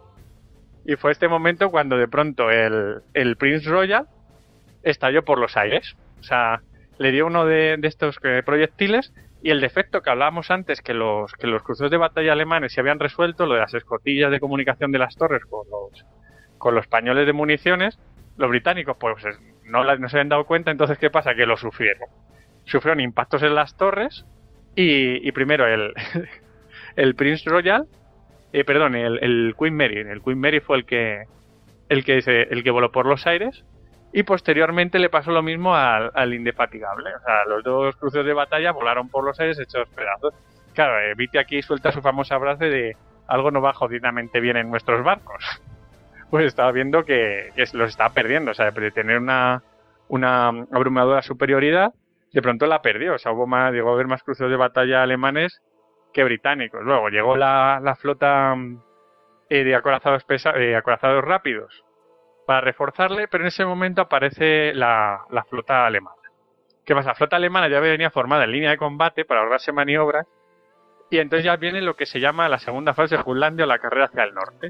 y fue este momento cuando de pronto el, el Prince Royal estalló por los aires. O sea, le dio uno de, de estos eh, proyectiles, y el defecto que hablábamos antes, que los, que los cruceros de batalla alemanes se habían resuelto, lo de las escotillas de comunicación de las torres con los, con los pañoles de municiones, los británicos pues no, no se habían dado cuenta. Entonces, ¿qué pasa? Que lo sufrieron. Sufrieron impactos en las torres y, y primero el, el Prince Royal, eh, perdón, el, el Queen Mary, el Queen Mary fue el que, el que, se, el que voló por los aires. Y posteriormente le pasó lo mismo al, al Indefatigable. O sea, los dos cruceros de batalla volaron por los aires hechos pedazos. Claro, eh, Beatty aquí suelta su famosa frase de algo no va jodidamente bien en nuestros barcos. Pues estaba viendo que, que los estaba perdiendo. O sea, de tener una, una abrumadora superioridad, de pronto la perdió. O sea, hubo más, llegó a haber más cruceros de batalla alemanes que británicos. Luego llegó la, la flota eh, de acorazados, pesa, eh, acorazados rápidos para reforzarle, pero en ese momento aparece la, la flota alemana. ¿Qué pasa? La flota alemana ya venía formada en línea de combate para ahorrarse maniobras, y entonces ya viene lo que se llama la segunda fase de Jutlandia, o la carrera hacia el norte.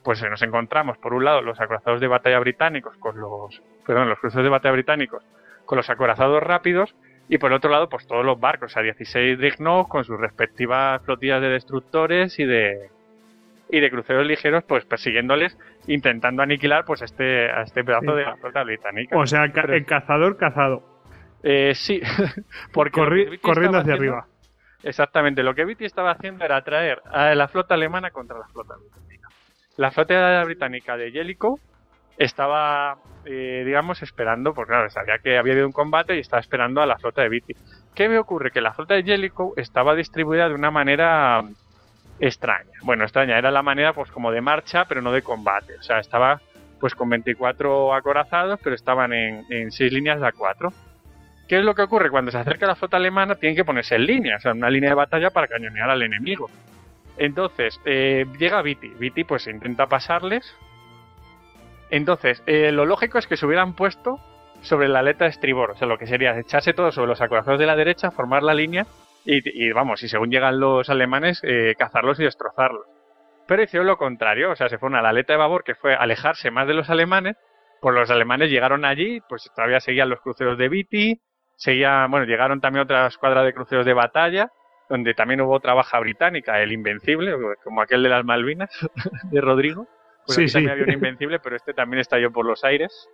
pues nos encontramos, por un lado, los acorazados de batalla británicos con los, perdón, los cruceros de batalla británicos con los acorazados rápidos, y por otro lado, pues todos los barcos, o sea, dieciséis Dreadnoughts con sus respectivas flotillas de destructores y de y de cruceros ligeros, pues persiguiéndoles, intentando aniquilar pues este a este pedazo Sí. de la flota británica. O sea, ca- Pero- el cazador cazado. Eh, sí, porque lo Corri- que Beatty corriendo estaba hacia haciendo- arriba. Exactamente, lo que Beatty estaba haciendo era atraer a la flota alemana contra la flota británica. La flota británica de Jellicoe estaba, eh, digamos, esperando, porque claro, sabía que había habido un combate y estaba esperando a la flota de Beatty. ¿Qué me ocurre? Que la flota de Jellicoe estaba distribuida de una manera extraña. Bueno, extraña, era la manera pues como de marcha, pero no de combate. O sea, estaba pues con veinticuatro acorazados, pero estaban en, en seis líneas de A cuatro. ¿Qué es lo que ocurre? Cuando se acerca la flota alemana tienen que ponerse en línea, o sea, en una línea de batalla para cañonear al enemigo. Entonces, eh, llega Beatty. Beatty pues intenta pasarles. Entonces, eh, lo lógico es que se hubieran puesto sobre la aleta de estribor, o sea, lo que sería echarse todo sobre los acorazados de la derecha, formar la línea y, y vamos, y según llegan los alemanes, eh, cazarlos y destrozarlos. Pero hicieron lo contrario, o sea, se fueron a la aleta de babor, que fue alejarse más de los alemanes, pues los alemanes llegaron allí, pues todavía seguían los cruceros de Beatty, seguían, bueno, llegaron también otra escuadra de cruceros de batalla, donde también hubo otra baja británica, el Invencible, como aquel de las Malvinas, de Rodrigo. Pues Sí, aquí sí. también había un Invencible, pero este también estalló por los aires.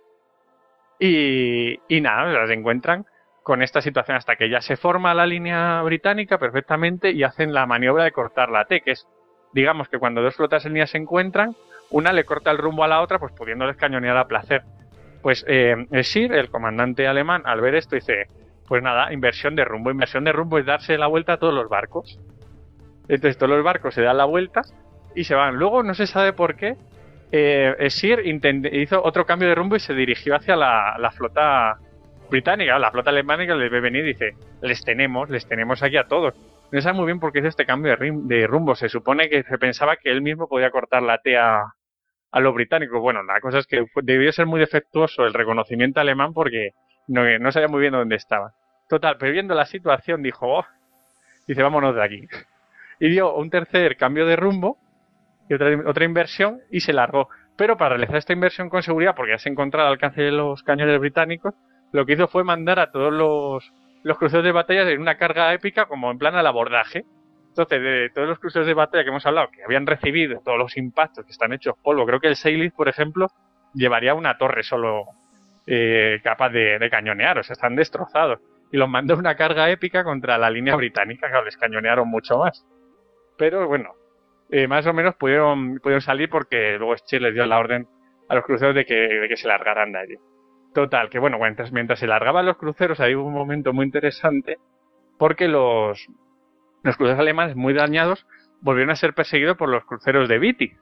Y, y nada, o sea, se encuentran con esta situación hasta que ya se forma la línea británica perfectamente y hacen la maniobra de cortar la T, que es, digamos que cuando dos flotas en línea se encuentran, una le corta el rumbo a la otra, pues pudiéndoles cañonear a placer. Pues eh, Scheer, el comandante alemán, al ver esto dice, pues nada, inversión de rumbo. Inversión de rumbo es darse la vuelta a todos los barcos. Entonces todos los barcos se dan la vuelta y se van. Luego no se sabe por qué, eh, Scheer intent- hizo otro cambio de rumbo y se dirigió hacia la, la flota británica. La flota alemana que les ve venir y dice, les tenemos, les tenemos aquí a todos. No sabe muy bien por qué hizo este cambio de, rim- de rumbo. Se supone que se pensaba que él mismo podía cortar la T a, a los británicos. Bueno, la cosa es que fue- debió ser muy defectuoso el reconocimiento alemán porque no, no sabía muy bien dónde estaba. Total, pero viendo la situación dijo, oh, dice, vámonos de aquí. Y dio un tercer cambio de rumbo y otra, otra inversión y se largó. Pero para realizar esta inversión con seguridad, porque ya se encontraba al alcance de los cañones británicos, lo que hizo fue mandar a todos los, los cruceros de batalla en una carga épica como en plan al abordaje. Entonces, de todos los cruceros de batalla que hemos hablado, que habían recibido todos los impactos que están hechos polvo, creo que el Seilith, por ejemplo, llevaría una torre solo eh, capaz de, de cañonear, o sea, están destrozados. Y los mandó una carga épica contra la línea británica, que les cañonearon mucho más. Pero bueno, eh, más o menos pudieron, pudieron salir porque luego Scheer les dio la orden a los cruceros de que, de que se largaran de allí. Total, que bueno, mientras, mientras se largaban los cruceros, ahí hubo un momento muy interesante porque los, los cruceros alemanes muy dañados volvieron a ser perseguidos por los cruceros de Beatty.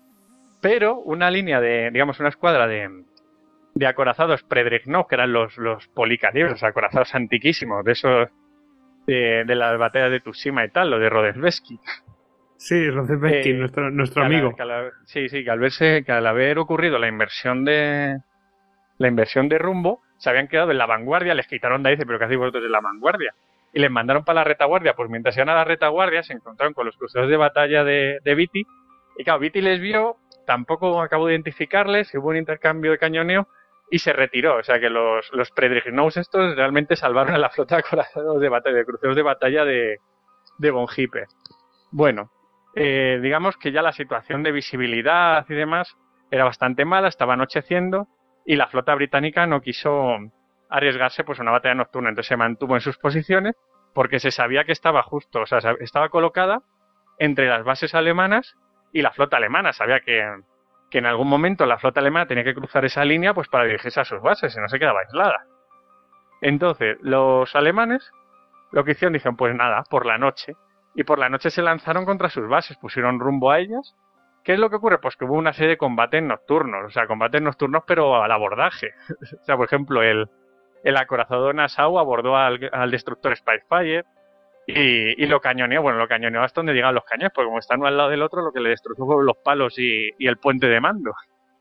Pero una línea de, digamos, una escuadra de, de acorazados Predreadnought, que eran los, los policalibres, los acorazados antiquísimos, de esos de, de las batallas de Tsushima y tal, lo de Rodezbesky. Sí, Rodezbesky, Eh, nuestro, nuestro Que al- amigo. que al- sí, sí, que al verse, que al haber ocurrido la inversión de la inversión de rumbo, se habían quedado en la vanguardia, les quitaron de ahí, dice, pero ¿qué hacéis vosotros en la vanguardia? Y les mandaron para la retaguardia, pues mientras iban a la retaguardia se encontraron con los cruceros de batalla de, de Beatty, y claro, Beatty les vio, tampoco acabó de identificarles, hubo un intercambio de cañoneo, y se retiró, o sea que los, los Predreadnoughts estos realmente salvaron a la flota de acorazados de batalla, de cruceros de batalla de, de Von Hippe. Bueno, eh, digamos que ya la situación de visibilidad y demás era bastante mala, estaba anocheciendo y la flota británica no quiso arriesgarse pues a una batalla nocturna, entonces se mantuvo en sus posiciones porque se sabía que estaba justo, o sea, estaba colocada entre las bases alemanas y la flota alemana, sabía que, que en algún momento la flota alemana tenía que cruzar esa línea pues para dirigirse a sus bases y no se quedaba aislada. Entonces, los alemanes lo que hicieron, dijeron, pues nada, por la noche, y por la noche se lanzaron contra sus bases, pusieron rumbo a ellas. ¿Qué es lo que ocurre? Pues que hubo una serie de combates nocturnos, o sea, combates nocturnos pero al abordaje. O sea, por ejemplo, el, el acorazado Nassau abordó al, al destructor Spitfire y, y lo cañoneó, bueno, lo cañoneó hasta donde llegaban los cañones, porque como están uno al lado del otro, lo que le destruyó fueron los palos y, y el puente de mando.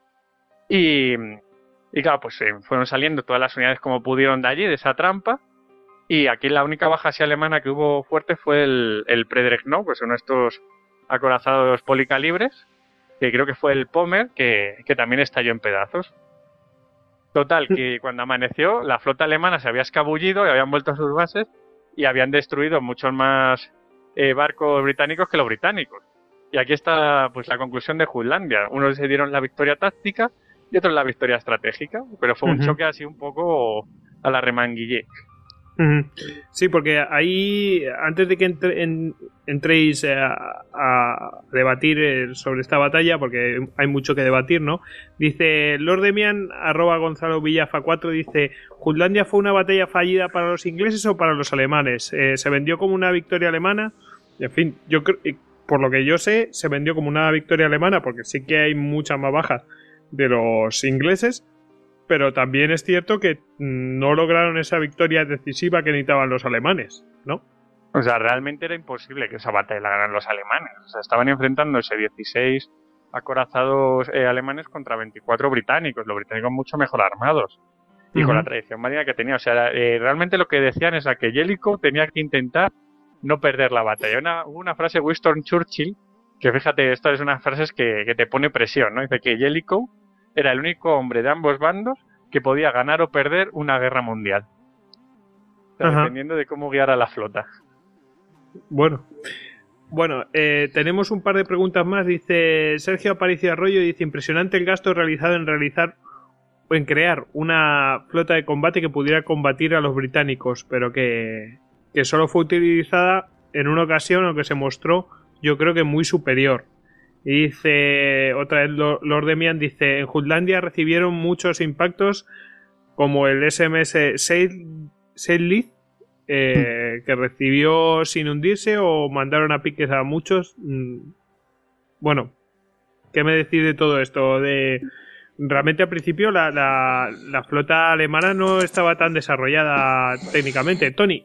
Y, y claro, pues eh, fueron saliendo todas las unidades como pudieron de allí, de esa trampa. Y aquí la única baja así alemana que hubo fuerte fue el, el Predreadnought, que son estos acorazados policalibres. que creo que fue el Pommer, que, que también estalló en pedazos. Total, que cuando amaneció, la flota alemana se había escabullido y habían vuelto a sus bases y habían destruido muchos más eh, barcos británicos que los británicos. Y aquí está pues la conclusión de Jutlandia. Unos se dieron la victoria táctica y otros la victoria estratégica, pero fue un uh-huh. choque así un poco a la Remanguillé. Uh-huh. Sí, porque ahí, antes de que entre, en, entréis a, a debatir sobre esta batalla, porque hay mucho que debatir, ¿no? Dice Lord Demian, arroba Gonzalo Villafa cuatro, dice: ¿Jutlandia fue una batalla fallida para los ingleses o para los alemanes? Eh, ¿Se vendió como una victoria alemana? En fin, yo creo, por lo que yo sé, se vendió como una victoria alemana, porque sí que hay muchas más bajas de los ingleses, pero también es cierto que no lograron esa victoria decisiva que necesitaban los alemanes, ¿no? O sea, realmente era imposible que esa batalla la ganaran los alemanes. O sea, estaban enfrentándose dieciséis acorazados eh, alemanes contra veinticuatro británicos, los británicos mucho mejor armados y uh-huh. con la tradición marina que tenía. O sea, eh, realmente lo que decían es que Jellicoe tenía que intentar no perder la batalla. Una, hubo una frase de Winston Churchill, que fíjate, esta es una frase que, que te pone presión, ¿no? Dice que Jellicoe era el único hombre de ambos bandos que podía ganar o perder una guerra mundial. O sea, dependiendo de cómo guiara la flota. Bueno, bueno eh, tenemos un par de preguntas más. Dice Sergio Aparicio Arroyo, dice: impresionante el gasto realizado en realizar o en crear una flota de combate que pudiera combatir a los británicos, pero que, que solo fue utilizada en una ocasión, aunque se mostró, yo creo que muy superior. Y dice, otra vez Lord Demian, dice: en Jutlandia recibieron muchos impactos, como el S M S Seydlitz, eh, que recibió sin hundirse, o mandaron a piques a muchos. Bueno, ¿qué me decís de todo esto? De realmente al principio la, la, la flota alemana no estaba tan desarrollada técnicamente. Tony.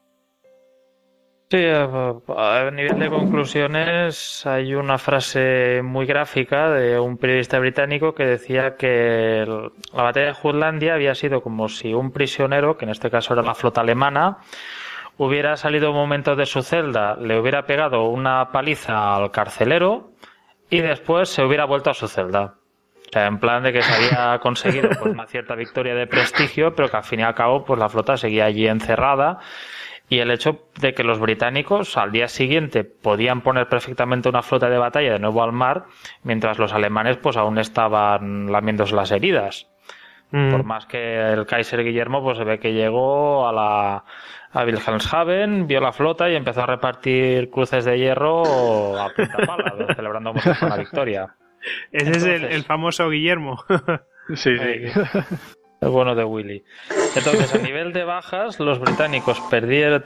Sí, a nivel de conclusiones hay una frase muy gráfica de un periodista británico que decía que el, la batalla de Jutlandia había sido como si un prisionero, que en este caso era la flota alemana, hubiera salido un momento de su celda, le hubiera pegado una paliza al carcelero y después se hubiera vuelto a su celda. O sea, en plan de que se había conseguido pues, una cierta victoria de prestigio, pero que al fin y al cabo pues la flota seguía allí encerrada. Y el hecho de que los británicos al día siguiente podían poner perfectamente una flota de batalla de nuevo al mar, mientras los alemanes pues aún estaban lamiéndose las heridas. Mm. Por más que el Kaiser Guillermo pues se ve que llegó a la a Wilhelmshaven, vio la flota y empezó a repartir cruces de hierro a punta pala, celebrando mucho con la victoria. Ese Entonces, es el, el famoso Guillermo. Sí, sí. El bueno de Willy. Entonces, a nivel de bajas, los británicos perdieron,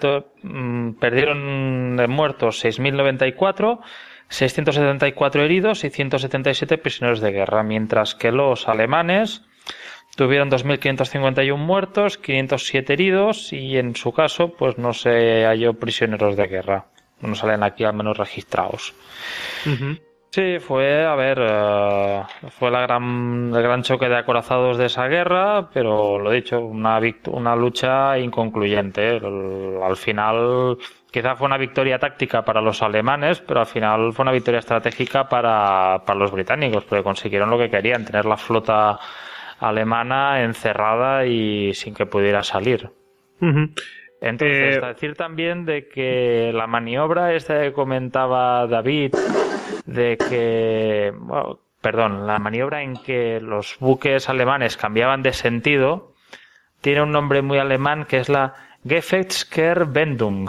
perdieron de muertos seis mil noventa y cuatro, seiscientos setenta y cuatro heridos y ciento setenta y siete prisioneros de guerra, mientras que los alemanes tuvieron dos mil quinientos cincuenta y uno muertos, quinientos siete heridos y en su caso pues no se halló prisioneros de guerra. No salen aquí al menos registrados. Uh-huh. Sí, fue, a ver, uh, fue la gran, el gran choque de acorazados de esa guerra, pero lo dicho, una, vict- una lucha inconcluyente. El, al final, quizá fue una victoria táctica para los alemanes, pero al final fue una victoria estratégica para, para los británicos, porque consiguieron lo que querían, tener la flota alemana encerrada y sin que pudiera salir. Uh-huh. Entonces, eh... decir también de que la maniobra esta que comentaba David, de que, bueno, perdón, la maniobra en que los buques alemanes cambiaban de sentido, tiene un nombre muy alemán que es la Gefechtskehrwendung.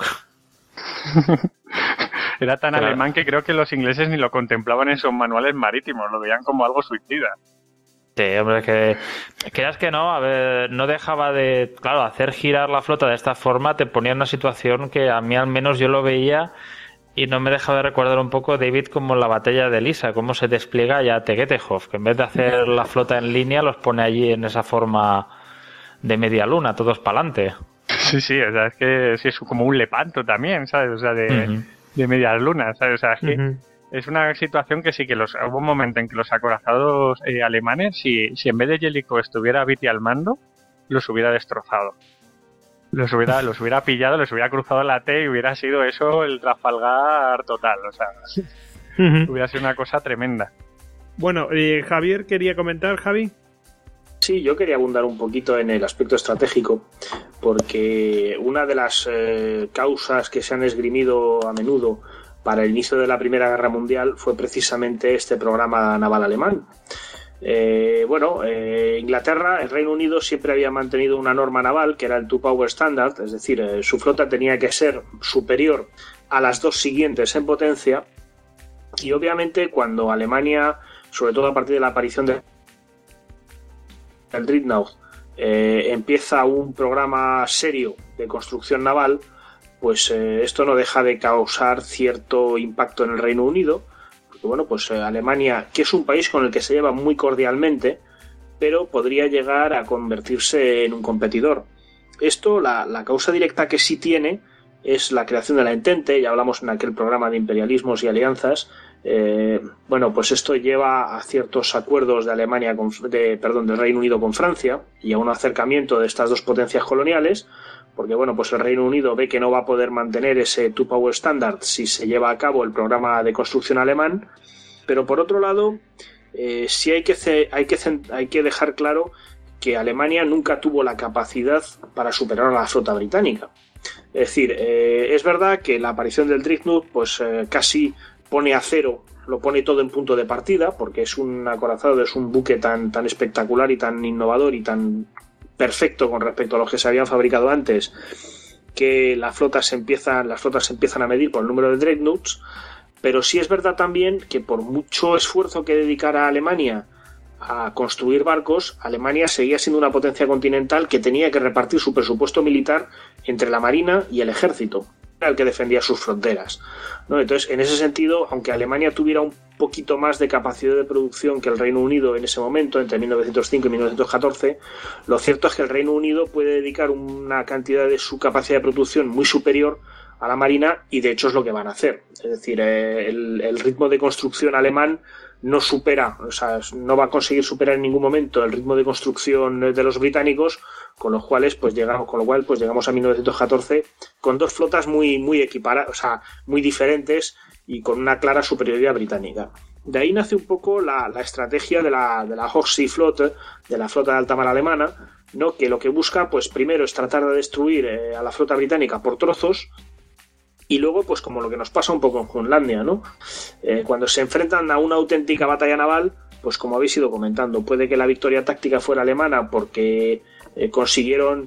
Era tan Pero... alemán que creo que los ingleses ni lo contemplaban en sus manuales marítimos, lo veían como algo suicida. Sí, hombre, que creas que no, a ver, no dejaba de, claro, hacer girar la flota de esta forma te ponía en una situación que a mí al menos yo lo veía y no me dejaba de recordar un poco, David, como en la batalla de Lisa, cómo se despliega ya Tegetthoff, que en vez de hacer la flota en línea los pone allí en esa forma de media luna, todos para adelante. Sí, sí, o sea, es que sí, es como un Lepanto también, ¿sabes? O sea, de, uh-huh. de medias lunas, ¿sabes? O sea, es que uh-huh. es una situación que sí que los, hubo un momento en que los acorazados eh, alemanes, si, si en vez de Jellicoe estuviera Beatty al mando, los hubiera destrozado. Los hubiera, los hubiera pillado, los hubiera cruzado la T y hubiera sido eso el Trafalgar total, o sea, uh-huh. hubiera sido una cosa tremenda. Bueno, eh, Javier quería comentar, Javi. Sí, yo quería abundar un poquito en el aspecto estratégico, porque una de las eh, causas que se han esgrimido a menudo para el inicio de la Primera Guerra Mundial fue precisamente este programa naval alemán. Eh, bueno, eh, Inglaterra, el Reino Unido siempre había mantenido una norma naval que era el Two Power Standard, es decir, eh, su flota tenía que ser superior a las dos siguientes en potencia, y obviamente cuando Alemania, sobre todo a partir de la aparición de el Dreadnought, eh, empieza un programa serio de construcción naval, pues eh, esto no deja de causar cierto impacto en el Reino Unido, porque bueno, pues eh, Alemania, que es un país con el que se lleva muy cordialmente, pero podría llegar a convertirse en un competidor. Esto, la, la causa directa que sí tiene es la creación de la Entente, ya hablamos en aquel programa de imperialismos y alianzas. Eh, bueno, pues esto lleva a ciertos acuerdos de Alemania con, de, perdón, del Reino Unido con Francia y a un acercamiento de estas dos potencias coloniales, porque bueno, pues el Reino Unido ve que no va a poder mantener ese Two Power Standard si se lleva a cabo el programa de construcción alemán, pero por otro lado, eh, sí hay que, hay, que, hay que dejar claro que Alemania nunca tuvo la capacidad para superar a la flota británica. Es decir, eh, es verdad que la aparición del Dreadnought pues eh, casi pone a cero, lo pone todo en punto de partida, porque es un acorazado, es un buque tan, tan espectacular y tan innovador y tan perfecto con respecto a los que se habían fabricado antes, que la flota se empieza, las flotas se empiezan a medir por el número de Dreadnoughts, pero sí es verdad también que por mucho esfuerzo que dedicara Alemania a construir barcos, Alemania seguía siendo una potencia continental que tenía que repartir su presupuesto militar entre la marina y el ejército, el que defendía sus fronteras, ¿no? Entonces, en ese sentido, aunque Alemania tuviera un poquito más de capacidad de producción que el Reino Unido en ese momento, entre mil novecientos cinco y mil novecientos catorce, lo cierto es que el Reino Unido puede dedicar una cantidad de su capacidad de producción muy superior a la marina, y de hecho es lo que van a hacer. Es decir, eh, el, el ritmo de construcción alemán no supera, o sea, no va a conseguir superar en ningún momento el ritmo de construcción de los británicos, con los cuales pues llegamos, con lo cual pues llegamos a mil novecientos catorce con dos flotas muy muy equiparadas, o sea, muy diferentes y con una clara superioridad británica. De ahí nace un poco la, la estrategia de la, de la Hochseeflotte, de la flota de alta mar alemana, ¿no? Que lo que busca, pues primero es tratar de destruir eh, a la flota británica por trozos, y luego, pues como lo que nos pasa un poco en Jutlandia, ¿no? Eh, cuando se enfrentan a una auténtica batalla naval, pues como habéis ido comentando, puede que la victoria táctica fuera alemana porque eh, consiguieron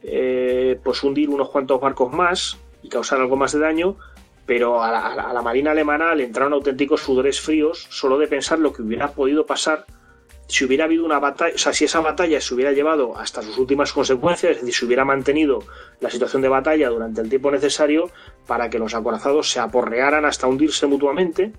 eh, pues hundir unos cuantos barcos más y causar algo más de daño, pero a la, a la marina alemana le entraron auténticos sudores fríos solo de pensar lo que hubiera podido pasar si hubiera habido una batalla, o sea, si esa batalla se hubiera llevado hasta sus últimas consecuencias, es decir, si hubiera mantenido la situación de batalla durante el tiempo necesario para que los acorazados se aporrearan hasta hundirse mutuamente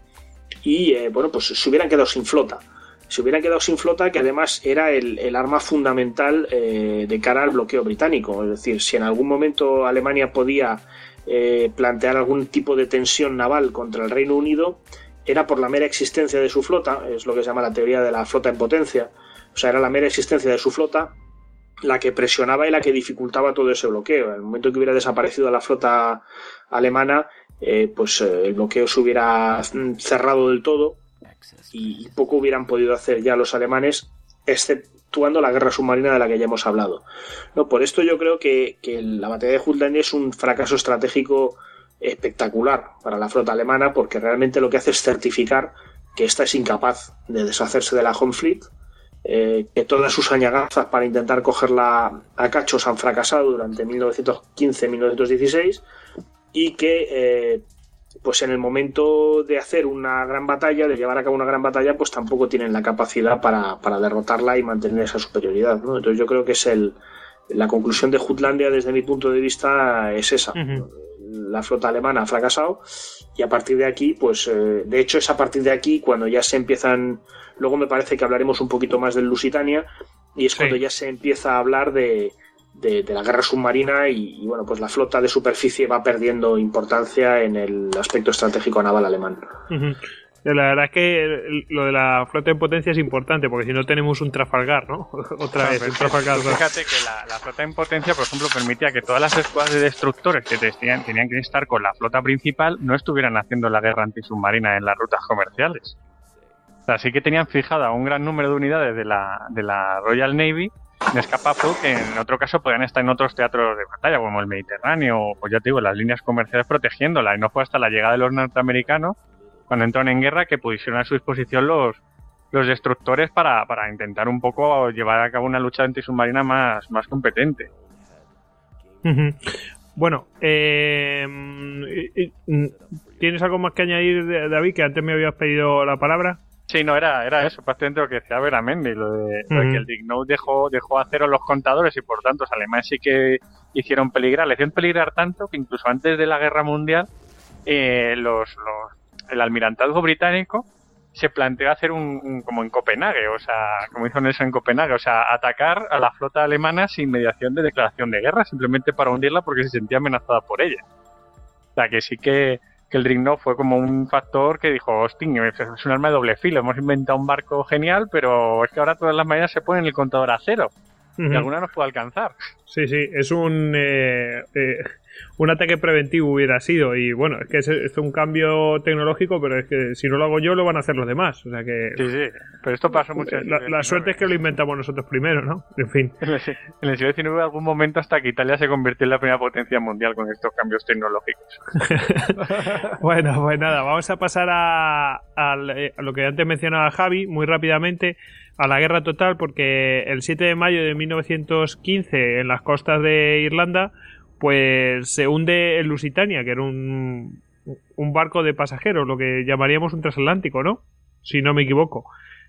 y, eh, bueno, pues se hubieran quedado sin flota. Se hubieran quedado sin flota, que además era el, el arma fundamental eh, de cara al bloqueo británico. Es decir, si en algún momento Alemania podía eh, plantear algún tipo de tensión naval contra el Reino Unido, era por la mera existencia de su flota, es lo que se llama la teoría de la flota en potencia, o sea, era la mera existencia de su flota la que presionaba y la que dificultaba todo ese bloqueo. En el momento que hubiera desaparecido la flota alemana, eh, pues eh, el bloqueo se hubiera cerrado del todo y, y poco hubieran podido hacer ya los alemanes, exceptuando la guerra submarina de la que ya hemos hablado. No, por esto yo creo que, que la batalla de Jutlandia es un fracaso estratégico espectacular para la flota alemana, porque realmente lo que hace es certificar que ésta es incapaz de deshacerse de la Home Fleet, eh, que todas sus añagazas para intentar cogerla a cachos han fracasado durante mil novecientos quince a mil novecientos dieciséis, y que eh, pues en el momento de hacer una gran batalla, de llevar a cabo una gran batalla, pues tampoco tienen la capacidad para, para derrotarla y mantener esa superioridad, ¿no? Entonces yo creo que es el la conclusión de Jutlandia, desde mi punto de vista, es esa. Uh-huh. La flota alemana ha fracasado y a partir de aquí, pues eh, de hecho es a partir de aquí cuando ya se empiezan, luego me parece que hablaremos un poquito más del Lusitania, y es sí. cuando ya se empieza a hablar de, de, de la guerra submarina y, y bueno, pues la flota de superficie va perdiendo importancia en el aspecto estratégico naval alemán. Uh-huh. La verdad es que lo de la flota en potencia es importante, porque si no tenemos un Trafalgar, ¿no? Otra no, vez, un Trafalgar. Fíjate que la, la flota en potencia, por ejemplo, permitía que todas las escuadras de destructores que tenían, tenían que estar con la flota principal no estuvieran haciendo la guerra antisubmarina en las rutas comerciales. O sea, sí que tenían fijada un gran número de unidades de la, de la Royal Navy en Scapa Flow, que en otro caso podían estar en otros teatros de batalla, como el Mediterráneo, o pues ya te digo, las líneas comerciales protegiéndola. Y no fue hasta la llegada de los norteamericanos, cuando entraron en guerra, que pusieron a su disposición los, los destructores para, para intentar un poco llevar a cabo una lucha antisubmarina más, más competente. Uh-huh. Bueno, eh, ¿tienes algo más que añadir, David? Que antes me habías pedido la palabra. Sí, no, era, era eso, prácticamente lo que decía Veramendi, lo de, uh-huh. lo de que el Dreadnought dejó, dejó a cero los contadores y por tanto los alemanes sí que hicieron peligrar, le hicieron peligrar tanto que incluso antes de la Guerra Mundial eh, los, los, el almirantazgo británico se planteó hacer un, un como en Copenhague, o sea, como hizo Nelson en Copenhague, o sea, atacar a la flota alemana sin mediación de declaración de guerra, simplemente para hundirla porque se sentía amenazada por ella. O sea, que sí que que el Dreadnought fue como un factor que dijo, hostia, es un arma de doble filo, hemos inventado un barco genial, pero es que ahora todas las mañanas se ponen el contador a cero, uh-huh. y alguna nos puede alcanzar. Sí, sí, es un eh, eh, un ataque preventivo hubiera sido, y bueno, es que es, es un cambio tecnológico, pero es que si no lo hago yo, lo van a hacer los demás, o sea que... Sí, sí, pero esto pasó mucho en el la, la suerte es que lo inventamos nosotros primero, ¿no? En fin. En el, en el siglo diecinueve, en algún momento, hasta que Italia se convirtió en la primera potencia mundial con estos cambios tecnológicos. Bueno, pues nada, vamos a pasar a, a, a lo que antes mencionaba Javi, muy rápidamente, a la guerra total, porque el siete de mayo de mil novecientos quince, en las costas de Irlanda, pues se hunde el Lusitania, que era un, un barco de pasajeros, lo que llamaríamos un transatlántico, ¿no? Si no me equivoco.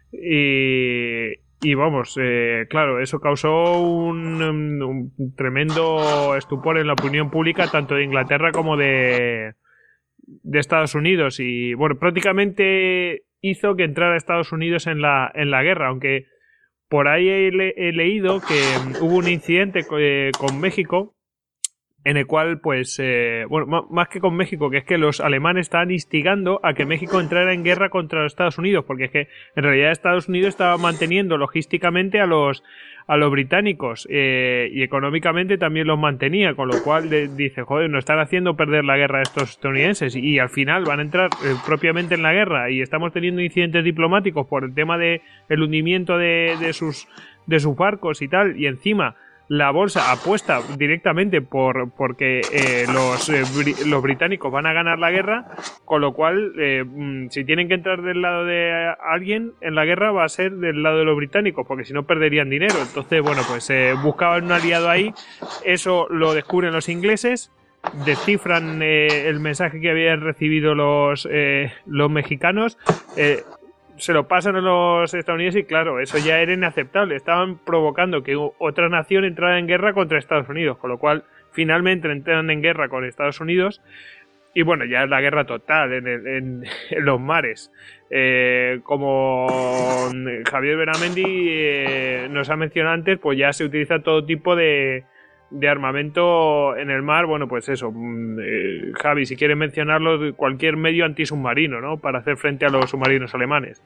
Y, y vamos, eh, claro, eso causó un, un tremendo estupor en la opinión pública, tanto de Inglaterra como de, de Estados Unidos. Y bueno, prácticamente hizo que entrara Estados Unidos en la, en la guerra, aunque por ahí he, le, he leído que hubo un incidente con, eh, con México, en el cual, pues, eh, bueno, m- más que con México, que es que los alemanes estaban instigando a que México entrara en guerra contra los Estados Unidos, porque es que en realidad Estados Unidos estaba manteniendo logísticamente a los a los británicos eh, y económicamente también los mantenía, con lo cual de, dice, joder, nos están haciendo perder la guerra a estos estadounidenses y, y al final van a entrar eh, propiamente en la guerra y estamos teniendo incidentes diplomáticos por el tema de el hundimiento de, de sus de sus barcos y tal, y encima la bolsa apuesta directamente por porque eh, los, eh, bri- los británicos van a ganar la guerra, con lo cual eh, si tienen que entrar del lado de alguien en la guerra va a ser del lado de los británicos, porque si no perderían dinero. Entonces, bueno, pues eh, buscaban un aliado ahí, eso lo descubren los ingleses, descifran eh, el mensaje que habían recibido los, eh, los mexicanos, eh, se lo pasan a los estadounidenses y claro, eso ya era inaceptable. Estaban provocando que otra nación entrara en guerra contra Estados Unidos, con lo cual finalmente entran en guerra con Estados Unidos y bueno, ya es la guerra total en, el, en, en los mares. Eh, como Javier Beramendi eh, nos ha mencionado antes, pues ya se utiliza todo tipo de de armamento en el mar. Bueno, pues eso, eh, Javi, si quieres mencionarlo, cualquier medio antisubmarino, ¿no? Para hacer frente a los submarinos alemanes.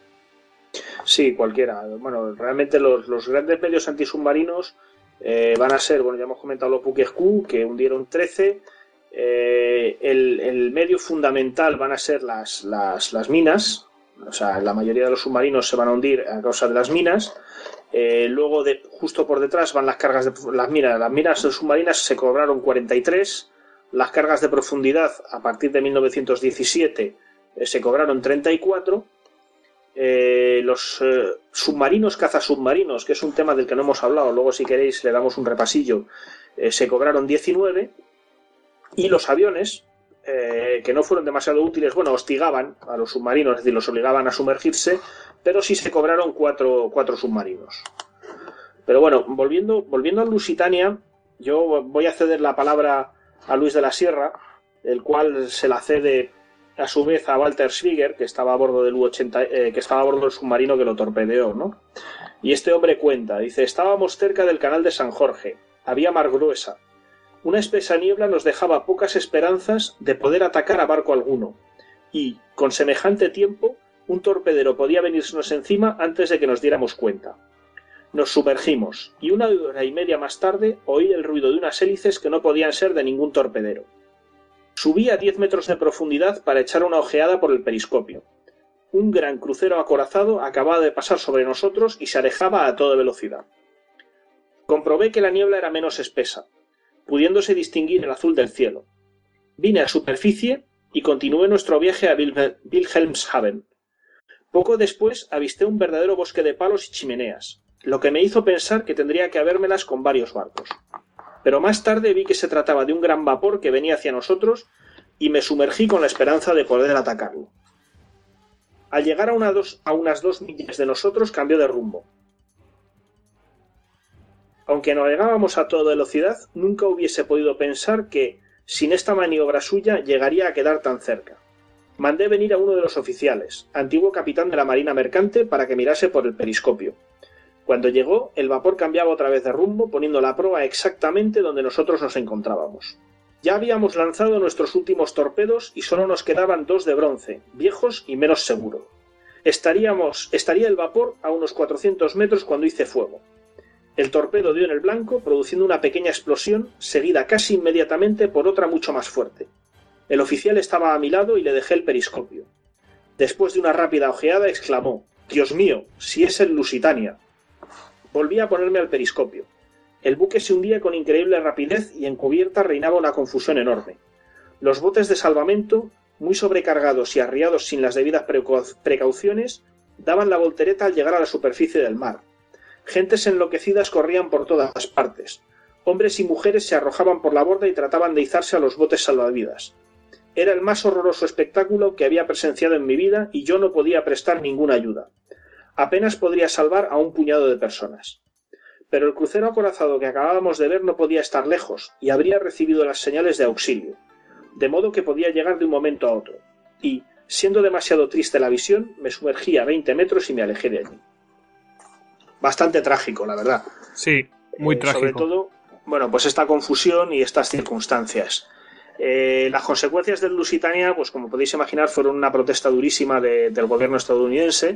Sí, cualquiera. Bueno, realmente los, los grandes medios antisubmarinos eh, van a ser, bueno, ya hemos comentado los buques Q, que hundieron trece. Eh, el, el medio fundamental van a ser las, las, las minas. O sea, la mayoría de los submarinos se van a hundir a causa de las minas. Eh, luego, de, justo por detrás, van las cargas de las minas. Las minas submarinas se cobraron cuarenta y tres. Las cargas de profundidad, a partir de mil novecientos diecisiete, eh, se cobraron treinta y cuatro. Eh, los eh, submarinos cazasubmarinos, que es un tema del que no hemos hablado, luego si queréis le damos un repasillo, eh, se cobraron diecinueve. Y los aviones, eh, que no fueron demasiado útiles, bueno, hostigaban a los submarinos, es decir, los obligaban a sumergirse, pero sí se cobraron cuatro, cuatro submarinos. Pero bueno, volviendo, volviendo al Lusitania, yo voy a ceder la palabra a Luis de la Sierra, el cual se la cede a su vez a Walter Schwieger, que estaba a bordo del U ochenta, eh, que estaba a bordo del submarino que lo torpedeó, ¿no? Y este hombre cuenta, dice, estábamos cerca del canal de San Jorge, había mar gruesa. Una espesa niebla nos dejaba pocas esperanzas de poder atacar a barco alguno, y, con semejante tiempo, un torpedero podía venirnos encima antes de que nos diéramos cuenta. Nos sumergimos, y una hora y media más tarde oí el ruido de unas hélices que no podían ser de ningún torpedero. Subí a diez metros de profundidad para echar una ojeada por el periscopio. Un gran crucero acorazado acababa de pasar sobre nosotros y se alejaba a toda velocidad. Comprobé que la niebla era menos espesa, pudiéndose distinguir el azul del cielo. Vine a superficie y continué nuestro viaje a Wilhelmshaven. Poco después avisté un verdadero bosque de palos y chimeneas, lo que me hizo pensar que tendría que habérmelas con varios barcos. Pero más tarde vi que se trataba de un gran vapor que venía hacia nosotros y me sumergí con la esperanza de poder atacarlo. Al llegar a, una dos, a unas dos millas de nosotros cambió de rumbo. Aunque navegábamos a toda velocidad, nunca hubiese podido pensar que, sin esta maniobra suya, llegaría a quedar tan cerca. Mandé venir a uno de los oficiales, antiguo capitán de la Marina Mercante, para que mirase por el periscopio. Cuando llegó, el vapor cambiaba otra vez de rumbo, poniendo la proa exactamente donde nosotros nos encontrábamos. Ya habíamos lanzado nuestros últimos torpedos y solo nos quedaban dos de bronce, viejos y menos seguros. Estaríamos, estaría el vapor a unos cuatrocientos metros cuando hice fuego. El torpedo dio en el blanco, produciendo una pequeña explosión, seguida casi inmediatamente por otra mucho más fuerte. El oficial estaba a mi lado y le dejé el periscopio. Después de una rápida ojeada, exclamó: «¡Dios mío, si es el Lusitania!». Volví a ponerme al periscopio. El buque se hundía con increíble rapidez y en cubierta reinaba una confusión enorme. Los botes de salvamento, muy sobrecargados y arriados sin las debidas precauciones, daban la voltereta al llegar a la superficie del mar. Gentes enloquecidas corrían por todas partes. Hombres y mujeres se arrojaban por la borda y trataban de izarse a los botes salvavidas. Era el más horroroso espectáculo que había presenciado en mi vida y yo no podía prestar ninguna ayuda. Apenas podría salvar a un puñado de personas. Pero el crucero acorazado que acabábamos de ver no podía estar lejos y habría recibido las señales de auxilio, de modo que podía llegar de un momento a otro. Y, siendo demasiado triste la visión, me sumergí a veinte metros y me alejé de allí. Bastante trágico, la verdad. Sí, muy eh, trágico. Sobre todo, bueno, pues esta confusión y estas circunstancias. Eh, las consecuencias del Lusitania, pues como podéis imaginar, fueron una protesta durísima de, del gobierno estadounidense.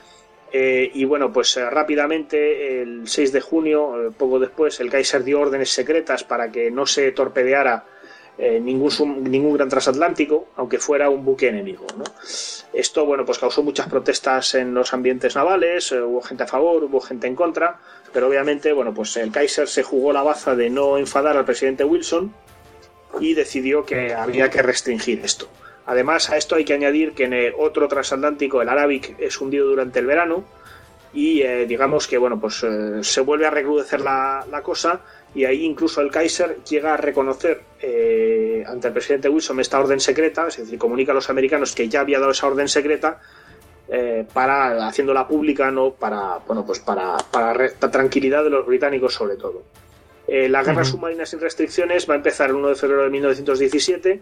Eh, y bueno, pues eh, rápidamente, el seis de junio, eh, poco después, el Kaiser dio órdenes secretas para que no se torpedeara eh, ningún, ningún gran transatlántico, aunque fuera un buque enemigo, ¿no? Esto, bueno, pues causó muchas protestas en los ambientes navales, eh, hubo gente a favor, hubo gente en contra, pero obviamente, bueno, pues el Kaiser se jugó la baza de no enfadar al presidente Wilson y decidió que había que restringir esto. Además, a esto hay que añadir que en otro transatlántico, el Arabic, es hundido durante el verano y eh, digamos que bueno, pues eh, se vuelve a recrudecer la, la cosa y ahí incluso el Kaiser llega a reconocer eh, ante el presidente Wilson esta orden secreta, es decir, comunica a los americanos que ya había dado esa orden secreta eh, para haciéndola pública, no para bueno pues para, para la tranquilidad de los británicos sobre todo. Eh, la guerra uh-huh. submarina sin restricciones va a empezar el uno de febrero de mil novecientos diecisiete.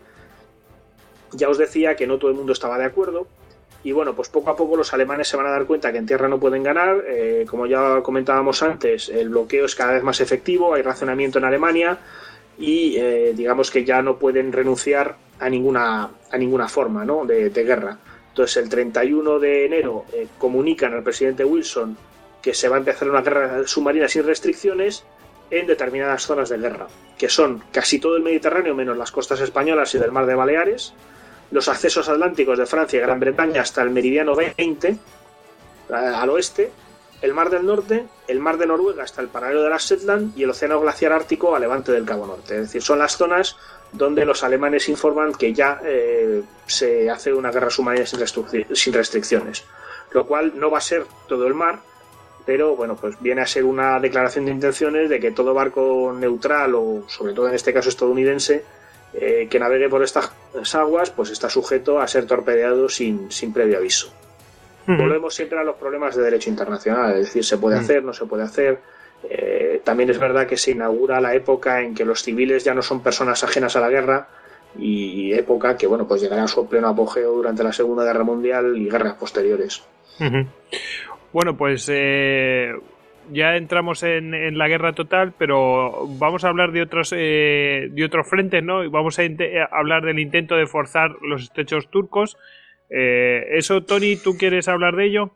Ya os decía que no todo el mundo estaba de acuerdo y bueno, pues poco a poco los alemanes se van a dar cuenta que en tierra no pueden ganar. Eh, como ya comentábamos antes, el bloqueo es cada vez más efectivo, hay racionamiento en Alemania y eh, digamos que ya no pueden renunciar a ninguna, a ninguna forma, ¿no? de, de guerra. Entonces el treinta y uno de enero eh, comunican al presidente Wilson que se va a empezar una guerra submarina sin restricciones en determinadas zonas de guerra, que son casi todo el Mediterráneo menos las costas españolas y del Mar de Baleares, los accesos atlánticos de Francia y Gran Bretaña hasta el meridiano veinte al oeste, el Mar del Norte, el Mar de Noruega hasta el paralelo de las Shetland y el Océano Glaciar Ártico a levante del Cabo Norte. Es decir, son las zonas donde los alemanes informan que ya eh, se hace una guerra submarina sin, restric- sin restricciones, lo cual no va a ser todo el mar, pero bueno, pues viene a ser una declaración de intenciones de que todo barco neutral o sobre todo en este caso estadounidense eh, que navegue por estas aguas pues está sujeto a ser torpedeado sin, sin previo aviso. Uh-huh. Volvemos siempre a los problemas de derecho internacional, es decir, se puede uh-huh. hacer, no se puede hacer. Eh, también es verdad que se inaugura la época en que los civiles ya no son personas ajenas a la guerra y época que bueno pues llegará a su pleno apogeo durante la Segunda Guerra Mundial y guerras posteriores. Uh-huh. Bueno, pues eh, ya entramos en, en la guerra total, pero vamos a hablar de otros eh, de otros frentes, ¿no? Y vamos a, int- a hablar del intento de forzar los estrechos turcos. Eh, ¿Eso, Tony, tú quieres hablar de ello?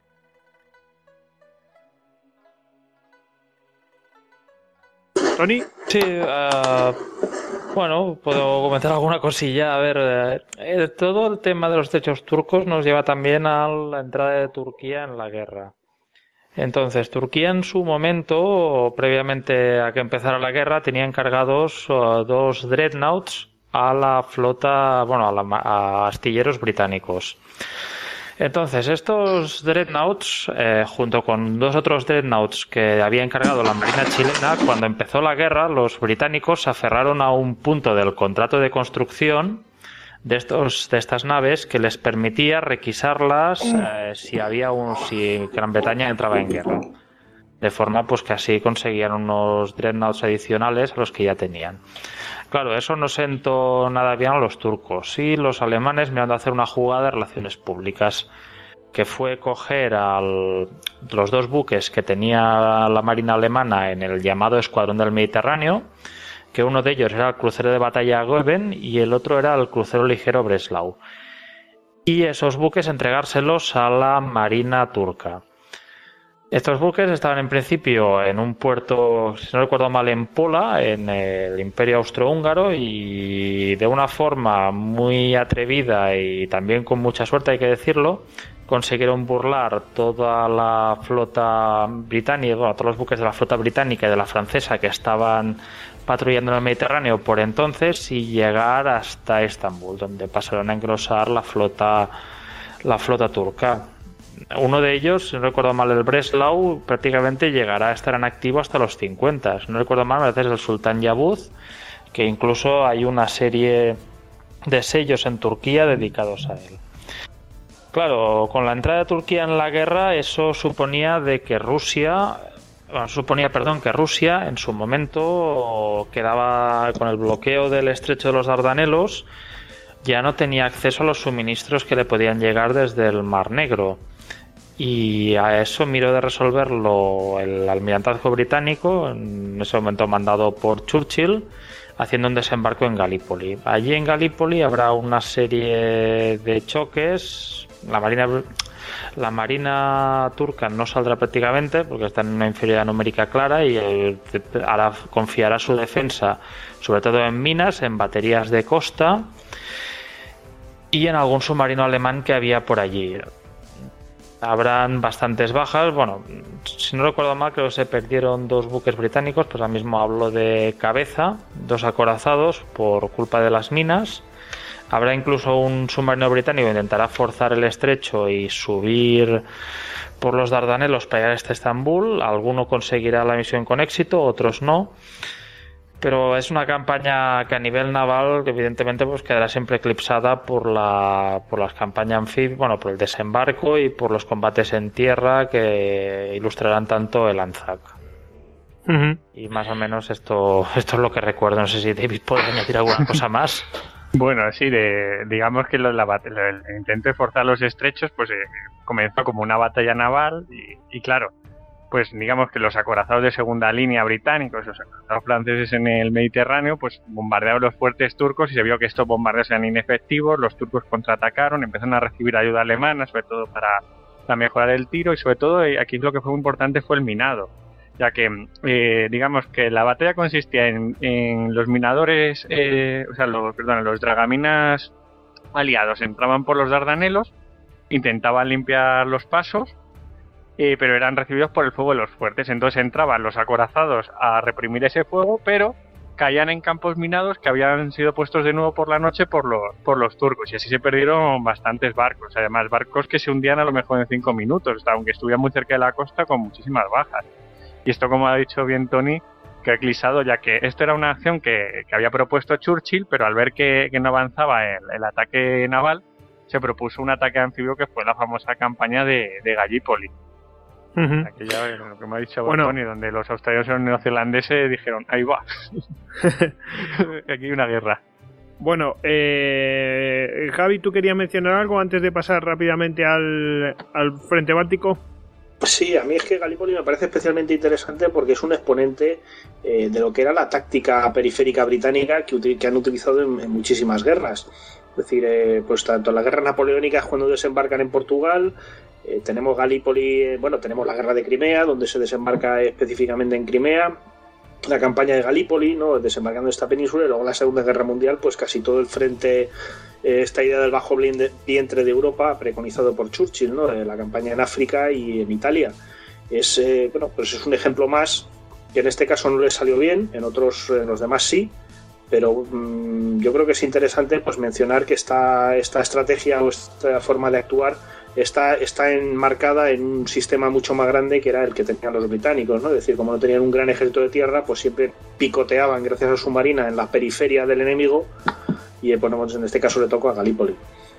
¿Tony? Sí, uh, Bueno, puedo comentar alguna cosilla. A ver, eh, todo el tema de los estrechos turcos nos lleva también a la entrada de Turquía en la guerra. Entonces, Turquía en su momento, previamente a que empezara la guerra, tenía encargados uh, dos dreadnoughts a la flota, bueno, a, la, a astilleros británicos. Entonces, estos dreadnoughts, eh, junto con dos otros dreadnoughts que había encargado la Marina chilena, cuando empezó la guerra, los británicos se aferraron a un punto del contrato de construcción de estos de estas naves que les permitía requisarlas eh, si había un si Gran Bretaña entraba en guerra, de forma pues que así conseguían unos dreadnoughts adicionales a los que ya tenían. Claro, eso no sentó nada bien a los turcos y los alemanes mirando a hacer una jugada de relaciones públicas, que fue coger a los dos buques que tenía la Marina alemana en el llamado Escuadrón del Mediterráneo, que uno de ellos era el crucero de batalla Goeben y el otro era el crucero ligero Breslau, y esos buques entregárselos a la Marina turca. Estos buques estaban en principio en un puerto, si no recuerdo mal, en Pola, en el Imperio Austrohúngaro, y de una forma muy atrevida y también con mucha suerte, hay que decirlo, consiguieron burlar toda la flota británica, bueno, todos los buques de la flota británica y de la francesa que estaban patrullando en el Mediterráneo por entonces y llegar hasta Estambul, donde pasaron a engrosar la flota, la flota turca. Uno de ellos, si no recuerdo mal, el Breslau, prácticamente llegará a estar en activo hasta los cincuenta. Si no recuerdo mal, a veces el Sultán Yavuz, que incluso hay una serie de sellos en Turquía dedicados a él. Claro, con la entrada de Turquía en la guerra, eso suponía de que Rusia, bueno, suponía, perdón, que Rusia en su momento quedaba con el bloqueo del estrecho de los Dardanelos, ya no tenía acceso a los suministros que le podían llegar desde el Mar Negro. Y a eso miró de resolverlo el almirantazgo británico, en ese momento mandado por Churchill, haciendo un desembarco en Galípoli. Allí en Galípoli habrá una serie de choques. La marina, la marina turca no saldrá prácticamente porque está en una inferioridad numérica clara y hará, confiará su defensa sobre todo en minas, en baterías de costa y en algún submarino alemán que había por allí. Habrán bastantes bajas. Bueno, si no recuerdo mal, creo que se perdieron dos buques británicos, pues ahora mismo hablo de cabeza, dos acorazados por culpa de las minas. Habrá incluso un submarino británico que intentará forzar el estrecho y subir por los Dardanelos para llegar hasta Estambul. Alguno conseguirá la misión con éxito, otros no. Pero es una campaña que a nivel naval evidentemente pues quedará siempre eclipsada por la por las campañas anfibias, bueno, por el desembarco y por los combates en tierra que ilustrarán tanto el Anzac. Uh-huh. Y más o menos esto esto es lo que recuerdo. No sé si David puede añadir alguna cosa más. Bueno, sí, de, digamos que lo, la, el, el intento de forzar los estrechos pues eh, comenzó como una batalla naval y, y claro, pues digamos que los acorazados de segunda línea británicos, los acorazados franceses en el Mediterráneo, pues bombardearon los fuertes turcos y se vio que estos bombardeos eran inefectivos, los turcos contraatacaron, empezaron a recibir ayuda alemana, sobre todo para, para mejorar el tiro y sobre todo aquí lo que fue muy importante fue el minado, ya que eh, digamos que la batalla consistía en, en los minadores, eh, o sea, los, perdón, los dragaminas aliados entraban por los Dardanelos, intentaban limpiar los pasos, Eh, pero eran recibidos por el fuego de los fuertes. Entonces entraban los acorazados a reprimir ese fuego, pero caían en campos minados que habían sido puestos de nuevo por la noche por los, por los turcos, y así se perdieron bastantes barcos, además barcos que se hundían a lo mejor en cinco minutos, aunque estuvieran muy cerca de la costa con muchísimas bajas. Y esto, como ha dicho bien Tony, que ha eclipsado, ya que esto era una acción que, que había propuesto Churchill, pero al ver que, que no avanzaba el, el ataque naval, se propuso un ataque anfibio que fue la famosa campaña de, de Gallipoli. Uh-huh. Aquella, lo que me ha dicho bueno, Tony, donde los australianos y los neozelandeses dijeron, ahí va, aquí hay una guerra. Bueno, eh, Javi, ¿tú querías mencionar algo antes de pasar rápidamente al, al frente báltico? Sí, a mí es que Gallipoli me parece especialmente interesante porque es un exponente eh, de lo que era la táctica periférica británica que, que han utilizado en, en muchísimas guerras. Es decir, eh, pues tanto en las guerras napoleónicas, cuando desembarcan en Portugal, eh, tenemos Gallipoli, eh, bueno, tenemos la guerra de Crimea, donde se desembarca específicamente en Crimea, la campaña de Galípoli, ¿no? Desembarcando esta península, y luego en la Segunda Guerra Mundial, pues casi todo el frente, eh, esta idea del bajo vientre de Europa, preconizado por Churchill, ¿no? Eh, la campaña en África y en Italia. Es, eh, bueno, pues es un ejemplo más que en este caso no le salió bien, en otros, en los demás sí, pero mmm, yo creo que es interesante pues mencionar que esta, esta estrategia o esta forma de actuar está, está enmarcada en un sistema mucho más grande que era el que tenían los británicos, ¿no? Es decir, como no tenían un gran ejército de tierra, pues siempre picoteaban gracias a su marina en la periferia del enemigo, y bueno, en este caso le tocó a Galípoli.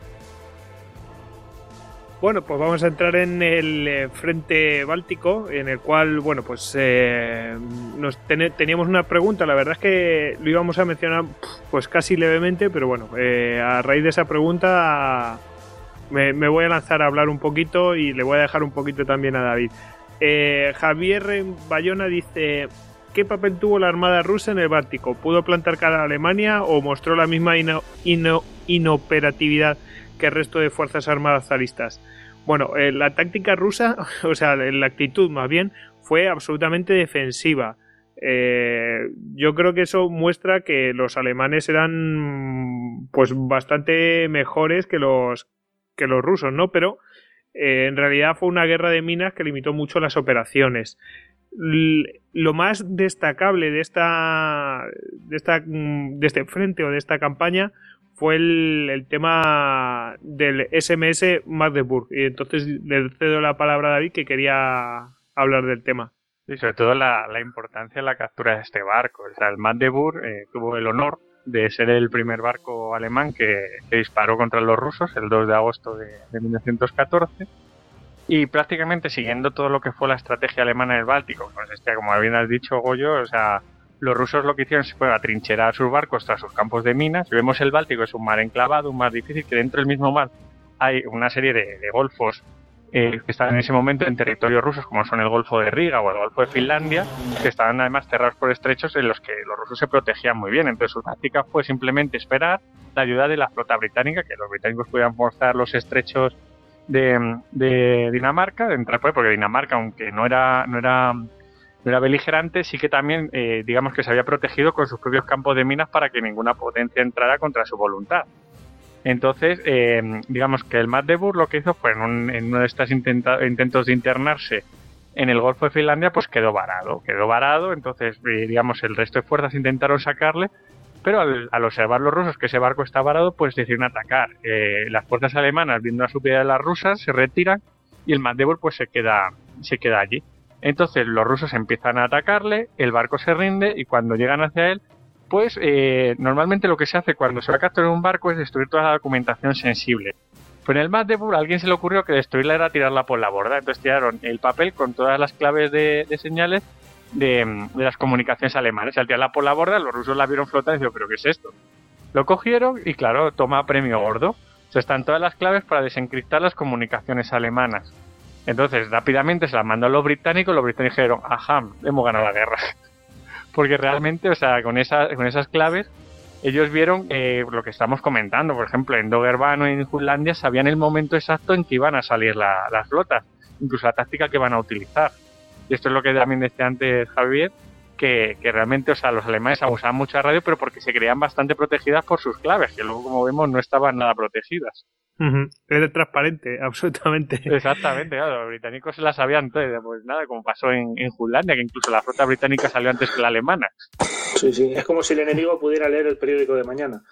Bueno, pues vamos a entrar en el eh, frente báltico, en el cual, bueno, pues eh, nos ten- teníamos una pregunta. La verdad es que lo íbamos a mencionar pues casi levemente, pero bueno, eh, a raíz de esa pregunta me, me voy a lanzar a hablar un poquito y le voy a dejar un poquito también a David. Eh, Javier Bayona dice: ¿qué papel tuvo la armada rusa en el Báltico? ¿Pudo plantar cara a Alemania o mostró la misma ino- ino- inoperatividad que el resto de fuerzas armadas zaristas? Bueno, eh, la táctica rusa, o sea, la actitud más bien, fue absolutamente defensiva. Eh, yo creo que eso muestra que los alemanes eran pues bastante mejores que los que los rusos, ¿no? Pero eh, en realidad fue una guerra de minas que limitó mucho las operaciones. L- lo más destacable de esta de esta de este frente o de esta campaña fue el, el tema del S M S Magdeburg. Y entonces le cedo la palabra a David, que quería hablar del tema. Y sobre todo la, la importancia de la captura de este barco. O sea, el Magdeburg eh, tuvo el honor de ser el primer barco alemán que, que disparó contra los rusos el dos de agosto de, de mil novecientos catorce. Y prácticamente siguiendo todo lo que fue la estrategia alemana en el Báltico, pues este, como bien has dicho, Goyo, o sea, los rusos lo que hicieron fue atrincherar sus barcos tras sus campos de minas. Si vemos el Báltico, es un mar enclavado, un mar difícil, que dentro del mismo mar hay una serie de, de golfos eh, que están en ese momento en territorios rusos, como son el Golfo de Riga o el Golfo de Finlandia, que estaban además cerrados por estrechos en los que los rusos se protegían muy bien. Entonces su táctica fue simplemente esperar la ayuda de la flota británica, que los británicos pudieran forzar los estrechos de, de Dinamarca, de entrar por ahí, porque Dinamarca, aunque no era... No era No era beligerante, sí que también, eh, digamos que se había protegido con sus propios campos de minas para que ninguna potencia entrara contra su voluntad. Entonces, eh, digamos que el Magdeburg lo que hizo fue, en, un, en uno de estos intenta, intentos de internarse en el Golfo de Finlandia, pues quedó varado. Quedó varado, entonces, eh, digamos, el resto de fuerzas intentaron sacarle, pero al, al observar los rusos que ese barco está varado, pues decidieron atacar. Eh, las fuerzas alemanas, viendo la superioridad de las rusas, se retiran y el Magdeburg pues se queda, se queda allí. Entonces los rusos empiezan a atacarle, el barco se rinde y cuando llegan hacia él, pues eh, normalmente lo que se hace cuando se va a capturar un barco es destruir toda la documentación sensible. Pues en el Magdeburg a alguien se le ocurrió que destruirla era tirarla por la borda. Entonces tiraron el papel con todas las claves de, de señales de, de las comunicaciones alemanas. Al tirarla por la borda, los rusos la vieron flotar y dijeron, ¿pero qué es esto? Lo cogieron y claro, toma premio gordo. O sea, están todas las claves para desencriptar las comunicaciones alemanas. Entonces, rápidamente se las mandó a los británicos, los británicos dijeron, ajá, hemos ganado la guerra. Porque realmente, o sea, con, esa, con esas claves, ellos vieron eh, lo que estamos comentando. Por ejemplo, en Doggerbank o en Jutlandia sabían el momento exacto en que iban a salir la, las flotas, incluso la táctica que van a utilizar. Y esto es lo que también decía antes Javier, que, que realmente, o sea, los alemanes abusaban mucho de radio, pero porque se creían bastante protegidas por sus claves, que luego, como vemos, no estaban nada protegidas. Uh-huh. Era transparente, absolutamente. Exactamente, claro, los británicos se la sabían todo, pues nada, como pasó en, en Jutlandia, que incluso la flota británica salió antes que la alemana. Sí, sí, es como si el enemigo pudiera leer el periódico de mañana.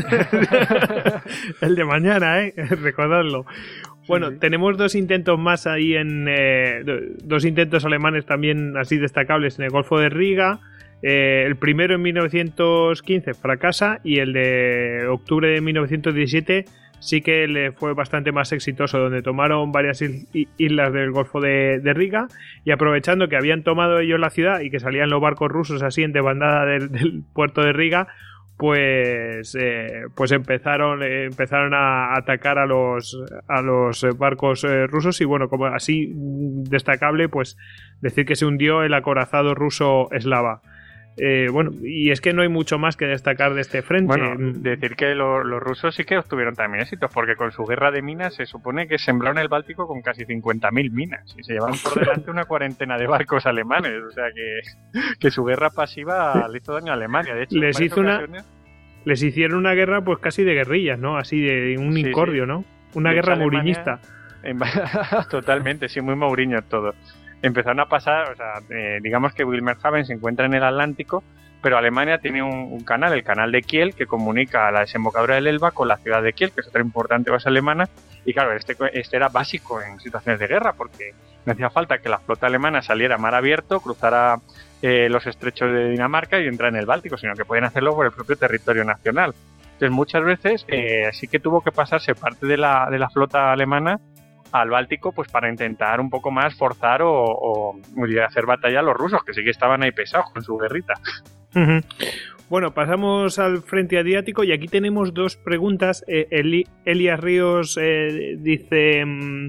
El de mañana, ¿eh? Recordadlo. Bueno, sí, sí. Tenemos dos intentos más ahí en... Eh, dos intentos alemanes también así destacables en el Golfo de Riga. Eh, el primero en mil novecientos quince fracasa y el de octubre de mil novecientos diecisiete sí que le fue bastante más exitoso, donde tomaron varias islas del Golfo de, de Riga y aprovechando que habían tomado ellos la ciudad y que salían los barcos rusos así en desbandada del, del puerto de Riga, pues eh, pues empezaron eh, empezaron a atacar a los a los barcos eh, rusos y bueno, como así destacable, pues decir que se hundió el acorazado ruso Eslava. Eh, bueno, y es que no hay mucho más que destacar de este frente. Bueno, decir que lo, los rusos sí que obtuvieron también éxitos, porque con su guerra de minas se supone que sembraron el Báltico con casi cincuenta mil minas y se llevaron por delante una cuarentena de barcos alemanes. O sea que, que su guerra pasiva le hizo daño a Alemania. De hecho, les hizo una, ocasiones... les hicieron una guerra pues casi de guerrillas, ¿no? Así de un sí, incordio, sí. ¿no? Una de guerra hecho, mouriñista. Alemania... Totalmente, sí, muy Mourinho todo. Empezaron a pasar, o sea, eh, digamos que Wilhelmshaven se encuentra en el Atlántico, pero Alemania tiene un, un canal, el canal de Kiel, que comunica a la desembocadura del Elba con la ciudad de Kiel, que es otra importante base alemana, y claro, este, este era básico en situaciones de guerra, porque no hacía falta que la flota alemana saliera a mar abierto, cruzara eh, los estrechos de Dinamarca y entrara en el Báltico, sino que podían hacerlo por el propio territorio nacional. Entonces muchas veces eh, sí que tuvo que pasarse parte de la, de la flota alemana al Báltico, pues para intentar un poco más forzar o, o, o hacer batalla a los rusos, que sí que estaban ahí pesados con su guerrita. Uh-huh. Bueno, pasamos al frente adriático y aquí tenemos dos preguntas. Eh, Eli, Elias Ríos eh, dice: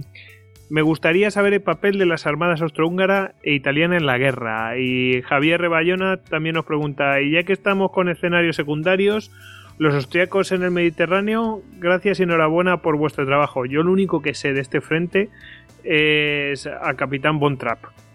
me gustaría saber el papel de las armadas austrohúngara e italiana en la guerra. Y Javier Rebayona también nos pregunta: y ya que estamos con escenarios secundarios, los austriacos en el Mediterráneo, gracias y enhorabuena por vuestro trabajo. Yo lo único que sé de este frente es a Capitán Von Trapp.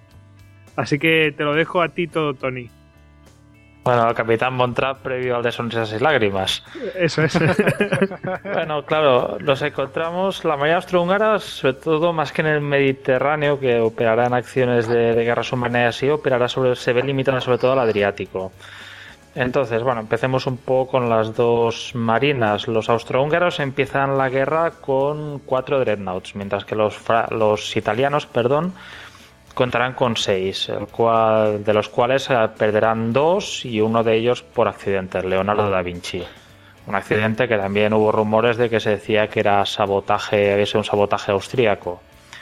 Así que te lo dejo a ti todo, Tony. Bueno, el Capitán Von Trapp previo al de Sonrisas y Lágrimas. Eso es. Bueno, claro, nos encontramos, la Marina austrohúngara, sobre todo más que en el Mediterráneo, que operará en acciones de, de guerra submarina y así, operará sobre, se ve limitada sobre todo al Adriático. Entonces, bueno, empecemos un poco con las dos marinas. Los austrohúngaros empiezan la guerra con cuatro dreadnoughts, mientras que los, los italianos, perdón, contarán con seis, el cual, de los cuales perderán dos y uno de ellos por accidente, Leonardo da Vinci. Un accidente que también hubo rumores de que se decía que era sabotaje, había sido un sabotaje austríaco.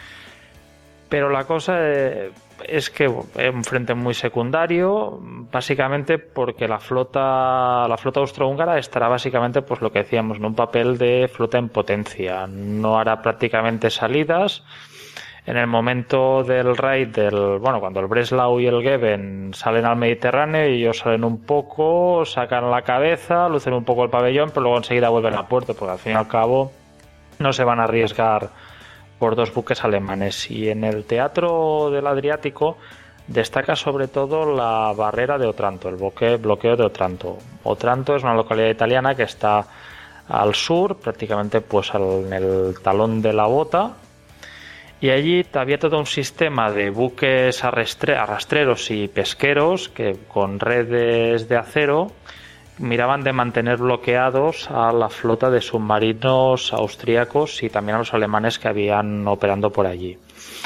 Pero la cosa es que es un frente muy secundario, básicamente porque la flota la flota austrohúngara estará básicamente, pues lo que decíamos, en un papel de flota en potencia. No hará prácticamente salidas. En el momento del raid, del bueno, cuando el Breslau y el Geben salen al Mediterráneo, y ellos salen un poco, sacan la cabeza, lucen un poco el pabellón, pero luego enseguida vuelven a puerto, porque al fin y al cabo no se van a arriesgar por dos buques alemanes. Y en el teatro del Adriático destaca sobre todo la barrera de Otranto, el bloqueo, bloqueo de Otranto. Otranto es una localidad italiana que está al sur, prácticamente pues en el talón de la bota, y allí había todo un sistema de buques arrastre, arrastreros y pesqueros que con redes de acero miraban de mantener bloqueados a la flota de submarinos austríacos y también a los alemanes que habían operando por allí.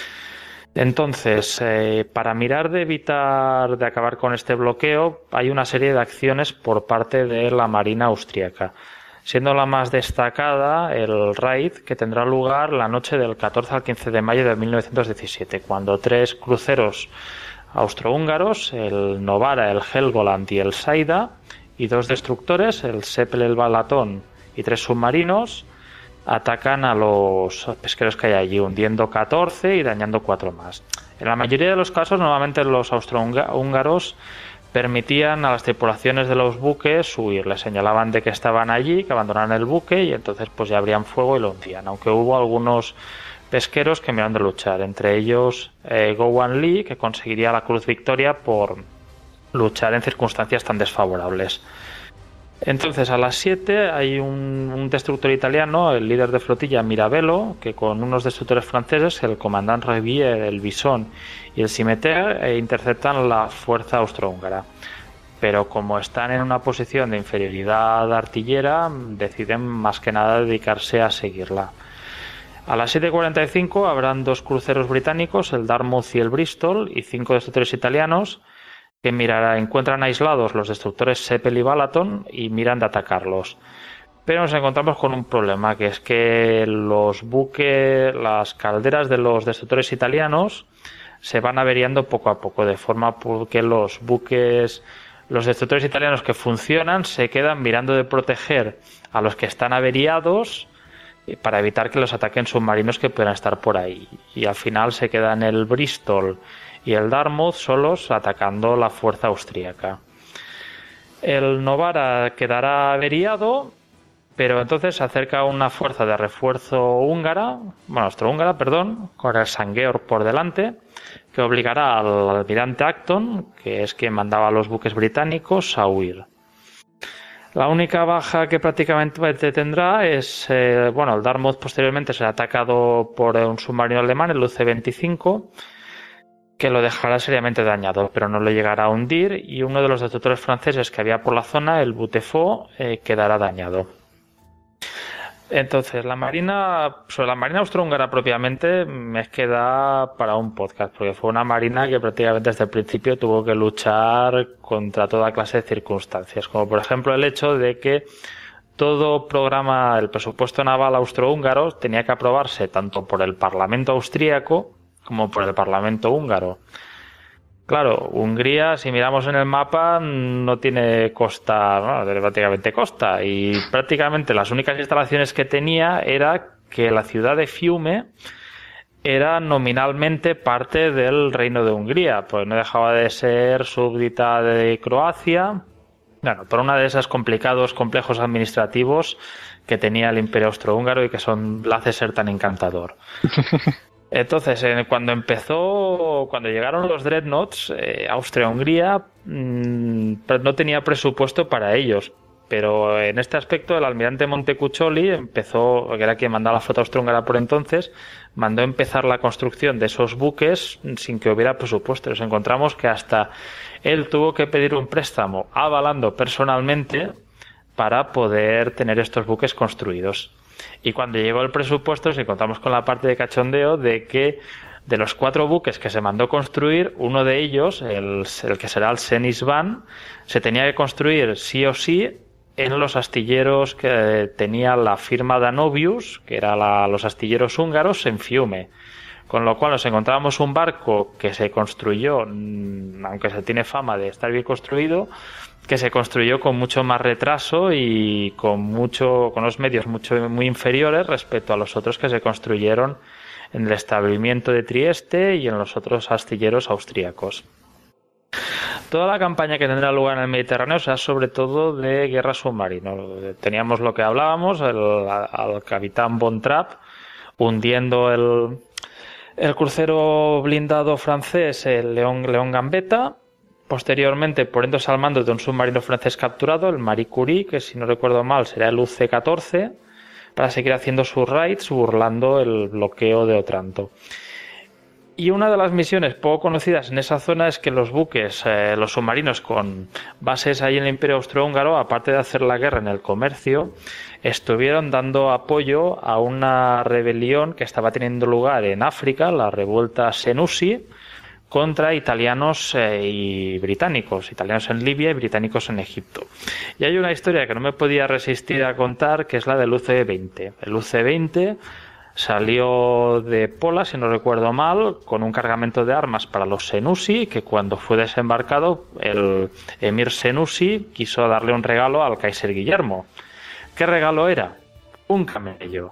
Entonces, eh, para mirar de evitar de acabar con este bloqueo, hay una serie de acciones por parte de la Marina austríaca, siendo la más destacada el raid que tendrá lugar la noche del catorce al quince de mayo de mil novecientos diecisiete, cuando tres cruceros austrohúngaros, el Novara, el Helgoland y el Saida, y dos destructores, el Seppel, el Balaton y tres submarinos, atacan a los pesqueros que hay allí, hundiendo catorce y dañando cuatro más. En la mayoría de los casos, normalmente los austrohúngaros permitían a las tripulaciones de los buques huir, les señalaban de que estaban allí, que abandonaran el buque, y entonces pues ya abrían fuego y lo hundían, aunque hubo algunos pesqueros que miraron de luchar, entre ellos eh, Gowan Lee, que conseguiría la Cruz Victoria por luchar en circunstancias tan desfavorables. Entonces a las siete hay un, un destructor italiano, el líder de flotilla Mirabello, que con unos destructores franceses, el comandante Rivière, el Bison y el Cimeter, eh, interceptan la fuerza austrohúngara. Pero como están en una posición de inferioridad artillera, deciden más que nada dedicarse a seguirla. A las siete cuarenta y cinco habrán dos cruceros británicos, el Dartmouth y el Bristol, y cinco destructores italianos, que mirará, encuentran aislados los destructores Seppel y Balaton y miran de atacarlos. Pero nos encontramos con un problema, que es que los buques, las calderas de los destructores italianos se van averiando poco a poco, de forma que los buques, los destructores italianos que funcionan se quedan mirando de proteger a los que están averiados para evitar que los ataquen submarinos que puedan estar por ahí. Y al final se quedan el Bristol y el Dartmouth solos atacando la fuerza austríaca. El Novara quedará averiado, pero entonces se acerca una fuerza de refuerzo húngara, bueno, austrohúngara, perdón, con el Sangeor por delante, que obligará al almirante Acton, que es quien mandaba a los buques británicos, a huir. La única baja que prácticamente tendrá es, eh, bueno, el Dartmouth posteriormente será atacado por un submarino alemán, el U C veinticinco, que lo dejará seriamente dañado, pero no lo llegará a hundir, y uno de los destructores franceses que había por la zona, el Butefort, eh, quedará dañado. Entonces, la marina, sobre la marina austrohúngara propiamente, me queda para un podcast, porque fue una marina que prácticamente desde el principio tuvo que luchar contra toda clase de circunstancias, como por ejemplo el hecho de que todo programa, el presupuesto naval austrohúngaro, tenía que aprobarse tanto por el Parlamento austríaco como por el Parlamento húngaro. Claro, Hungría, si miramos en el mapa, no tiene costa, bueno, tiene prácticamente costa, y prácticamente las únicas instalaciones que tenía era que la ciudad de Fiume era nominalmente parte del Reino de Hungría, pues no dejaba de ser súbdita de Croacia, bueno, por una de esos complicados complejos administrativos que tenía el Imperio Austrohúngaro y que son la hace ser tan encantador. Entonces, eh, cuando empezó, cuando llegaron los Dreadnoughts, eh, Austria-Hungría mmm, no tenía presupuesto para ellos. Pero en este aspecto, el almirante Montecuccoli empezó, que era quien mandaba la flota austrohúngara por entonces, mandó empezar la construcción de esos buques sin que hubiera presupuesto. Nos encontramos que hasta él tuvo que pedir un préstamo avalando personalmente para poder tener estos buques construidos. Y cuando llegó el presupuesto, nos encontramos con la parte de cachondeo de que de los cuatro buques que se mandó construir, uno de ellos, el, el que será el Senisvan, se tenía que construir sí o sí en los astilleros que tenía la firma Danovius, que eran los astilleros húngaros, en Fiume. Con lo cual nos encontrábamos un barco que se construyó, aunque se tiene fama de estar bien construido, que se construyó con mucho más retraso y con mucho con los medios mucho muy inferiores respecto a los otros que se construyeron en el establecimiento de Trieste y en los otros astilleros austríacos. Toda la campaña que tendrá lugar en el Mediterráneo será sobre todo de guerra submarina. Teníamos lo que hablábamos, el, al capitán Von Trapp hundiendo el, el crucero blindado francés, el León, León Gambetta. Posteriormente, poniéndose al mando de un submarino francés capturado, el Marie Curie, que si no recuerdo mal será el U C catorce, para seguir haciendo sus raids burlando el bloqueo de Otranto. Y una de las misiones poco conocidas en esa zona es que los buques, eh, los submarinos con bases ahí en el Imperio Austrohúngaro, aparte de hacer la guerra en el comercio, estuvieron dando apoyo a una rebelión que estaba teniendo lugar en África, la revuelta Senussi, contra italianos eh, y británicos, italianos en Libia y británicos en Egipto. Y hay una historia que no me podía resistir a contar, que es la del U C veinte. El U C veinte salió de Pola, si no recuerdo mal, con un cargamento de armas para los Senussi, que cuando fue desembarcado, el emir Senussi quiso darle un regalo al Kaiser Guillermo. ¿Qué regalo era? Un camello.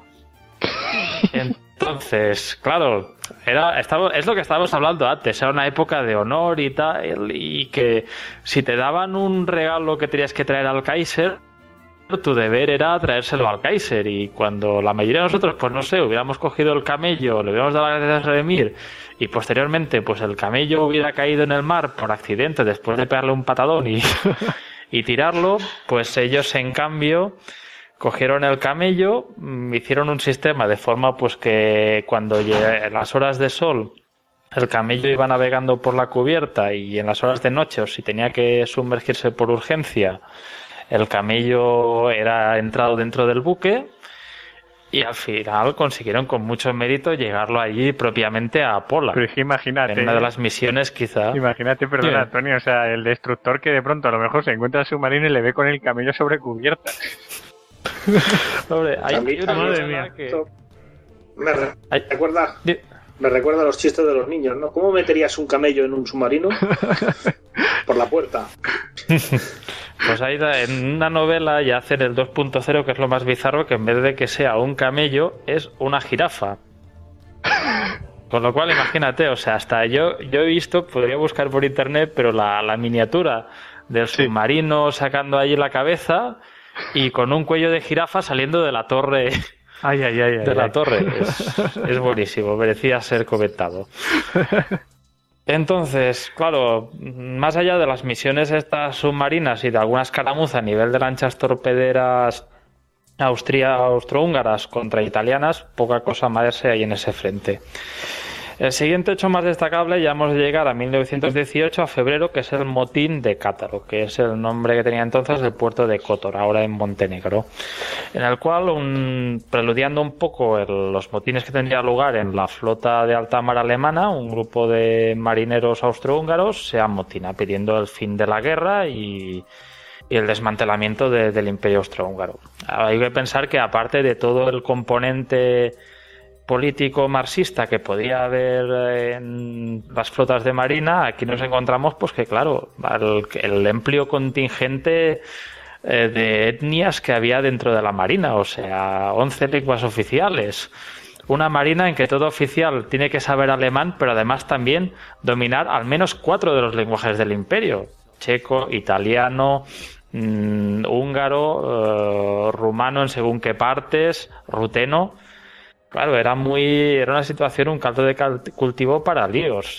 Entonces, claro, era, estaba, es lo que estábamos hablando antes, era una época de honor y tal, y que si te daban un regalo que tenías que traer al Kaiser, tu deber era traérselo al Kaiser, y cuando la mayoría de nosotros, pues no sé, hubiéramos cogido el camello, le hubiéramos dado las gracias al emir, y posteriormente pues el camello hubiera caído en el mar por accidente después de pegarle un patadón y, y tirarlo, pues ellos en cambio cogieron el camello, hicieron un sistema de forma pues que cuando en las horas de sol el camello iba navegando por la cubierta y en las horas de noche, o si tenía que sumergirse por urgencia, el camello era entrado dentro del buque, y al final consiguieron con mucho mérito llegarlo allí propiamente a Pola. Pero es que imagínate, en una de las misiones quizá. Imagínate, perdona, ¿Qué? Antonio, o sea, el destructor que de pronto a lo mejor se encuentra el submarino y le ve con el camello sobre cubierta. Hombre, hay, A mí- hay una a mí madre esto- mía que... esto Me re- Hay- recuerda, Di- me recuerda a los chistes de los niños, ¿no? ¿Cómo meterías un camello en un submarino? Por la puerta. Pues ahí da- en una novela ya hacen el dos punto cero, que es lo más bizarro, que en vez de que sea un camello es una jirafa. Con lo cual imagínate, o sea, hasta yo yo he visto, podría buscar por internet, pero la, la miniatura del submarino sí. sacando allí la cabeza y con un cuello de jirafa saliendo de la torre. Ay, ay, ay, de ay, la ay. torre. Es, es buenísimo, merecía ser comentado. Entonces, claro, más allá de las misiones estas submarinas y de alguna escaramuza a nivel de lanchas torpederas austria, austrohúngaras contra italianas, poca cosa más hay en ese frente. El siguiente hecho más destacable, ya hemos de llegar a mil novecientos dieciocho, a febrero, que es el motín de Cátaro, que es el nombre que tenía entonces el puerto de Kotor, ahora en Montenegro, en el cual, un, preludiando un poco el, los motines que tendría lugar en la flota de alta mar alemana, un grupo de marineros austrohúngaros se amotina pidiendo el fin de la guerra y, y el desmantelamiento de, del Imperio Austrohúngaro. Hay que pensar que, aparte de todo el componente político marxista que podía haber en las flotas de marina, aquí nos encontramos pues que claro, el, el amplio contingente eh, de etnias que había dentro de la marina, o sea, once lenguas oficiales, una marina en que todo oficial tiene que saber alemán, pero además también dominar al menos cuatro de los lenguajes del imperio: checo, italiano, mmm, húngaro, eh, rumano en según qué partes, ruteno. Claro, era muy era una situación, un caldo de cultivo para líos.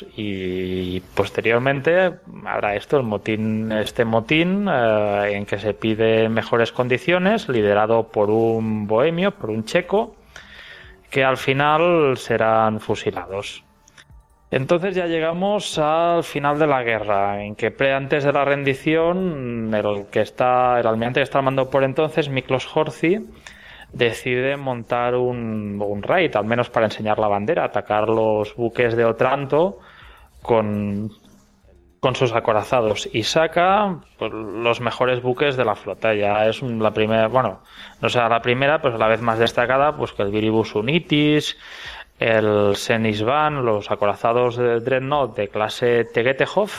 Y posteriormente habrá esto, el motín, este motín eh, en que se pide mejores condiciones, liderado por un bohemio, por un checo, que al final serán fusilados. Entonces ya llegamos al final de la guerra, en que pre antes de la rendición, el que está, el almirante que está al mando por entonces, Miklos Horthy, decide montar un, un raid, al menos para enseñar la bandera, atacar los buques de Otranto con, con sus acorazados, y saca pues, los mejores buques de la flota. Ya es la primera, bueno, no será la primera, pero a la vez más destacada, pues que el Viribus Unitis, el Senisvan, los acorazados de Dreadnought de clase Tegetehov,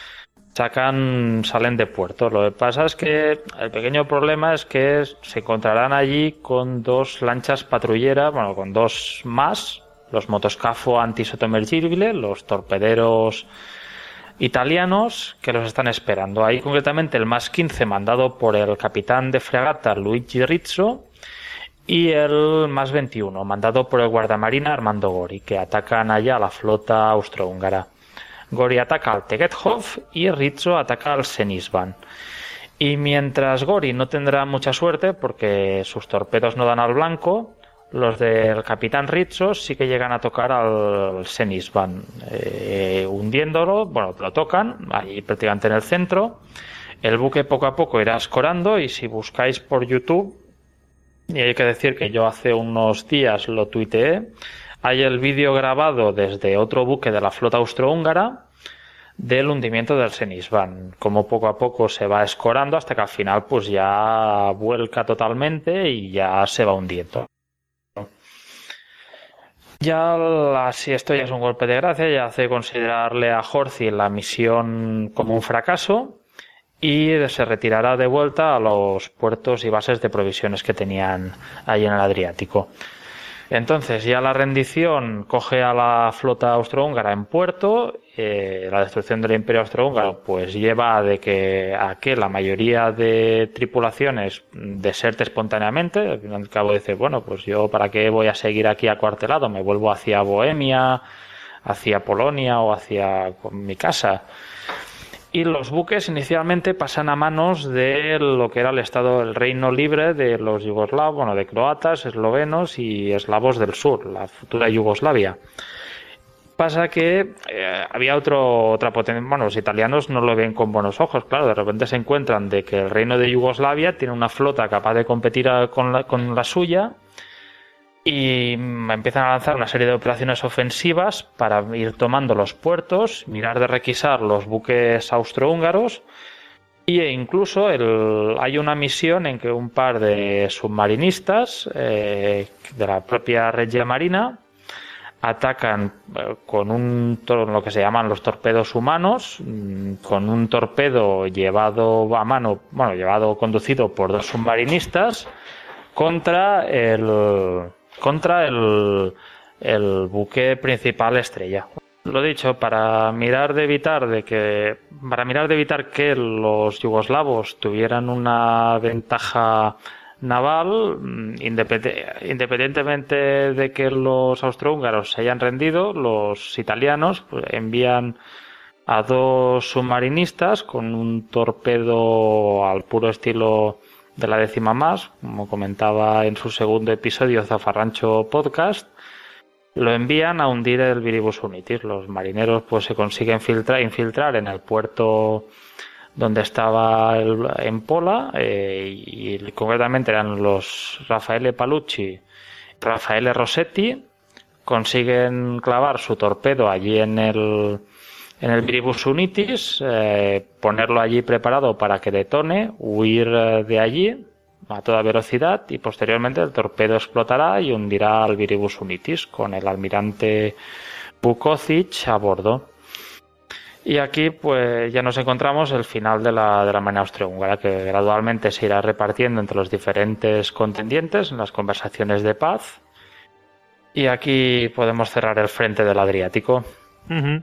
sacan, salen de puerto. Lo que pasa es que el pequeño problema es que se encontrarán allí con dos lanchas patrulleras, bueno, con dos más, los motoscafo antisotomergible, los torpederos italianos, que los están esperando. Ahí concretamente el más quince, mandado por el capitán de fragata Luigi Rizzo, y el más veintiuno, mandado por el guardamarina Armando Gori, que atacan allá a la flota austrohúngara. Gori ataca al Tegetehov y Rizzo ataca al Senisvan. Y mientras Gori no tendrá mucha suerte porque sus torpedos no dan al blanco, los del capitán Rizzo sí que llegan a tocar al Senisvan, eh, hundiéndolo. Bueno, lo tocan ahí prácticamente en el centro. El buque poco a poco irá escorando, y si buscáis por YouTube, y hay que decir que yo hace unos días lo tuiteé, hay el vídeo grabado desde otro buque de la flota austrohúngara del hundimiento del Senisvan, como poco a poco se va escorando hasta que al final pues ya vuelca totalmente y ya se va hundiendo. Ya si esto ya es un golpe de gracia, ya hace considerarle a Horthy la misión como un fracaso, y se retirará de vuelta a los puertos y bases de provisiones que tenían ahí en el Adriático. Entonces ya la rendición coge a la flota austrohúngara en puerto. Eh, la destrucción del Imperio Austrohúngaro pues lleva de que, a que la mayoría de tripulaciones deserte espontáneamente. Al fin y al cabo dice, bueno, pues yo para qué voy a seguir aquí acuartelado, me vuelvo hacia Bohemia, hacia Polonia o hacia mi casa. Y los buques inicialmente pasan a manos de lo que era el Estado, el Reino Libre de los yugoslavos, bueno, de croatas, eslovenos y eslavos del sur, la futura Yugoslavia. Pasa que eh, había otro, otra potencia, bueno, los italianos no lo ven con buenos ojos, claro, de repente se encuentran de que el Reino de Yugoslavia tiene una flota capaz de competir a, con, la, con la suya, y empiezan a lanzar una serie de operaciones ofensivas para ir tomando los puertos, mirar de requisar los buques austrohúngaros, e incluso el, hay una misión en que un par de submarinistas eh, de la propia Regia Marina atacan eh, con un lo que se llaman los torpedos humanos, con un torpedo llevado a mano, bueno, llevado conducido por dos submarinistas contra el contra el, el buque principal Estrella. Lo dicho, para mirar de evitar de que para mirar de evitar que los yugoslavos tuvieran una ventaja naval, independientemente de que los austrohúngaros se hayan rendido, los italianos pues, envían a dos submarinistas con un torpedo al puro estilo de la décima más, como comentaba en su segundo episodio Zafarrancho Podcast. Lo envían a hundir el Viribus Unitis. Los marineros pues se consiguen filtrar, infiltrar en el puerto donde estaba el, en Pola eh, y, y concretamente eran los Raffaele Palucci, Raffaele Rossetti. Consiguen clavar su torpedo allí en el en el Viribus Unitis, eh, ponerlo allí preparado para que detone, huir de allí a toda velocidad y posteriormente el torpedo explotará y hundirá al Viribus Unitis con el almirante Vukovic a bordo. Y aquí pues ya nos encontramos el final de la, de la Marina austrohúngara, que gradualmente se irá repartiendo entre los diferentes contendientes en las conversaciones de paz. Y aquí podemos cerrar el frente del Adriático. Uh-huh.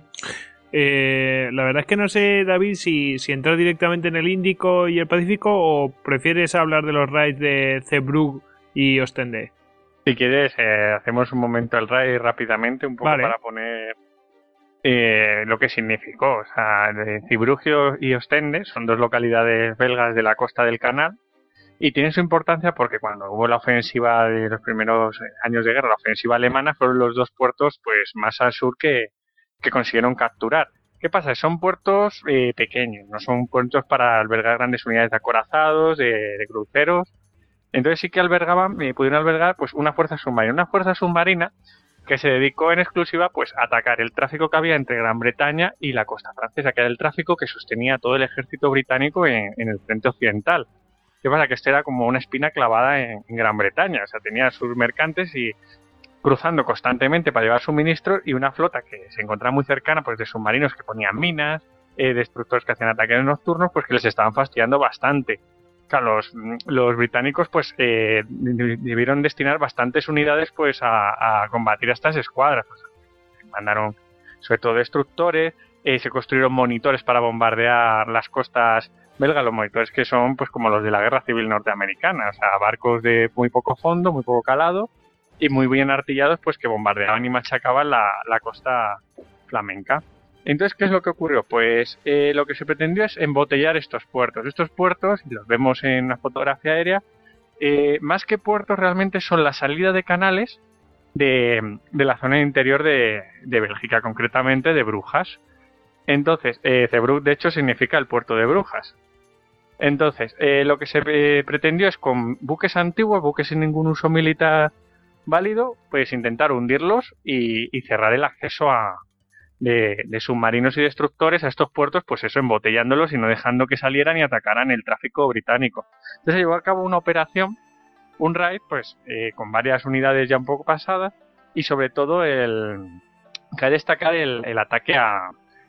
Eh, la verdad es que no sé, David, si, si entrar directamente en el Índico y el Pacífico o prefieres hablar de los raids de Zeebrugge y Ostende. Si quieres, eh, hacemos un momento el raid rápidamente, un poco vale. Para poner eh, lo que significó. O sea, de Zeebrugge y Ostende son dos localidades belgas de la costa del canal y tienen su importancia porque cuando hubo la ofensiva de los primeros años de guerra, la ofensiva alemana, fueron los dos puertos pues más al sur que que consiguieron capturar. ¿Qué pasa? Son puertos eh, pequeños, no son puertos para albergar grandes unidades de acorazados, de, de cruceros. Entonces sí que albergaban, eh, pudieron albergar pues una fuerza submarina, una fuerza submarina que se dedicó en exclusiva pues a atacar el tráfico que había entre Gran Bretaña y la costa francesa, que era el tráfico que sostenía todo el ejército británico en, en el frente occidental. ¿Qué pasa? Que este era como una espina clavada en, en Gran Bretaña, o sea, tenía sus mercantes y cruzando constantemente para llevar suministros y una flota que se encontraba muy cercana pues de submarinos que ponían minas, eh, destructores que hacían ataques nocturnos, pues que les estaban fastidiando bastante. Claro, los, los británicos pues eh, debieron destinar bastantes unidades pues a, a combatir a estas escuadras. Pues, mandaron sobre todo destructores, eh, se construyeron monitores para bombardear las costas belgas, los monitores que son pues como los de la Guerra Civil Norteamericana, o sea, barcos de muy poco fondo, muy poco calado, y muy bien artillados, pues que bombardeaban y machacaban la, la costa flamenca. Entonces, ¿qué es lo que ocurrió? Pues eh, lo que se pretendió es embotellar estos puertos. Estos puertos, y los vemos en la fotografía aérea, eh, más que puertos realmente son la salida de canales de, de la zona interior de, de Bélgica, concretamente de Brujas. Entonces, eh, Zeebrugge de hecho significa el puerto de Brujas. Entonces, eh, lo que se eh, pretendió es con buques antiguos, buques sin ningún uso militar válido, pues intentar hundirlos y, y cerrar el acceso a, de, de submarinos y destructores a estos puertos, pues eso, embotellándolos y no dejando que salieran y atacaran el tráfico británico. Entonces se llevó a cabo una operación, un raid, pues eh, con varias unidades ya un poco pasadas y sobre todo el que hay que destacar el, el ataque a,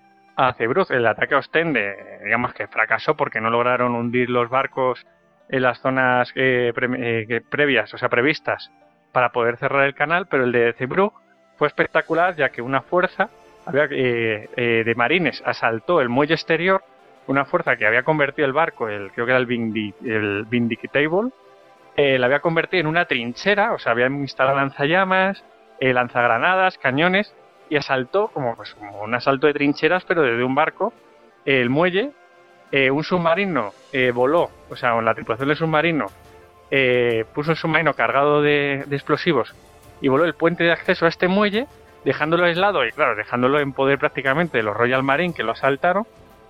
a Zeebrugge, el ataque a Ostende, digamos que fracasó porque no lograron hundir los barcos en las zonas eh, pre, eh, previas, o sea, previstas para poder cerrar el canal, pero el de Zeebrugge fue espectacular ya que una fuerza había, eh, eh, de marines asaltó el muelle exterior, una fuerza que había convertido el barco, el creo que era el, Vindic, el Vindictable, eh, la había convertido en una trinchera, o sea, habían instalado lanzallamas, eh, lanzagranadas, cañones, y asaltó como, pues, como un asalto de trincheras, pero desde un barco, eh, el muelle, eh, un submarino eh, voló, o sea, la tripulación del submarino Eh, puso el submarino cargado de, de explosivos y voló el puente de acceso a este muelle, dejándolo aislado y claro, dejándolo en poder prácticamente de los Royal Marine que lo asaltaron,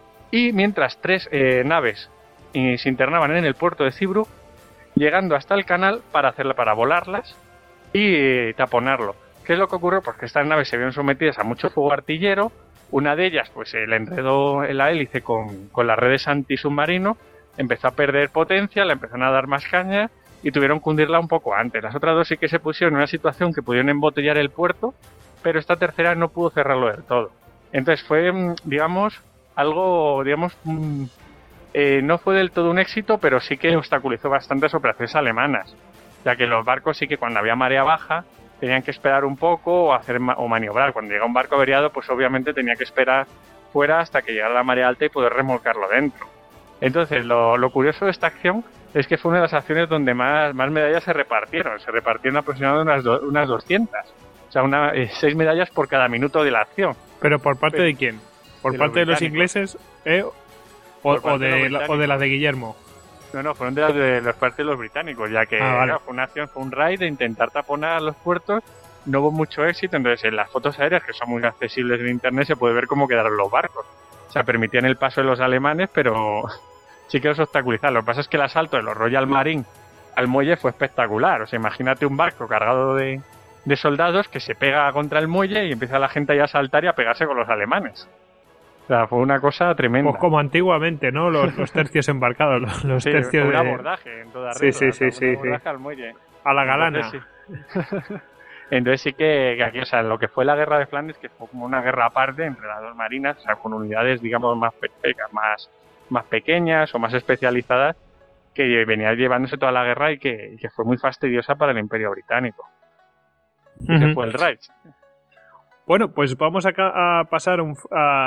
y mientras tres eh, naves eh, se internaban en el puerto de Zeebrugge, llegando hasta el canal para hacerla, para volarlas y eh, taponarlo. ¿Qué es lo que ocurrió? Pues que estas naves se vieron sometidas a mucho fuego artillero, una de ellas pues se le enredó en la hélice con, con las redes antisubmarino, empezó a perder potencia, le empezaron a dar más caña y tuvieron que hundirla un poco antes. Las otras dos sí que se pusieron en una situación que pudieron embotellar el puerto, pero esta tercera no pudo cerrarlo del todo. Entonces fue, digamos, algo, digamos, eh, no fue del todo un éxito, pero sí que obstaculizó bastantes operaciones alemanas, ya que los barcos sí que cuando había marea baja tenían que esperar un poco o hacer ma- o maniobrar. Cuando llega un barco averiado, pues obviamente tenía que esperar fuera hasta que llegara la marea alta y poder remolcarlo dentro. Entonces, lo, lo curioso de esta acción es que fue una de las acciones donde más, más medallas se repartieron. Se repartieron aproximadamente unas, do, unas doscientas. O sea, una, eh, seis medallas por cada minuto de la acción. ¿Pero por parte Pero, de quién? ¿Por de parte de los los ingleses eh? o, o, de, de la, o de las de Guillermo? No, no, fueron de las de las partes de los británicos, ya que ah, vale. no, fue una acción, fue un raid de intentar taponar los puertos. No hubo mucho éxito, entonces en las fotos aéreas, que son muy accesibles en internet, se puede ver cómo quedaron los barcos. O sea, permitían el paso de los alemanes, pero sí que los obstaculizaban. Lo que pasa es que el asalto de los Royal Marine al muelle fue espectacular. O sea, imagínate un barco cargado de, de soldados que se pega contra el muelle y empieza la gente a saltar y a pegarse con los alemanes. O sea, fue una cosa tremenda. Pues como antiguamente, ¿no? Los, los tercios embarcados, los, los sí, tercios fue un de... abordaje en toda Sí, regla, sí, sí, un sí, abordaje sí. al muelle. A la galana. Entonces sí, Entonces sí que, que aquí, o sea, lo que fue la guerra de Flandes, que fue como una guerra aparte entre las dos marinas, o sea, con unidades, digamos, más periféricas, más, más pequeñas o más especializadas, que venía llevándose toda la guerra y que, y que fue muy fastidiosa para el Imperio Británico. Uh-huh. Ese fue el Reich. Bueno, pues vamos acá a pasar un,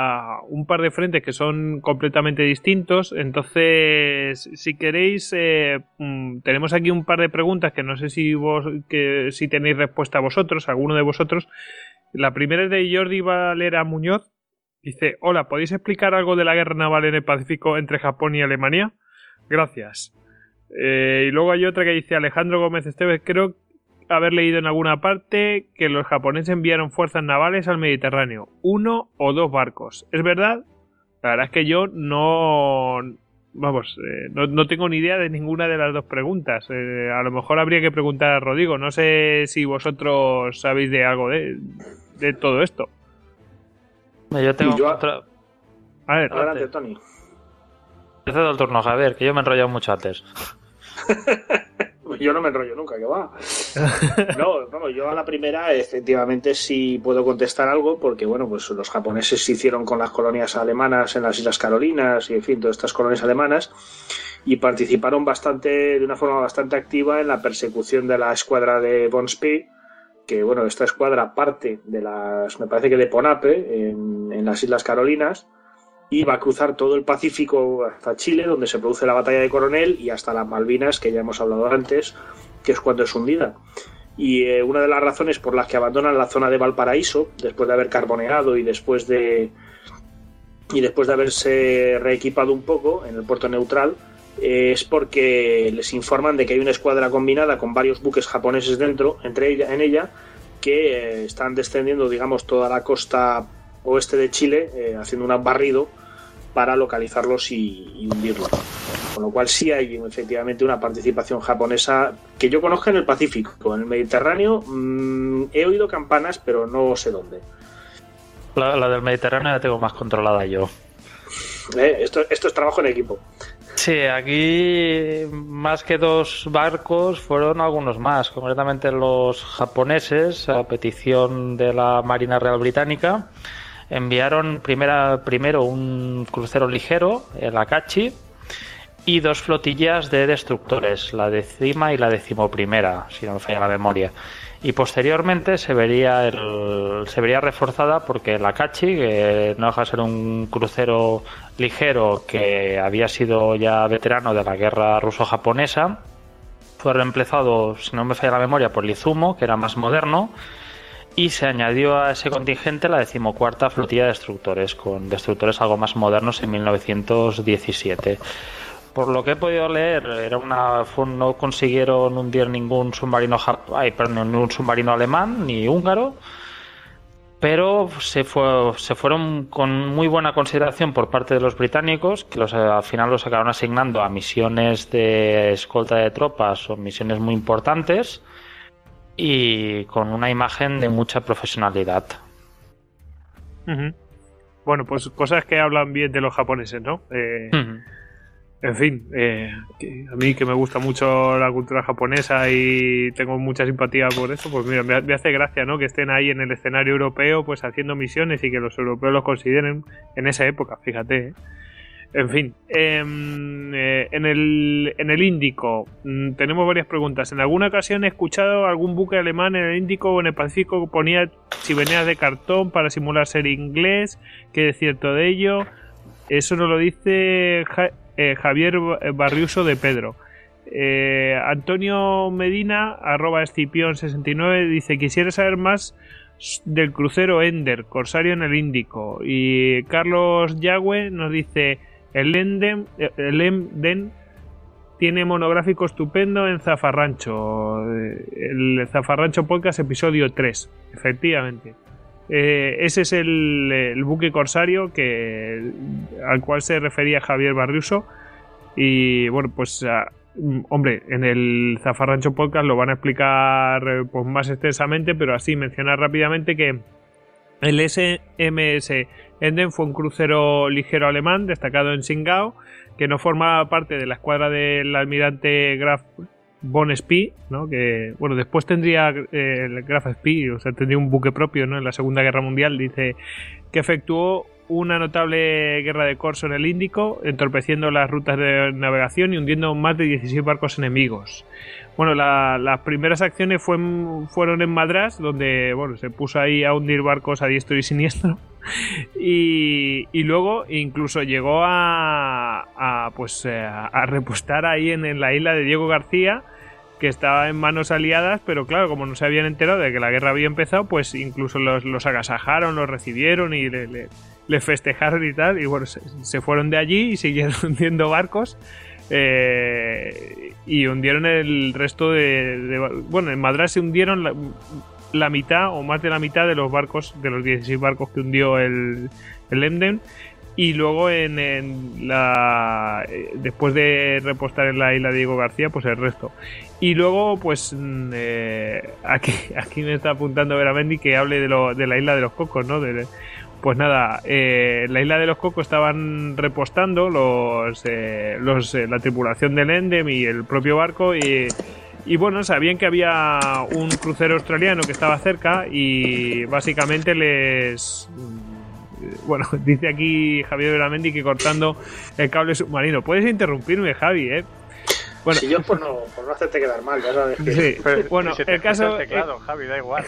a un par de frentes que son completamente distintos. Entonces, si queréis, eh, tenemos aquí un par de preguntas que no sé si vos que si tenéis respuesta vosotros, alguno de vosotros. La primera es de Jordi Valera Muñoz. Dice, hola, ¿podéis explicar algo de la guerra naval en el Pacífico entre Japón y Alemania? Gracias. Eh, y luego hay otra que dice Alejandro Gómez Esteves, creo haber leído en alguna parte que los japoneses enviaron fuerzas navales al Mediterráneo, uno o dos barcos. ¿Es verdad? La verdad es que yo no... Vamos, eh, no, no tengo ni idea de ninguna de las dos preguntas. Eh, a lo mejor habría que preguntar a Rodrigo. No sé si vosotros sabéis de algo de, de todo esto. Yo tengo yo... otra... A ver, adelante, Tony. Te cedo el turno, Javier, que yo me he enrollado mucho antes. Yo no me enrollo nunca, que va. No, no, yo a la primera efectivamente sí puedo contestar algo, porque bueno, pues los japoneses se hicieron con las colonias alemanas en las Islas Carolinas y en fin, todas estas colonias alemanas, y participaron bastante, de una forma bastante activa en la persecución de la escuadra de von Spee, que bueno, esta escuadra parte de las, me parece que de Ponape, en, en las Islas Carolinas, y va a cruzar todo el Pacífico hasta Chile, donde se produce la batalla de Coronel, y hasta las Malvinas, que ya hemos hablado antes, que es cuando es hundida. Y eh, una de las razones por las que abandonan la zona de Valparaíso, después de haber carboneado y después de y después de haberse reequipado un poco en el puerto neutral, eh, es porque les informan de que hay una escuadra combinada con varios buques japoneses dentro, entre ella, en ella, que eh, están descendiendo, digamos, toda la costa oeste de Chile, eh, haciendo un barrido para localizarlos y, y hundirlos. Con lo cual sí hay efectivamente una participación japonesa que yo conozca en el Pacífico. En el Mediterráneo mmm, he oído campanas, pero no sé dónde. La, la del Mediterráneo la tengo más controlada yo. Eh, esto, esto es trabajo en equipo. Sí, aquí más que dos barcos fueron algunos más, concretamente los japoneses, a petición de la Marina Real Británica, enviaron primera, primero un crucero ligero, el Akachi, y dos flotillas de destructores, la décima y la decimoprimera, si no me falla la memoria. Y posteriormente se vería el, se vería reforzada porque el Akachi, que no deja de ser un crucero ligero que había sido ya veterano de la guerra ruso-japonesa, fue reemplazado, si no me falla la memoria, por el Izumo, que era más moderno, y se añadió a ese contingente la decimocuarta flotilla de destructores, con destructores algo más modernos en mil novecientos diecisiete. Por lo que he podido leer, era una fue, no consiguieron hundir ningún submarino ay, perdón, ningún submarino alemán ni húngaro, pero se fue, se fueron con muy buena consideración por parte de los británicos, que los, al final los acabaron asignando a misiones de escolta de tropas o misiones muy importantes y con una imagen de mucha profesionalidad. Uh-huh. Bueno, pues cosas que hablan bien de los japoneses, ¿no? Eh... Uh-huh. En fin, eh, que a mí que me gusta mucho la cultura japonesa y tengo mucha simpatía por eso, pues mira, me, me hace gracia, ¿no? Que estén ahí en el escenario europeo pues haciendo misiones y que los europeos los consideren en esa época, fíjate. ¿eh? En fin, eh, eh, en, el, en el Índico mm, tenemos varias preguntas. En alguna ocasión he escuchado algún buque alemán en el Índico o en el Pacífico que ponía chimeneas de cartón para simular ser inglés. ¿Qué es cierto de ello? Eso nos lo dice ja, eh, Javier Barriuso de Pedro. Eh, Antonio Medina, arroba Escipión sesenta y nueve, dice: quisiera saber más del crucero Ender, corsario en el Índico. Y Carlos Yagüe nos dice: el Emden, el Emden tiene monográfico estupendo en Zafarrancho, el Zafarrancho Podcast episodio tres, efectivamente. Eh, ese es el, el buque corsario que, al cual se refería Javier Barriuso. Y bueno, pues a, hombre, en el Zafarrancho Podcast lo van a explicar pues, más extensamente, pero así mencionar rápidamente que el S M S Emden fue un crucero ligero alemán destacado en Singao, que no formaba parte de la escuadra del almirante Graf von Spee, ¿no? Que bueno, después tendría eh, el Graf Spee, o sea, tendría un buque propio, ¿no? En la Segunda Guerra Mundial. Dice que efectuó una notable guerra de corso en el Índico, entorpeciendo las rutas de navegación y hundiendo más de dieciséis barcos enemigos. Bueno, la, las primeras acciones fue en, fueron en Madrás, donde bueno, se puso ahí a hundir barcos a diestro y siniestro. Y, y luego incluso llegó a, a, pues, a, a repostar ahí en, en la isla de Diego García, que estaba en manos aliadas, pero claro, como no se habían enterado de que la guerra había empezado, pues incluso los, los agasajaron, los recibieron y le, le, le festejaron y tal. Y bueno, se, se fueron de allí y siguieron hundiendo barcos. Eh, y hundieron el resto de, de... Bueno, en Madrás se hundieron la, la mitad o más de la mitad de los barcos, de los dieciséis barcos que hundió el, el Emden. Y luego en, en la después de repostar en la isla de Diego García, pues el resto. Y luego, pues eh, aquí, aquí me está apuntando Veramendi que hable de, lo, de la isla de los Cocos, ¿no? De, pues nada, eh, la isla de los Cocos estaban repostando los, eh, los eh, la tripulación del Emden y el propio barco y, y bueno, sabían que había un crucero australiano que estaba cerca y básicamente les... Bueno, dice aquí Javier Veramendi que cortando el cable submarino. Puedes interrumpirme, Javi, ¿eh? Bueno, si yo por no, por no hacerte quedar mal, ya sabes que... Sí, bueno, si te el caso... el teclado, Javi, da igual.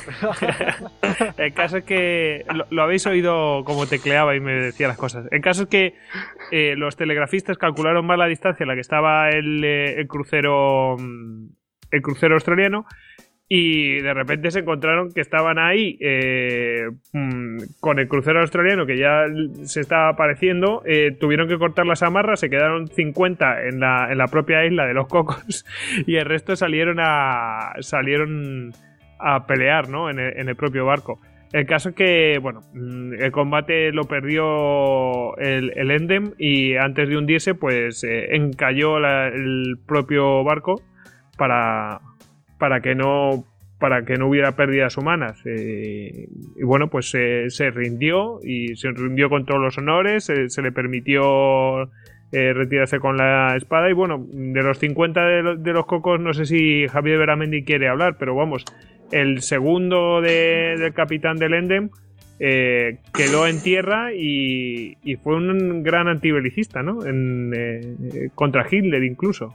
El caso es que... Lo, lo habéis oído como tecleaba y me decía las cosas. El caso es que eh, los telegrafistas calcularon mal la distancia en la que estaba el, eh, el crucero... El crucero australiano. Y de repente se encontraron que estaban ahí eh, con el crucero australiano que ya se estaba apareciendo. Eh, tuvieron que cortar las amarras, se quedaron cincuenta en la, en la propia isla de los Cocos y el resto salieron a salieron a pelear, ¿no? en, el, en el propio barco. El caso es que, bueno, el combate lo perdió el, el Emden y antes de hundirse, pues eh, encalló la, el propio barco para... para que no para que no hubiera pérdidas humanas eh, y bueno, pues eh, se rindió y se rindió con todos los honores, eh, se le permitió eh, retirarse con la espada y bueno, de los cincuenta de, lo, de los Cocos no sé si Javier Veramendi quiere hablar, pero vamos, el segundo de, del capitán del Emden eh, quedó en tierra y, y fue un gran antibelicista, ¿no? En, eh, contra Hitler incluso.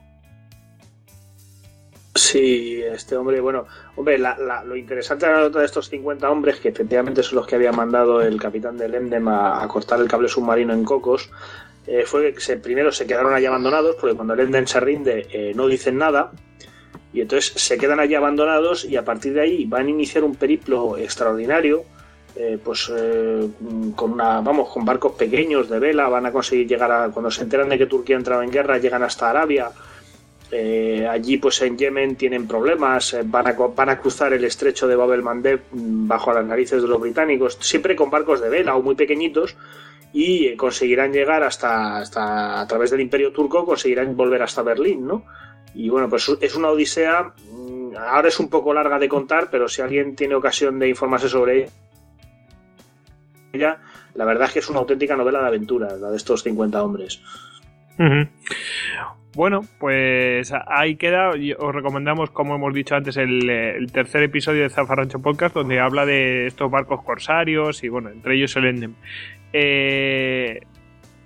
Sí, este hombre, bueno, hombre, la, la, lo interesante de la nota de estos cincuenta hombres, que efectivamente son los que había mandado el capitán del Emden a, a cortar el cable submarino en Cocos, eh, fue que se, primero se quedaron allí abandonados, porque cuando el Emden se rinde eh, no dicen nada, y entonces se quedan allí abandonados y a partir de ahí van a iniciar un periplo extraordinario, eh, pues eh, con una, vamos, con barcos pequeños de vela, van a conseguir llegar a, cuando se enteran de que Turquía entraba en guerra, llegan hasta Arabia. Eh, allí pues en Yemen tienen problemas, eh, van, a, van a cruzar el estrecho de Bab el Mandeb bajo las narices de los británicos, siempre con barcos de vela o muy pequeñitos, y eh, conseguirán llegar hasta, hasta a través del Imperio Turco, conseguirán volver hasta Berlín, ¿no? Y bueno, pues es una odisea, ahora es un poco larga de contar, pero si alguien tiene ocasión de informarse sobre ella, la verdad es que es una auténtica novela de aventura, la de estos cincuenta hombres. Uh-huh. Bueno, pues ahí queda. Os recomendamos, como hemos dicho antes, el, el tercer episodio de Zafarrancho Podcast, donde habla de estos barcos corsarios y, bueno, entre ellos el Emden. Eh,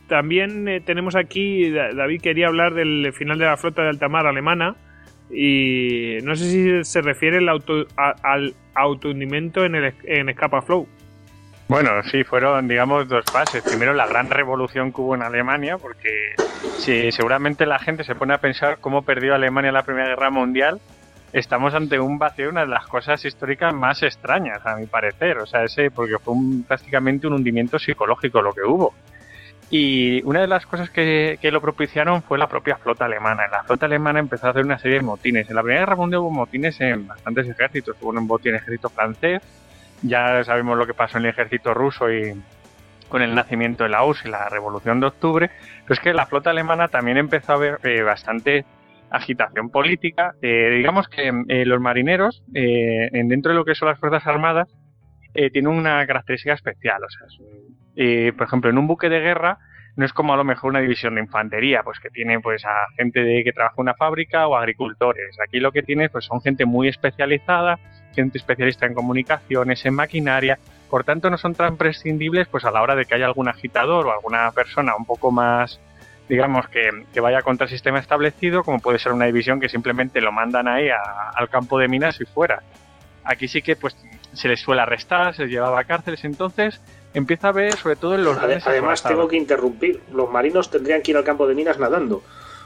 también eh, tenemos aquí, David quería hablar del final de la flota de alta mar alemana y no sé si se refiere el auto, a, al autohundimiento en, el, en Scapa Flow. Bueno, sí, fueron, digamos, dos fases. Primero, la gran revolución que hubo en Alemania, porque si seguramente la gente se pone a pensar cómo perdió Alemania la Primera Guerra Mundial, estamos ante un vacío, una de las cosas históricas más extrañas, a mi parecer. O sea, ese, porque fue un, prácticamente un hundimiento psicológico lo que hubo. Y una de las cosas que, que lo propiciaron fue la propia flota alemana. La flota alemana empezó a hacer una serie de motines. En la Primera Guerra Mundial hubo motines en bastantes ejércitos. Hubo un botín en el ejército francés. Ya sabemos lo que pasó en el ejército ruso y con el nacimiento de la U R S S y la Revolución de Octubre. Pero es que la flota alemana también empezó a haber eh, bastante agitación política. Eh, digamos que eh, los marineros, eh, dentro de lo que son las Fuerzas Armadas, eh, tienen una característica especial. O sea, es un, eh, por ejemplo, en un buque de guerra no es como a lo mejor una división de infantería, pues que tiene pues a gente de, que trabaja en una fábrica o agricultores. Aquí lo que tiene pues son gente muy especializada, gente especialista en comunicaciones, en maquinaria. Por tanto, no son tan prescindibles pues a la hora de que haya algún agitador o alguna persona un poco más, digamos, que, que vaya contra el sistema establecido, como puede ser una división que simplemente lo mandan ahí a, al campo de minas y fuera. Aquí sí que pues se les suele arrestar, se les llevaba a cárceles. Entonces empieza a ver, sobre todo en los... Además, además tengo que interrumpir, los marinos tendrían que ir al campo de minas nadando.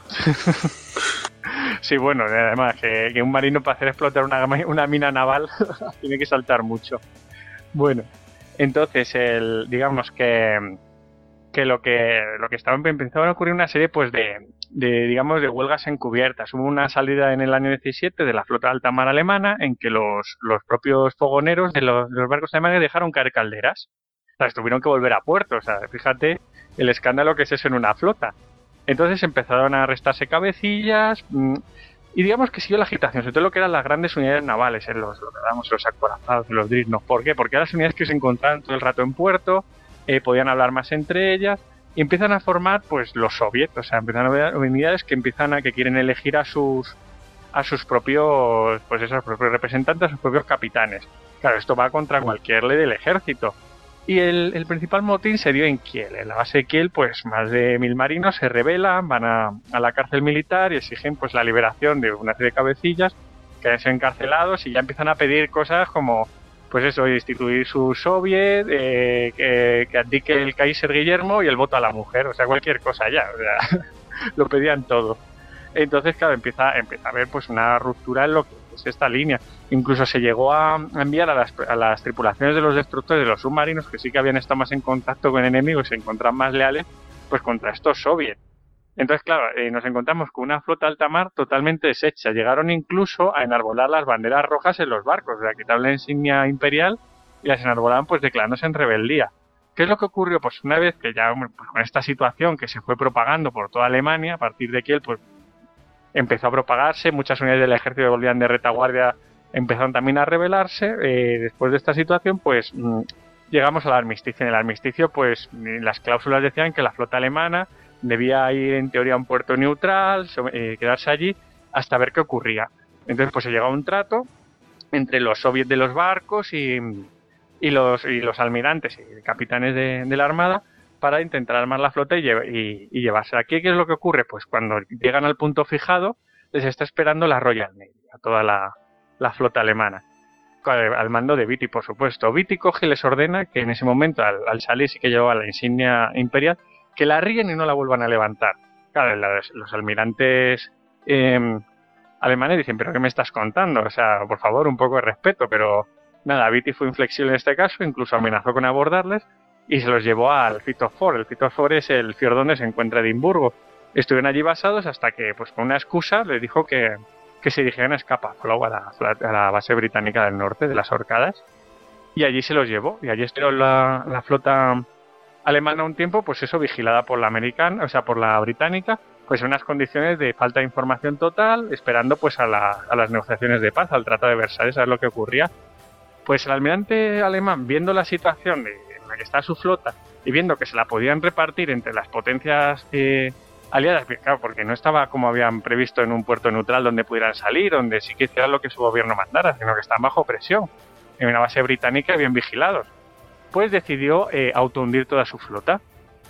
Sí, bueno, además que, que un marino para hacer explotar una, una mina naval tiene que saltar mucho. Bueno, entonces el, digamos que que lo que lo que estaba empezaron a ocurrir una serie pues de, de digamos de huelgas encubiertas. Hubo una salida en el año diecisiete de la flota de alta mar alemana en que los los propios fogoneros de los, de los barcos alemanes dejaron caer calderas. O sea, tuvieron que volver a puerto. O sea, fíjate el escándalo que es eso en una flota. Entonces empezaron a arrestarse cabecillas y digamos que siguió la agitación, sobre todo lo que eran las grandes unidades navales, en los, lo que llamamos los acorazados, los dreadnoughts. ¿Por qué? Porque eran las unidades que se encontraban todo el rato en puerto, eh, podían hablar más entre ellas y empiezan a formar pues los soviets. O sea, empiezan a haber unidades que empiezan a que quieren elegir a sus a sus propios pues esos propios representantes, a sus propios capitanes. Claro, esto va contra cualquier ley del ejército. Y el, el principal motín se dio en Kiel. En la base de Kiel, pues más de mil marinos se rebelan, van a, a la cárcel militar y exigen pues la liberación de una serie de cabecillas que han sido encarcelados y ya empiezan a pedir cosas como, pues eso, instituir su soviet, eh, que, que abdique el Kaiser Guillermo y el voto a la mujer, o sea, cualquier cosa ya, o sea, lo pedían todo. Entonces, claro, empieza, empieza a haber pues una ruptura en lo que es esta línea. Incluso se llegó a enviar a las, a las tripulaciones de los destructores de los submarinos, que sí que habían estado más en contacto con enemigos y se encontraban más leales, pues contra estos soviets. Entonces, claro, eh, nos encontramos con una flota alta mar totalmente deshecha. Llegaron incluso a enarbolar las banderas rojas en los barcos, o sea, quitaron la insignia imperial y las enarbolaban pues declarándose en rebeldía. ¿Qué es lo que ocurrió? Pues una vez que ya, pues, con esta situación que se fue propagando por toda Alemania, a partir de Kiel, pues empezó a propagarse, muchas unidades del ejército que volvían de retaguardia empezaron también a rebelarse. Eh, después de esta situación, pues mmm, llegamos al armisticio. En el armisticio, pues las cláusulas decían que la flota alemana debía ir en teoría a un puerto neutral, eh, quedarse allí hasta ver qué ocurría. Entonces, pues se llegó a un trato entre los soviets de los barcos y, y, los, y los almirantes y capitanes de, de la armada para intentar armar la flota y, lle- y, y llevarse. Aquí, ¿qué es lo que ocurre? Pues cuando llegan al punto fijado, les está esperando la Royal Navy, a toda la, la flota alemana, al mando de Beatty, por supuesto. Beatty coge y les ordena que en ese momento, al, al salir, sí que llevaba la insignia imperial, que la ríen y no la vuelvan a levantar. Claro, los, los almirantes eh, alemanes dicen, ¿pero qué me estás contando? O sea, por favor, un poco de respeto. Pero nada, Beatty fue inflexible en este caso, incluso amenazó con abordarles y se los llevó al Firth of Forth. El Firth of Forth es el fiord donde se encuentra Edimburgo. Estuvieron allí basados hasta que, pues con una excusa, les dijo que, que se dirigieran a Scapa Flow, a la, a la base británica del norte, de las Orcadas, y allí se los llevó. Y allí estuvo la, la flota alemana un tiempo, pues eso, vigilada por la americana, o sea, por la británica, pues en unas condiciones de falta de información total, esperando pues a, la, a las negociaciones de paz, al Tratado de Versalles, a ver lo que ocurría. Pues el almirante alemán, viendo la situación de, en la que está su flota y viendo que se la podían repartir entre las potencias eh, aliadas, claro, porque no estaba como habían previsto en un puerto neutral donde pudieran salir, donde sí que hicieran lo que su gobierno mandara, sino que estaban bajo presión, en una base británica bien vigilados, pues decidió eh, autohundir toda su flota.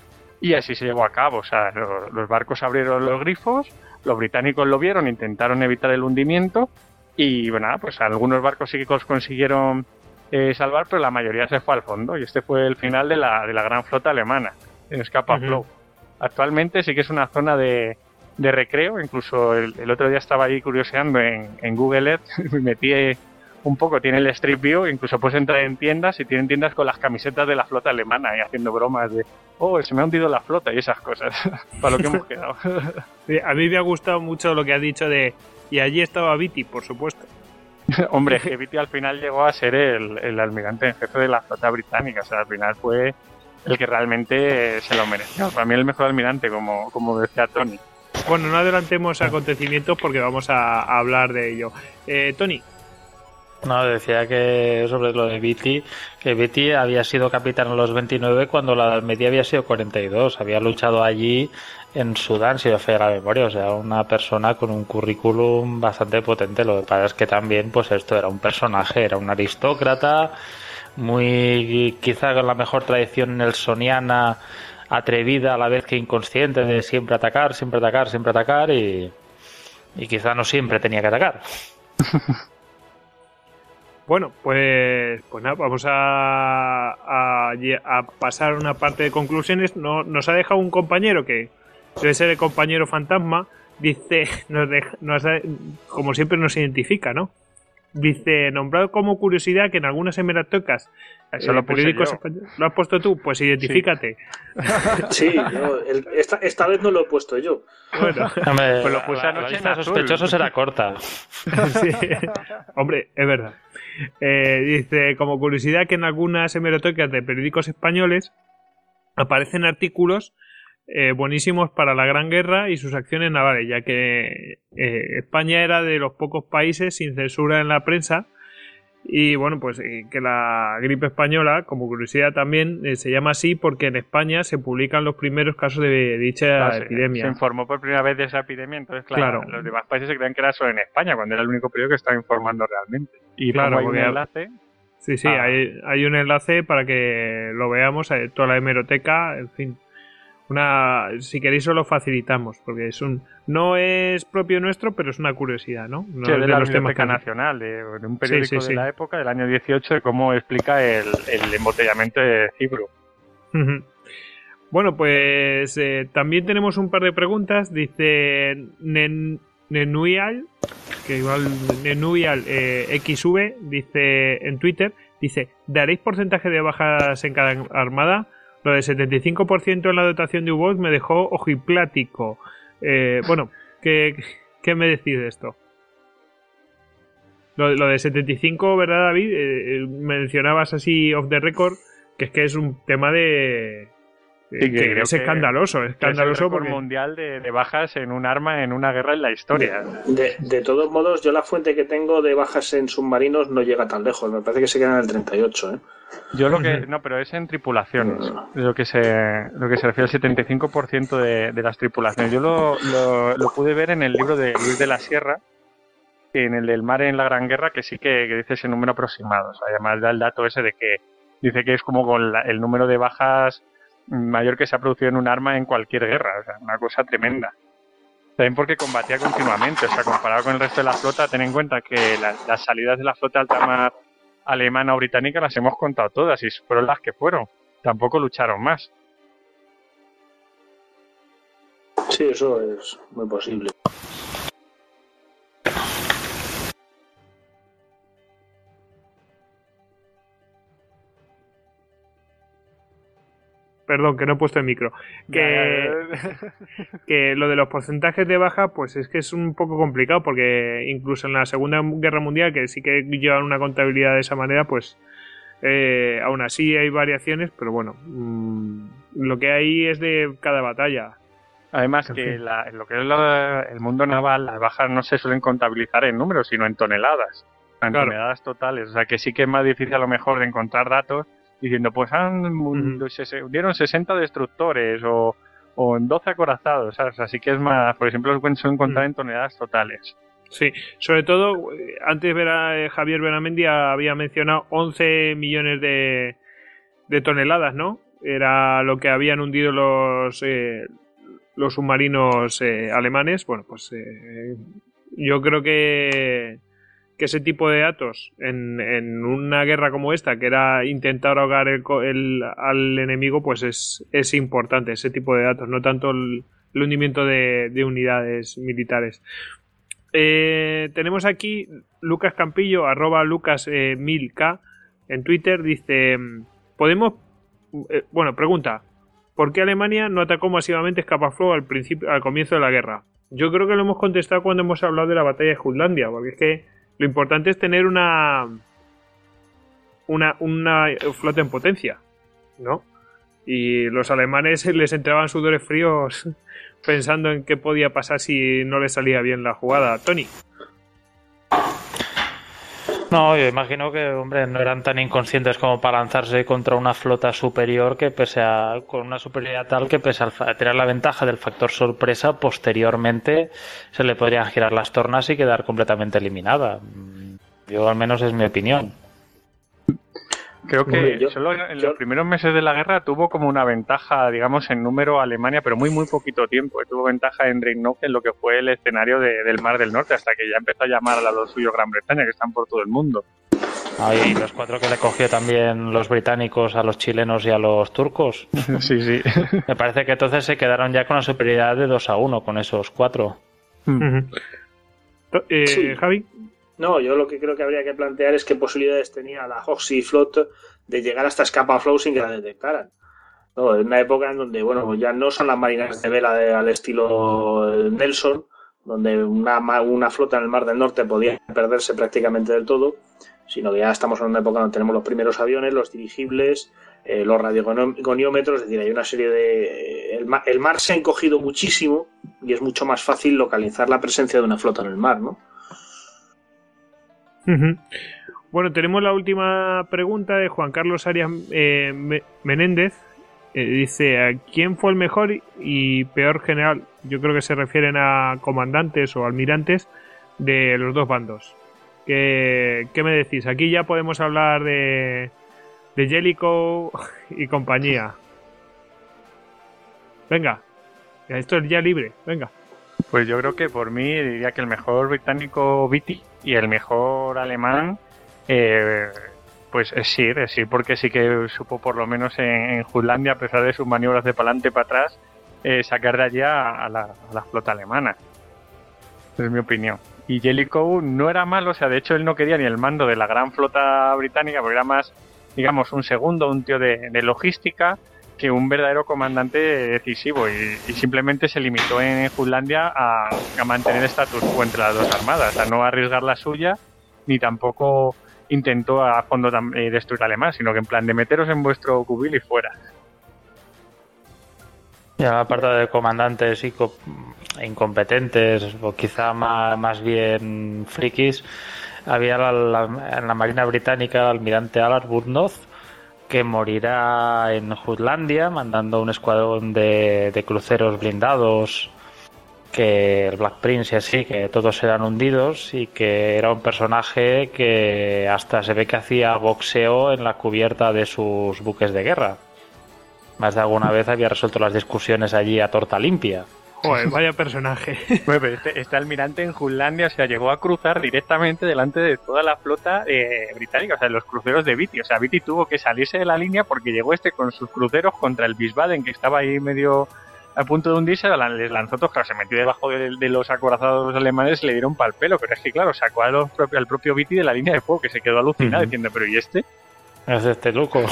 Y así se llevó a cabo. O sea, los, los barcos abrieron los grifos, los británicos lo vieron, intentaron evitar el hundimiento y bueno, pues algunos barcos sí que los consiguieron eh, salvar, pero la mayoría se fue al fondo y este fue el final de la, de la gran flota alemana en Scapa Flow. Uh-huh. Actualmente sí que es una zona de, de recreo, incluso el, el otro día estaba ahí curioseando en, en Google Earth, me metí un poco, tiene el Street View, incluso puedes entrar en tiendas y tienen tiendas con las camisetas de la flota alemana y haciendo bromas de, oh, se me ha hundido la flota y esas cosas, para lo que hemos quedado. Sí, a mí me ha gustado mucho lo que has dicho de, y allí estaba Beatty, por supuesto. Hombre, que Beatty al final llegó a ser el, el almirante en jefe de la flota británica, o sea, al final fue el que realmente se lo mereció. Para mí el mejor almirante, como, como decía Tony. Bueno, no adelantemos acontecimientos porque vamos a, a hablar de ello. Eh, Tony. No, decía que sobre lo de Beatty, que Beatty había sido capitán en los veintinueve cuando la media había sido cuarenta y dos. Había luchado allí en Sudán, si yo fue la memoria. O sea, una persona con un currículum bastante potente. Lo que pasa es que también, pues esto era un personaje, era un aristócrata, muy quizá con la mejor tradición nelsoniana, atrevida a la vez que inconsciente, de siempre atacar, siempre atacar, siempre atacar y, y quizá no siempre tenía que atacar. Bueno, pues, pues nada, vamos a, a, a pasar una parte de conclusiones. No, nos ha dejado un compañero que debe ser el compañero fantasma. Dice, nos deja, nos ha, como siempre nos identifica, ¿no? Dice, nombrado como curiosidad que en algunas hemerotecas Eso lo periódicos ¿lo has puesto tú? Pues identifícate. Sí, sí no, el, esta, esta vez no lo he puesto yo. Bueno, hombre, pues lo puse anoche en azul. Sospechoso será corta. Sí. Hombre, es verdad. Eh, dice, como curiosidad que en algunas hemerotecas de periódicos españoles aparecen artículos eh, buenísimos para la Gran Guerra y sus acciones navales, ya que eh, España era de los pocos países sin censura en la prensa y bueno, pues eh, que la gripe española, como curiosidad también, eh, se llama así porque en España se publican los primeros casos de dicha claro, epidemia. Se informó por primera vez de esa epidemia, entonces claro, claro. los demás países se creían que era solo en España, cuando era el único periódico que estaba informando realmente. Y claro, hay un enlace. Sí, sí, ah. hay, hay un enlace para que lo veamos, hay toda la hemeroteca, en fin. Una, si queréis os lo facilitamos, porque es un no es propio nuestro, pero es una curiosidad, ¿no? no sí, es de, de la los Biblioteca temas Nacional, de, de un periódico sí, sí, de sí. la época, del año dieciocho, de cómo explica el, el embotellamiento de Cipro. Uh-huh. Bueno, pues eh, también tenemos un par de preguntas. Dice Nen, Nenuial, que igual Nenuial eh, X V, dice en Twitter, dice, ¿daréis porcentaje de bajas en cada armada? Lo del setenta y cinco por ciento en la dotación de U-Boats me dejó ojiplático. Eh, bueno, ¿qué, ¿qué me decís de esto? Lo, lo de setenta y cinco, ¿verdad, David? Eh, mencionabas así off the record que es que es un tema de... Sí, que que es escandaloso, es escandaloso es el porque... mundial de, de bajas en un arma en una guerra en la historia. De, de todos modos, yo la fuente que tengo de bajas en submarinos no llega tan lejos. Me parece que se quedan en el treinta y ocho, ¿eh? Yo lo que... No, pero es en tripulaciones. Lo que se, lo que se refiere al setenta y cinco por ciento de, de las tripulaciones. Yo lo, lo, lo pude ver en el libro de Luis de la Sierra, en el del mar en la Gran Guerra, que sí que, que dice ese número aproximado. O sea, además da el dato ese de que dice que es como con la, el número de bajas mayor que se ha producido en un arma en cualquier guerra, o sea, una cosa tremenda. También porque combatía continuamente, o sea, comparado con el resto de la flota, ten en cuenta que la, las salidas de la flota alta alemana o británica las hemos contado todas y fueron las que fueron, tampoco lucharon más. Sí, eso es muy posible. Perdón, que no he puesto el micro. Que, que lo de los porcentajes de baja, pues es que es un poco complicado, porque incluso en la Segunda Guerra Mundial, que sí que llevan una contabilidad de esa manera, pues eh, aún así hay variaciones, pero bueno, mmm, lo que hay es de cada batalla. Además que la, lo que es la, el mundo naval, las bajas no se suelen contabilizar en números, sino en toneladas, en claro. toneladas totales, o sea que sí que es más difícil a lo mejor de encontrar datos diciendo, pues han uh-huh. se hundieron sesenta destructores o, o doce acorazados, ¿sabes? Así que es más, por ejemplo, los suelen encontrar uh-huh. en toneladas totales. Sí, sobre todo, antes Vera, Javier Benamendi había mencionado once millones de, de toneladas, ¿no? era lo que habían hundido los eh, los submarinos eh, alemanes. Bueno, pues eh, yo creo que, que ese tipo de datos en, en una guerra como esta, que era intentar ahogar el, el, al enemigo, pues es, es importante ese tipo de datos, no tanto el, el hundimiento de, de unidades militares. Eh, tenemos aquí Lucas Campillo, arroba Lucas eh, mil K en Twitter, dice: ¿podemos? Eh, bueno, pregunta: ¿por qué Alemania no atacó masivamente Scapa-Flow al principio, al comienzo de la guerra? Yo creo que lo hemos contestado cuando hemos hablado de la batalla de Jutlandia, porque es que lo importante es tener una una, una flota en potencia, ¿no? Y los alemanes les entraban sudores fríos pensando en qué podía pasar si no les salía bien la jugada. Tony. No, yo imagino que, hombre, no eran tan inconscientes como para lanzarse contra una flota superior que pese a, con una superioridad tal que pese a tener la ventaja del factor sorpresa, posteriormente se le podrían girar las tornas y quedar completamente eliminada. Yo, al menos, es mi opinión. Creo que Hombre, yo, solo en yo... los primeros meses de la guerra tuvo como una ventaja, digamos, en número Alemania, pero muy, muy poquito tiempo. Tuvo ventaja en Dreadnought en lo que fue el escenario de, del Mar del Norte, hasta que ya empezó a llamar a los suyos Gran Bretaña, que están por todo el mundo. Ah, y los cuatro que le cogió también los británicos a los chilenos y a los turcos. Sí, sí. Me parece que entonces se quedaron ya con la superioridad de dos a uno con esos cuatro. Uh-huh. eh, Sí. Javi. No, yo lo que creo que habría que plantear es qué posibilidades tenía la Hochseeflotte de llegar hasta Scapa-Flow sin que la detectaran. No, en una época en donde, bueno, pues ya no son las marinas de vela de, al estilo Nelson, donde una, una flota en el Mar del Norte podía perderse prácticamente del todo, sino que ya estamos en una época donde tenemos los primeros aviones, los dirigibles, eh, los radiogoniómetros, es decir, hay una serie de... El mar, el mar se ha encogido muchísimo y es mucho más fácil localizar la presencia de una flota en el mar, ¿no? Uh-huh. Bueno, tenemos la última pregunta de Juan Carlos Arias eh, Menéndez. Eh, dice: ¿quién fue el mejor y peor general? Yo creo que se refieren a comandantes o almirantes de los dos bandos. ¿Qué, qué me decís? Aquí ya podemos hablar de, de Jellicoe y compañía. Venga, esto es ya libre, venga. Pues yo creo que por mí diría que el mejor británico Beatty y el mejor alemán eh, pues es Sir, es Sir porque sí que supo por lo menos en, en Jutlandia, a pesar de sus maniobras de para adelante y para atrás, eh, sacar de allí a, a, la, a la flota alemana. Es mi opinión. Y Jellicoe no era malo, o sea, de hecho él no quería ni el mando de la gran flota británica, porque era más, digamos, un segundo, un tío de, de logística, que un verdadero comandante decisivo, y, y simplemente se limitó en Jutlandia a, a mantener status quo entre las dos armadas, a no arriesgar la suya, ni tampoco intentó a fondo eh, destruir a Alemania, sino que en plan de meteros en vuestro cubil y fuera. Y aparte de comandantes y co- incompetentes, o quizá más, más bien frikis, había la, la, en la Marina Británica el almirante Arbuthnot, que morirá en Jutlandia mandando un escuadrón de, de cruceros blindados, que el Black Prince y así, que todos serán hundidos, y que era un personaje que hasta se ve que hacía boxeo en la cubierta de sus buques de guerra. Más de alguna vez había resuelto las discusiones allí a torta limpia. Joder, vaya personaje. Bueno, pero este, este almirante en Jutlandia, o sea, llegó a cruzar directamente delante de toda la flota eh, británica, o sea, los cruceros de Beatty. O sea, Beatty tuvo que salirse de la línea porque llegó este con sus cruceros contra el Wiesbaden, que estaba ahí medio a punto de hundirse, les lanzó todos, claro, se metió debajo de, de los acorazados alemanes y le dieron pal pelo, pero es que, claro, sacó a los propio, al propio Beatty de la línea de fuego, que se quedó alucinado, uh-huh, diciendo, pero ¿y este? Es este loco.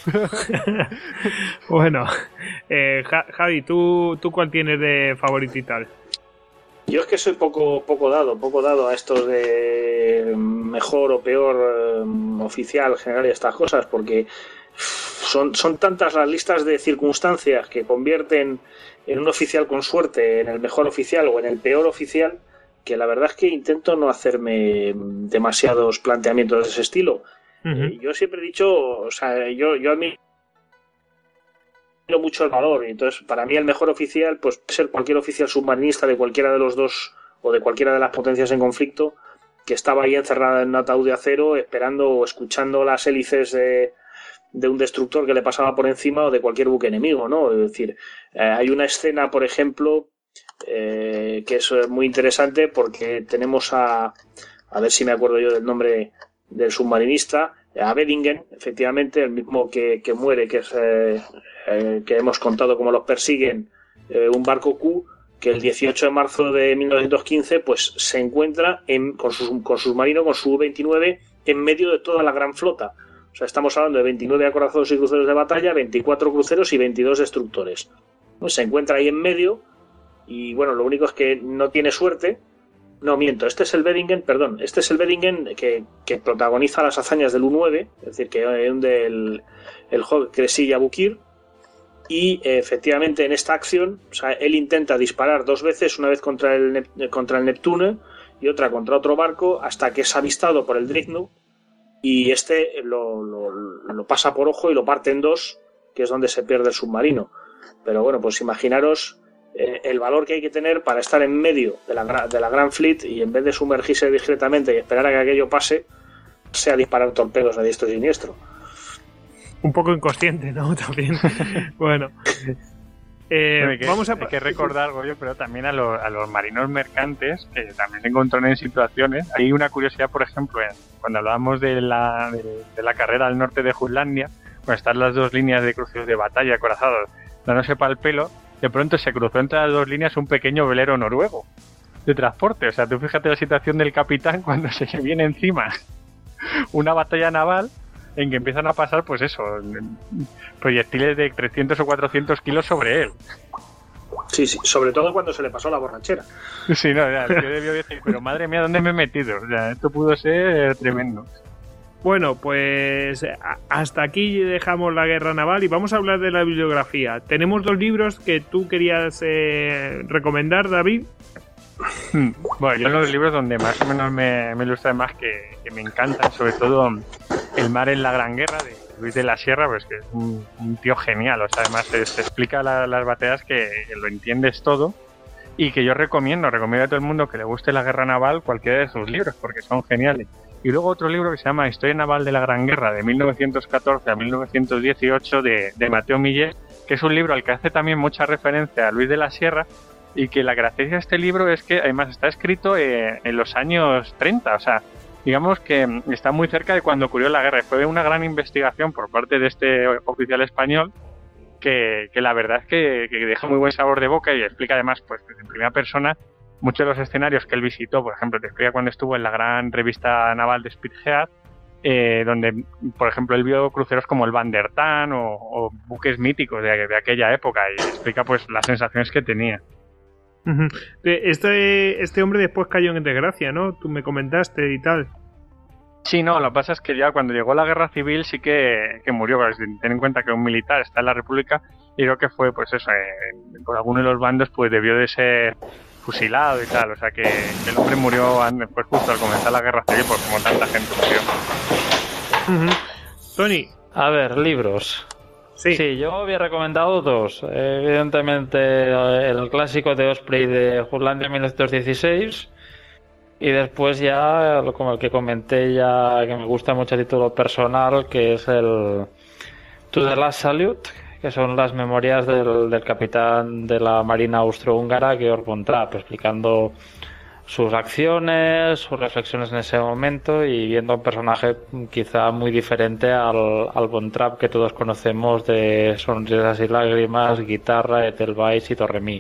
Bueno, eh, Javi, ¿tú, ¿tú cuál tienes de favorito y tal? Yo es que soy poco poco dado, poco dado a estos de mejor o peor eh, oficial, general y estas cosas, porque son, son tantas las listas de circunstancias que convierten en un oficial con suerte en el mejor oficial o en el peor oficial, que la verdad es que intento no hacerme demasiados planteamientos de ese estilo. Uh-huh. Eh, yo siempre he dicho, o sea, yo, yo admiro mucho el valor, y entonces para mí el mejor oficial pues puede ser cualquier oficial submarinista de cualquiera de los dos o de cualquiera de las potencias en conflicto, que estaba ahí encerrada en un ataúd de acero esperando o escuchando las hélices de, de un destructor que le pasaba por encima o de cualquier buque enemigo, ¿no? Es decir, eh, hay una escena, por ejemplo, eh, que es muy interesante porque tenemos a, a ver si me acuerdo yo del nombre del submarinista, a Beddingen, efectivamente, el mismo que, que muere, que es eh, eh, que hemos contado cómo los persiguen eh, un barco Q, que el dieciocho de marzo de mil novecientos quince pues se encuentra en, con su con submarino, con su U veintinueve, en medio de toda la gran flota. O sea, estamos hablando de veintinueve acorazados y cruceros de batalla, veinticuatro cruceros y veintidós destructores. Pues se encuentra ahí en medio y, bueno, lo único es que no tiene suerte. No, miento, este es el Beddingen, perdón, este es el Beddingen que, que protagoniza las hazañas del U nueve, es decir, que hunde el, el Hawk Cressy Abukir, y eh, efectivamente en esta acción, o sea, él intenta disparar dos veces, una vez contra el, contra el Neptune y otra contra otro barco, hasta que es avistado por el Dreadnought, y este lo, lo, lo pasa por ojo y lo parte en dos, que es donde se pierde el submarino. Pero bueno, pues imaginaros eh, el valor que hay que tener para estar en medio de la, de la Gran Fleet y en vez de sumergirse discretamente y esperar a que aquello pase, sea disparar torpedos a diestro y siniestro. Un poco inconsciente, ¿no? También. Bueno. Eh, hay, que, vamos a... hay que recordar, Goyo, pero también a los, a los marinos mercantes que también se encontraron en situaciones. Hay una curiosidad, por ejemplo, cuando hablábamos de la, de, de la carrera al norte de Jutlandia, cuando están las dos líneas de cruceros de batalla acorazados dándose pa'l pelo, de pronto se cruzó entre las dos líneas un pequeño velero noruego de transporte. O sea, tú fíjate la situación del capitán cuando se le viene encima una batalla naval en que empiezan a pasar, pues eso, proyectiles de trescientos o cuatrocientos kilos sobre él. Sí, sí, sobre todo cuando se le pasó la borrachera. Sí, no, ya, el tío debió decir, pero madre mía, ¿dónde me he metido? O sea, esto pudo ser tremendo. Bueno, pues hasta aquí dejamos la guerra naval y vamos a hablar de la bibliografía. Tenemos dos libros que tú querías eh, recomendar, David. Bueno, yo los libros donde más o menos me, me ilustra más que, que me encantan, sobre todo El mar en la gran guerra de Luis de la Sierra, pues que es un, un tío genial. O sea, además te, te explica la, las batallas que, que lo entiendes todo y que yo recomiendo, recomiendo a todo el mundo que le guste la guerra naval cualquiera de sus libros porque son geniales. Y luego otro libro que se llama Historia naval de la Gran Guerra de mil novecientos catorce a mil novecientos dieciocho de, de Mateo Millet, que es un libro al que hace también mucha referencia a Luis de la Sierra y que la gracia de este libro es que además está escrito eh, en los años treinta, o sea, digamos que está muy cerca de cuando ocurrió la guerra. Fue una gran investigación por parte de este oficial español que, que la verdad es que, que deja muy buen sabor de boca y explica además pues en primera persona muchos de los escenarios que él visitó. Por ejemplo, te explica cuando estuvo en la gran revista naval de Spithead, eh, donde, por ejemplo, él vio cruceros como el Van der Tann o, o buques míticos de, de aquella época y explica pues las sensaciones que tenía. Este, este hombre después cayó en desgracia, ¿no? Tú me comentaste y tal. Sí, no, lo que pasa es que ya cuando llegó la guerra civil sí que, que murió. Ten en cuenta que un militar está en la República y creo que fue, pues eso, eh, por alguno de los bandos pues debió de ser fusilado y tal. O sea que, que el hombre murió pues justo al comenzar la guerra civil, pues como tanta gente murió. Uh-huh. Tony. A ver, libros. Sí. sí, yo había recomendado dos. Evidentemente el clásico de Osprey de Jutlandia mil novecientos dieciséis y después ya, como el que comenté ya, que me gusta mucho a título personal, que es el To the Last Salute, que son las memorias del, del capitán de la Marina Austrohúngara, Georg von Trapp, explicando sus acciones, sus reflexiones en ese momento y viendo un personaje quizá muy diferente al, al Von Trapp que todos conocemos de Sonrisas y Lágrimas, Guitarra, Edelweiss y Torremí.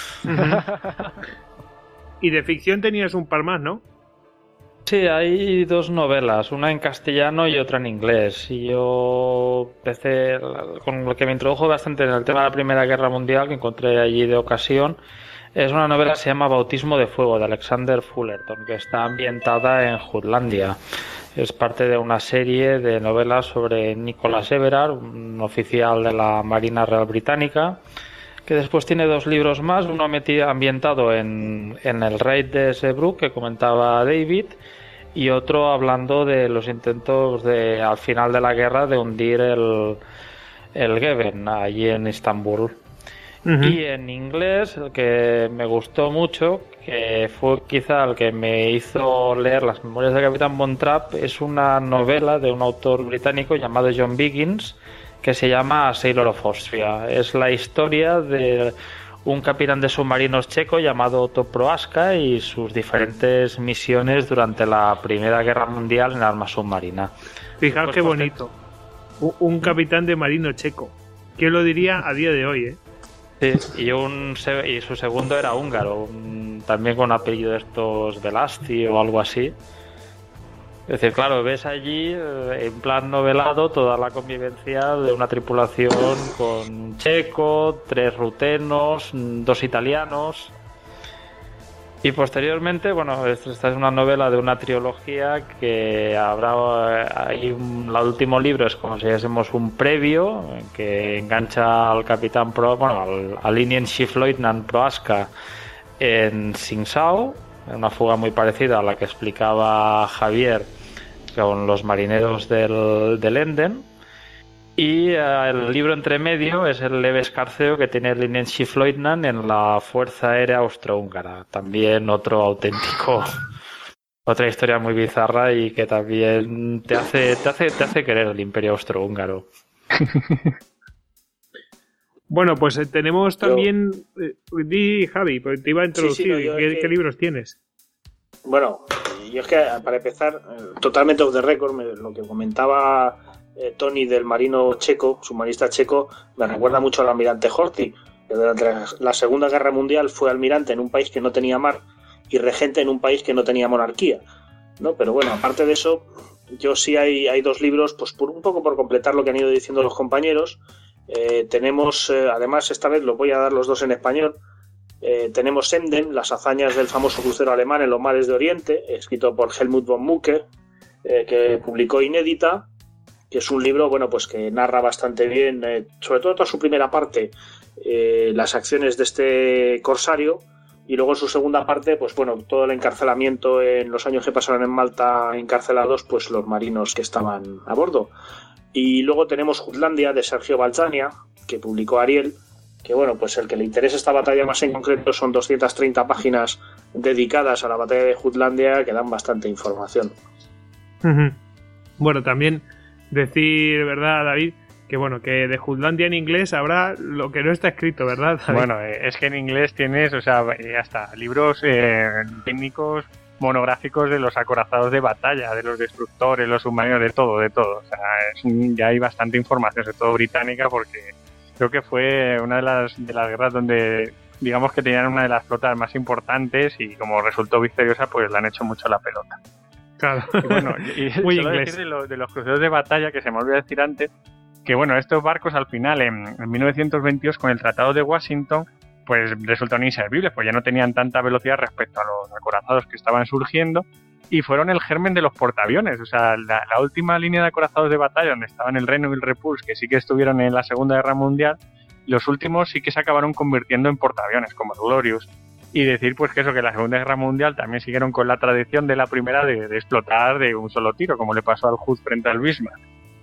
Y de ficción tenías un par más, ¿no? Sí, hay dos novelas, una en castellano y otra en inglés. Y yo empecé con lo que me introdujo bastante en el tema de la Primera Guerra Mundial, que encontré allí de ocasión. Es una novela que se llama Bautismo de Fuego, de Alexander Fullerton, que está ambientada en Jutlandia. Es parte de una serie de novelas sobre Nicholas Everard, un oficial de la Marina Real Británica, que después tiene dos libros más, uno metido, ambientado en, en el raid de Sebruk, que comentaba David, y otro hablando de los intentos de al final de la guerra de hundir el, el Geven, allí en Estambul. Uh-huh. Y en inglés, el que me gustó mucho, que fue quizá el que me hizo leer Las Memorias del Capitán Von Trapp, es una novela de un autor británico llamado John Biggins, que se llama Sailor of Austria. Es la historia de un capitán de submarinos checo llamado Otto Prohaska y sus diferentes misiones durante la Primera Guerra Mundial en arma submarina. Fijaos qué bonito. Un capitán de marino checo. ¿Quién lo diría a día de hoy, eh? Sí, y, un, y su segundo era húngaro, un, también con apellido de estos Velasti o algo así. Es decir, claro, ves allí en plan novelado toda la convivencia de una tripulación con un checo, tres rutenos, dos italianos. Y posteriormente, bueno, esta es una novela de una trilogía que habrá ahí un, el último libro es como si fuésemos un previo que engancha al capitán Pro, bueno, al, al Indian Chief Lieutenant Prohaska en Singsao, una fuga muy parecida a la que explicaba Javier con los marineros del, del Enden. Y uh, el libro entre medio es el leve escarceo que tiene el Indian Chief Lieutenant en la Fuerza Aérea Austrohúngara. También otro auténtico, otra historia muy bizarra y que también te hace, te hace, te hace querer el Imperio Austrohúngaro. Bueno, pues eh, tenemos también... Eh, di, Javi, pues te iba a introducir. Sí, sí, no, ¿Qué, que... ¿Qué libros tienes? Bueno, yo es que para empezar, totalmente off the record, me, lo que comentaba... Eh, Tony del marino checo, submarinista checo, me recuerda mucho al almirante Horthy, que durante la Segunda Guerra Mundial fue almirante en un país que no tenía mar y regente en un país que no tenía monarquía, ¿no? Pero bueno, aparte de eso, yo sí hay, hay dos libros, pues por un poco por completar lo que han ido diciendo los compañeros. Eh, tenemos, eh, además esta vez los voy a dar los dos en español. Eh, tenemos Emden, las hazañas del famoso crucero alemán en los mares de Oriente, escrito por Helmut von Mucke, eh, que publicó Inédita, que es un libro, bueno, pues que narra bastante bien, eh, sobre todo toda su primera parte, eh, las acciones de este corsario, y luego en su segunda parte, pues bueno, todo el encarcelamiento en los años que pasaron en Malta encarcelados, pues los marinos que estaban a bordo. Y luego tenemos Jutlandia de Sergio Balzania, que publicó Ariel, que bueno, pues el que le interesa esta batalla más en concreto son doscientas treinta páginas dedicadas a la batalla de Jutlandia que dan bastante información. Uh-huh. Bueno, también decir, ¿verdad, David? Que bueno, que de Jutlandia en inglés habrá lo que no está escrito, ¿verdad, David? Bueno, es que en inglés tienes, o sea, hasta libros eh, técnicos monográficos de los acorazados de batalla, de los destructores, los submarinos, de todo, de todo. O sea, es un, ya hay bastante información, sobre todo británica, porque creo que fue una de las, de las guerras donde, digamos que tenían una de las flotas más importantes y como resultó victoriosa, pues le han hecho mucho la pelota. Claro. Y bueno, y muy solo inglés. Decir de, lo, de los cruceros de batalla, que se me olvidó decir antes, que bueno, estos barcos al final, en, en mil novecientos veintidós, con el Tratado de Washington, pues resultaron inservibles, pues ya no tenían tanta velocidad respecto a los acorazados que estaban surgiendo, y fueron el germen de los portaaviones. O sea, la, la última línea de acorazados de batalla, donde estaban el Reno y el Repulse, que sí que estuvieron en la Segunda Guerra Mundial, los últimos sí que se acabaron convirtiendo en portaaviones, como el Glorious. Y decir pues que eso, que la Segunda Guerra Mundial también siguieron con la tradición de la primera de, de explotar de un solo tiro, como le pasó al Hood frente al Bismarck.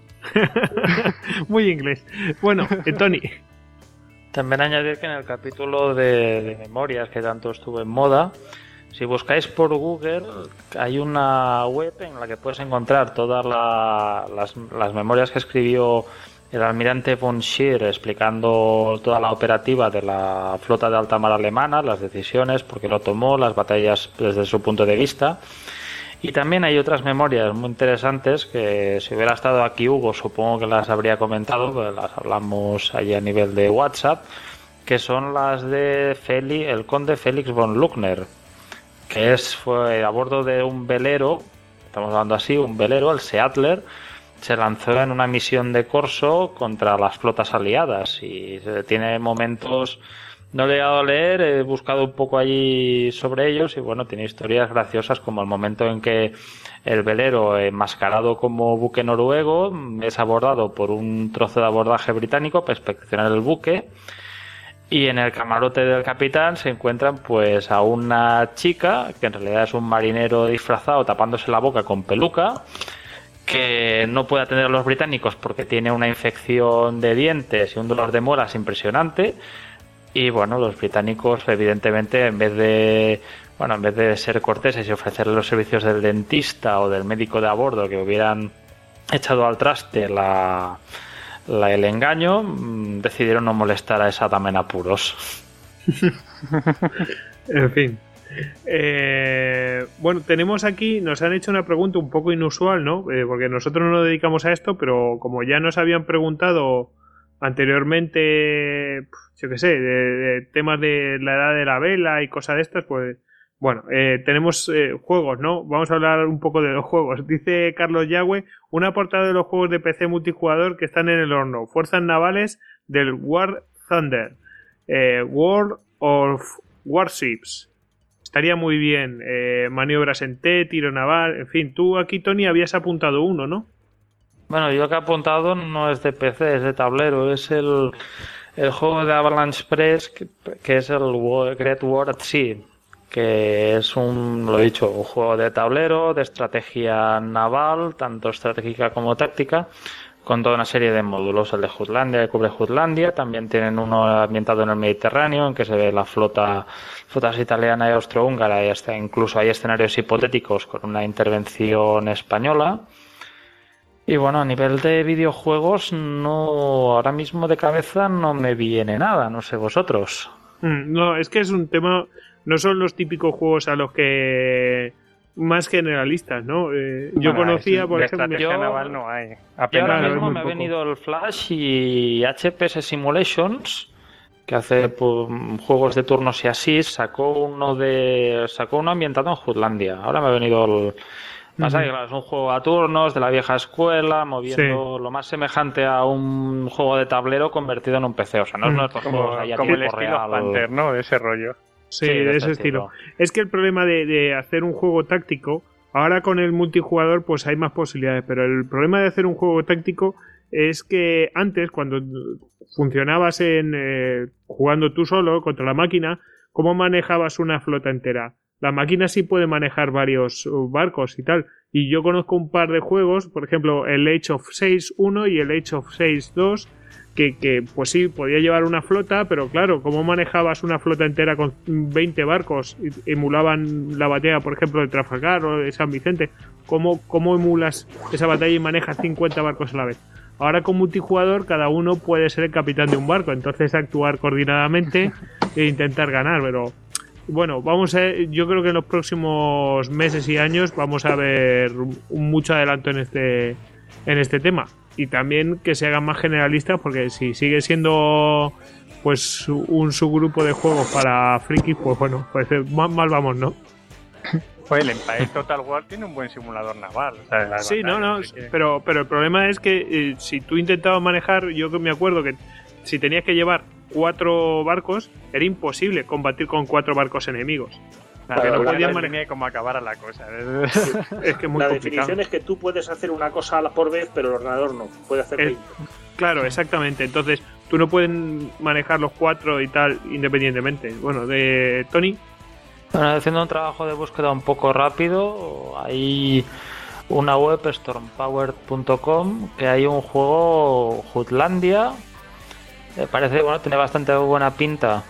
Muy inglés. Bueno, eh, Tony. También añadir que en el capítulo de, de memorias, que tanto estuvo en moda, si buscáis por Google hay una web en la que puedes encontrar todas la, las, las memorias que escribió el almirante von Scheer explicando toda la operativa de la flota de alta mar alemana, las decisiones, por qué lo tomó, las batallas desde su punto de vista. Y también hay otras memorias muy interesantes que si hubiera estado aquí Hugo supongo que las habría comentado, pues las hablamos allí a nivel de WhatsApp, que son las de Feli, el conde Félix von Luckner, que es fue a bordo de un velero, estamos hablando así, un velero, el Seatler, se lanzó en una misión de corso contra las flotas aliadas y tiene momentos, no he llegado a leer, he buscado un poco allí sobre ellos y bueno, tiene historias graciosas como el momento en que el velero enmascarado como buque noruego es abordado por un trozo de abordaje británico para inspeccionar el buque y en el camarote del capitán se encuentran pues a una chica que en realidad es un marinero disfrazado tapándose la boca con peluca, que no puede atender a los británicos porque tiene una infección de dientes y un dolor de muelas impresionante, Y bueno, los británicos, evidentemente, en vez de bueno, en vez de ser corteses y ofrecerle los servicios del dentista o del médico de a bordo que hubieran echado al traste la, la el engaño, decidieron no molestar a esa dama en apuros. En fin. Eh, bueno, tenemos aquí, nos han hecho una pregunta un poco inusual, ¿no? Eh, porque nosotros no nos dedicamos a esto, pero como ya nos habían preguntado anteriormente, yo qué sé, de, de temas de la edad de la vela y cosas de estas, pues bueno, eh, tenemos eh, juegos, ¿no? Vamos a hablar un poco de los juegos. Dice Carlos Yagüe, una portada de los juegos de P C multijugador que están en el horno. Fuerzas navales del War Thunder, eh, World of Warships. Estaría muy bien. Eh, maniobras en T, tiro naval, en fin. Tú aquí, Tony, habías apuntado uno, ¿no? Bueno, yo que he apuntado no es de P C, es de tablero. Es el, el juego de Avalanche Press, que, que es el Great War at Sea, que es un, lo he dicho, un juego de tablero, de estrategia naval, tanto estratégica como táctica, con toda una serie de módulos. El de Jutlandia, que cubre Jutlandia. También tienen uno ambientado en el Mediterráneo, en que se ve la flota, flotas italiana y austrohúngara, y hasta incluso hay escenarios hipotéticos con una intervención española. Y bueno, a nivel de videojuegos, no, ahora mismo de cabeza no me viene nada, no sé vosotros. Mm, no, es que es un tema, no son los típicos juegos a los que más generalistas, ¿no? Eh, yo bueno, conocía, es, por de ejemplo, estrategia yo, naval no hay. Y Apenas ahora Claro, mismo es muy me ha poco. venido el Flash y H P S Simulations, que hace pues, juegos de turnos y así, sacó uno de sacó uno ambientado en Jutlandia. Ahora me ha venido el pasa Ujú. que claro, es un juego a turnos de la vieja escuela, moviendo lo más semejante a un juego de tablero convertido en un P C. O sea, no es Mm. uno de estos como, juegos ahí a como el tiempo estilo real. Panther, ¿no? De ese rollo. sí, Sí, de de ese ese estilo. estilo. Es que el problema de, de hacer un juego táctico, ahora con el multijugador, pues hay más posibilidades, pero el problema de hacer un juego táctico es que antes, cuando funcionabas en eh, jugando tú solo contra la máquina, ¿cómo manejabas una flota entera? La máquina sí puede manejar varios uh, barcos y tal. Y yo conozco un par de juegos, por ejemplo, el Age of seis uno y el Age of seis dos, que, que pues sí, podía llevar una flota, pero claro, ¿cómo manejabas una flota entera con veinte barcos? Emulaban la batalla, por ejemplo, de Trafalgar o de San Vicente. ¿Cómo, cómo emulas esa batalla y manejas cincuenta barcos a la vez? Ahora con multijugador cada uno puede ser el capitán de un barco, entonces actuar coordinadamente e intentar ganar, pero bueno, vamos a, yo creo que en los próximos meses y años vamos a ver un mucho adelanto en este en este tema, y también que se hagan más generalistas, porque si sigue siendo pues un subgrupo de juegos para frikis, pues bueno, pues mal, mal vamos, ¿no? Pues el Empire Total War tiene un buen simulador naval. O sea, las Sí, no, no, batallas, así que- pero, pero el problema es que eh, si tú intentabas manejar, yo que me acuerdo que si tenías que llevar cuatro barcos, era imposible combatir con cuatro barcos enemigos. Nada, que no no podían podían manejar. manejar cómo acabara la cosa. Es que es muy la complicado. definición es que tú puedes hacer una cosa a la por vez, pero el ordenador no. Puede hacer Es- veinte. Claro, exactamente. Entonces, tú no puedes manejar los cuatro y tal independientemente. Bueno, de Tony. Bueno, haciendo un trabajo de búsqueda un poco rápido, hay una web, stormpowered punto com, que hay un juego Jutlandia. Me parece, bueno, tiene bastante buena pinta.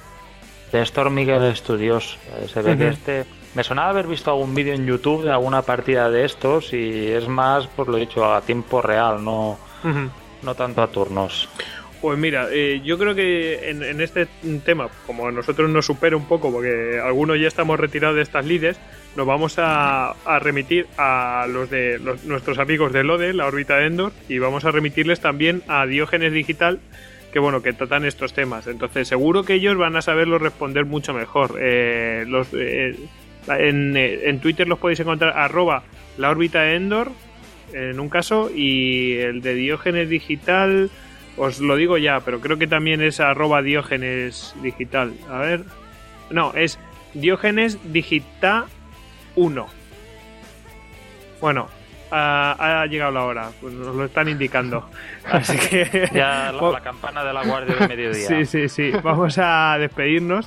De Storm Miguel Studios. Eh, Se ve Ujú. que este. Me sonaba haber visto algún vídeo en YouTube de alguna partida de estos, y es más, por lo dicho, a tiempo real, no, Ujú. no tanto a turnos. Pues mira, eh, yo creo que en, en este tema, como a nosotros nos supera un poco, porque algunos ya estamos retirados de estas lides, nos vamos a, a remitir a los de los- nuestros amigos de LODE, la órbita de Endor, y vamos a remitirles también a Diógenes Digital, que bueno, que tratan estos temas. Entonces seguro que ellos van a saberlo responder mucho mejor. Eh, los, eh, en, eh, en Twitter los podéis encontrar arroba la órbita de Endor, en un caso, y el de Diógenes Digital... Os lo digo ya, pero creo que también es arroba Diógenes Digital. A ver. No, es Diógenes Digita uno. Bueno, ha, ha llegado la hora. Pues nos lo están indicando. Así que. Ya la, la campana de la guardia de mediodía. Sí, sí, sí. Vamos a despedirnos.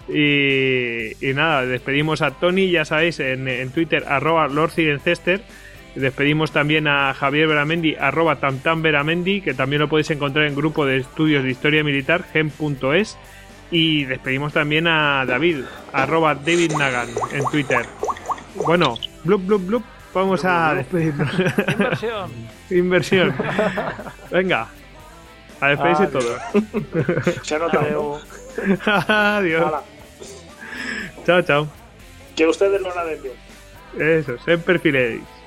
Y, y nada, despedimos a Tony, ya sabéis, en, en Twitter, arroba Lord Cirencester. Despedimos también a Javier Beramendi, arroba tamtamberamendi, que también lo podéis encontrar en grupo de estudios de historia militar, gem punto es. Y despedimos también a David, arroba David Nagan en Twitter. Bueno, blup, blup, blup, vamos a despedirnos. Inversión. Inversión. Venga, a despedirse Adiós. todos. Se ha notado. Adiós. Hala. Chao, chao. Que ustedes lo naden bien. Eso, sempre fidelis.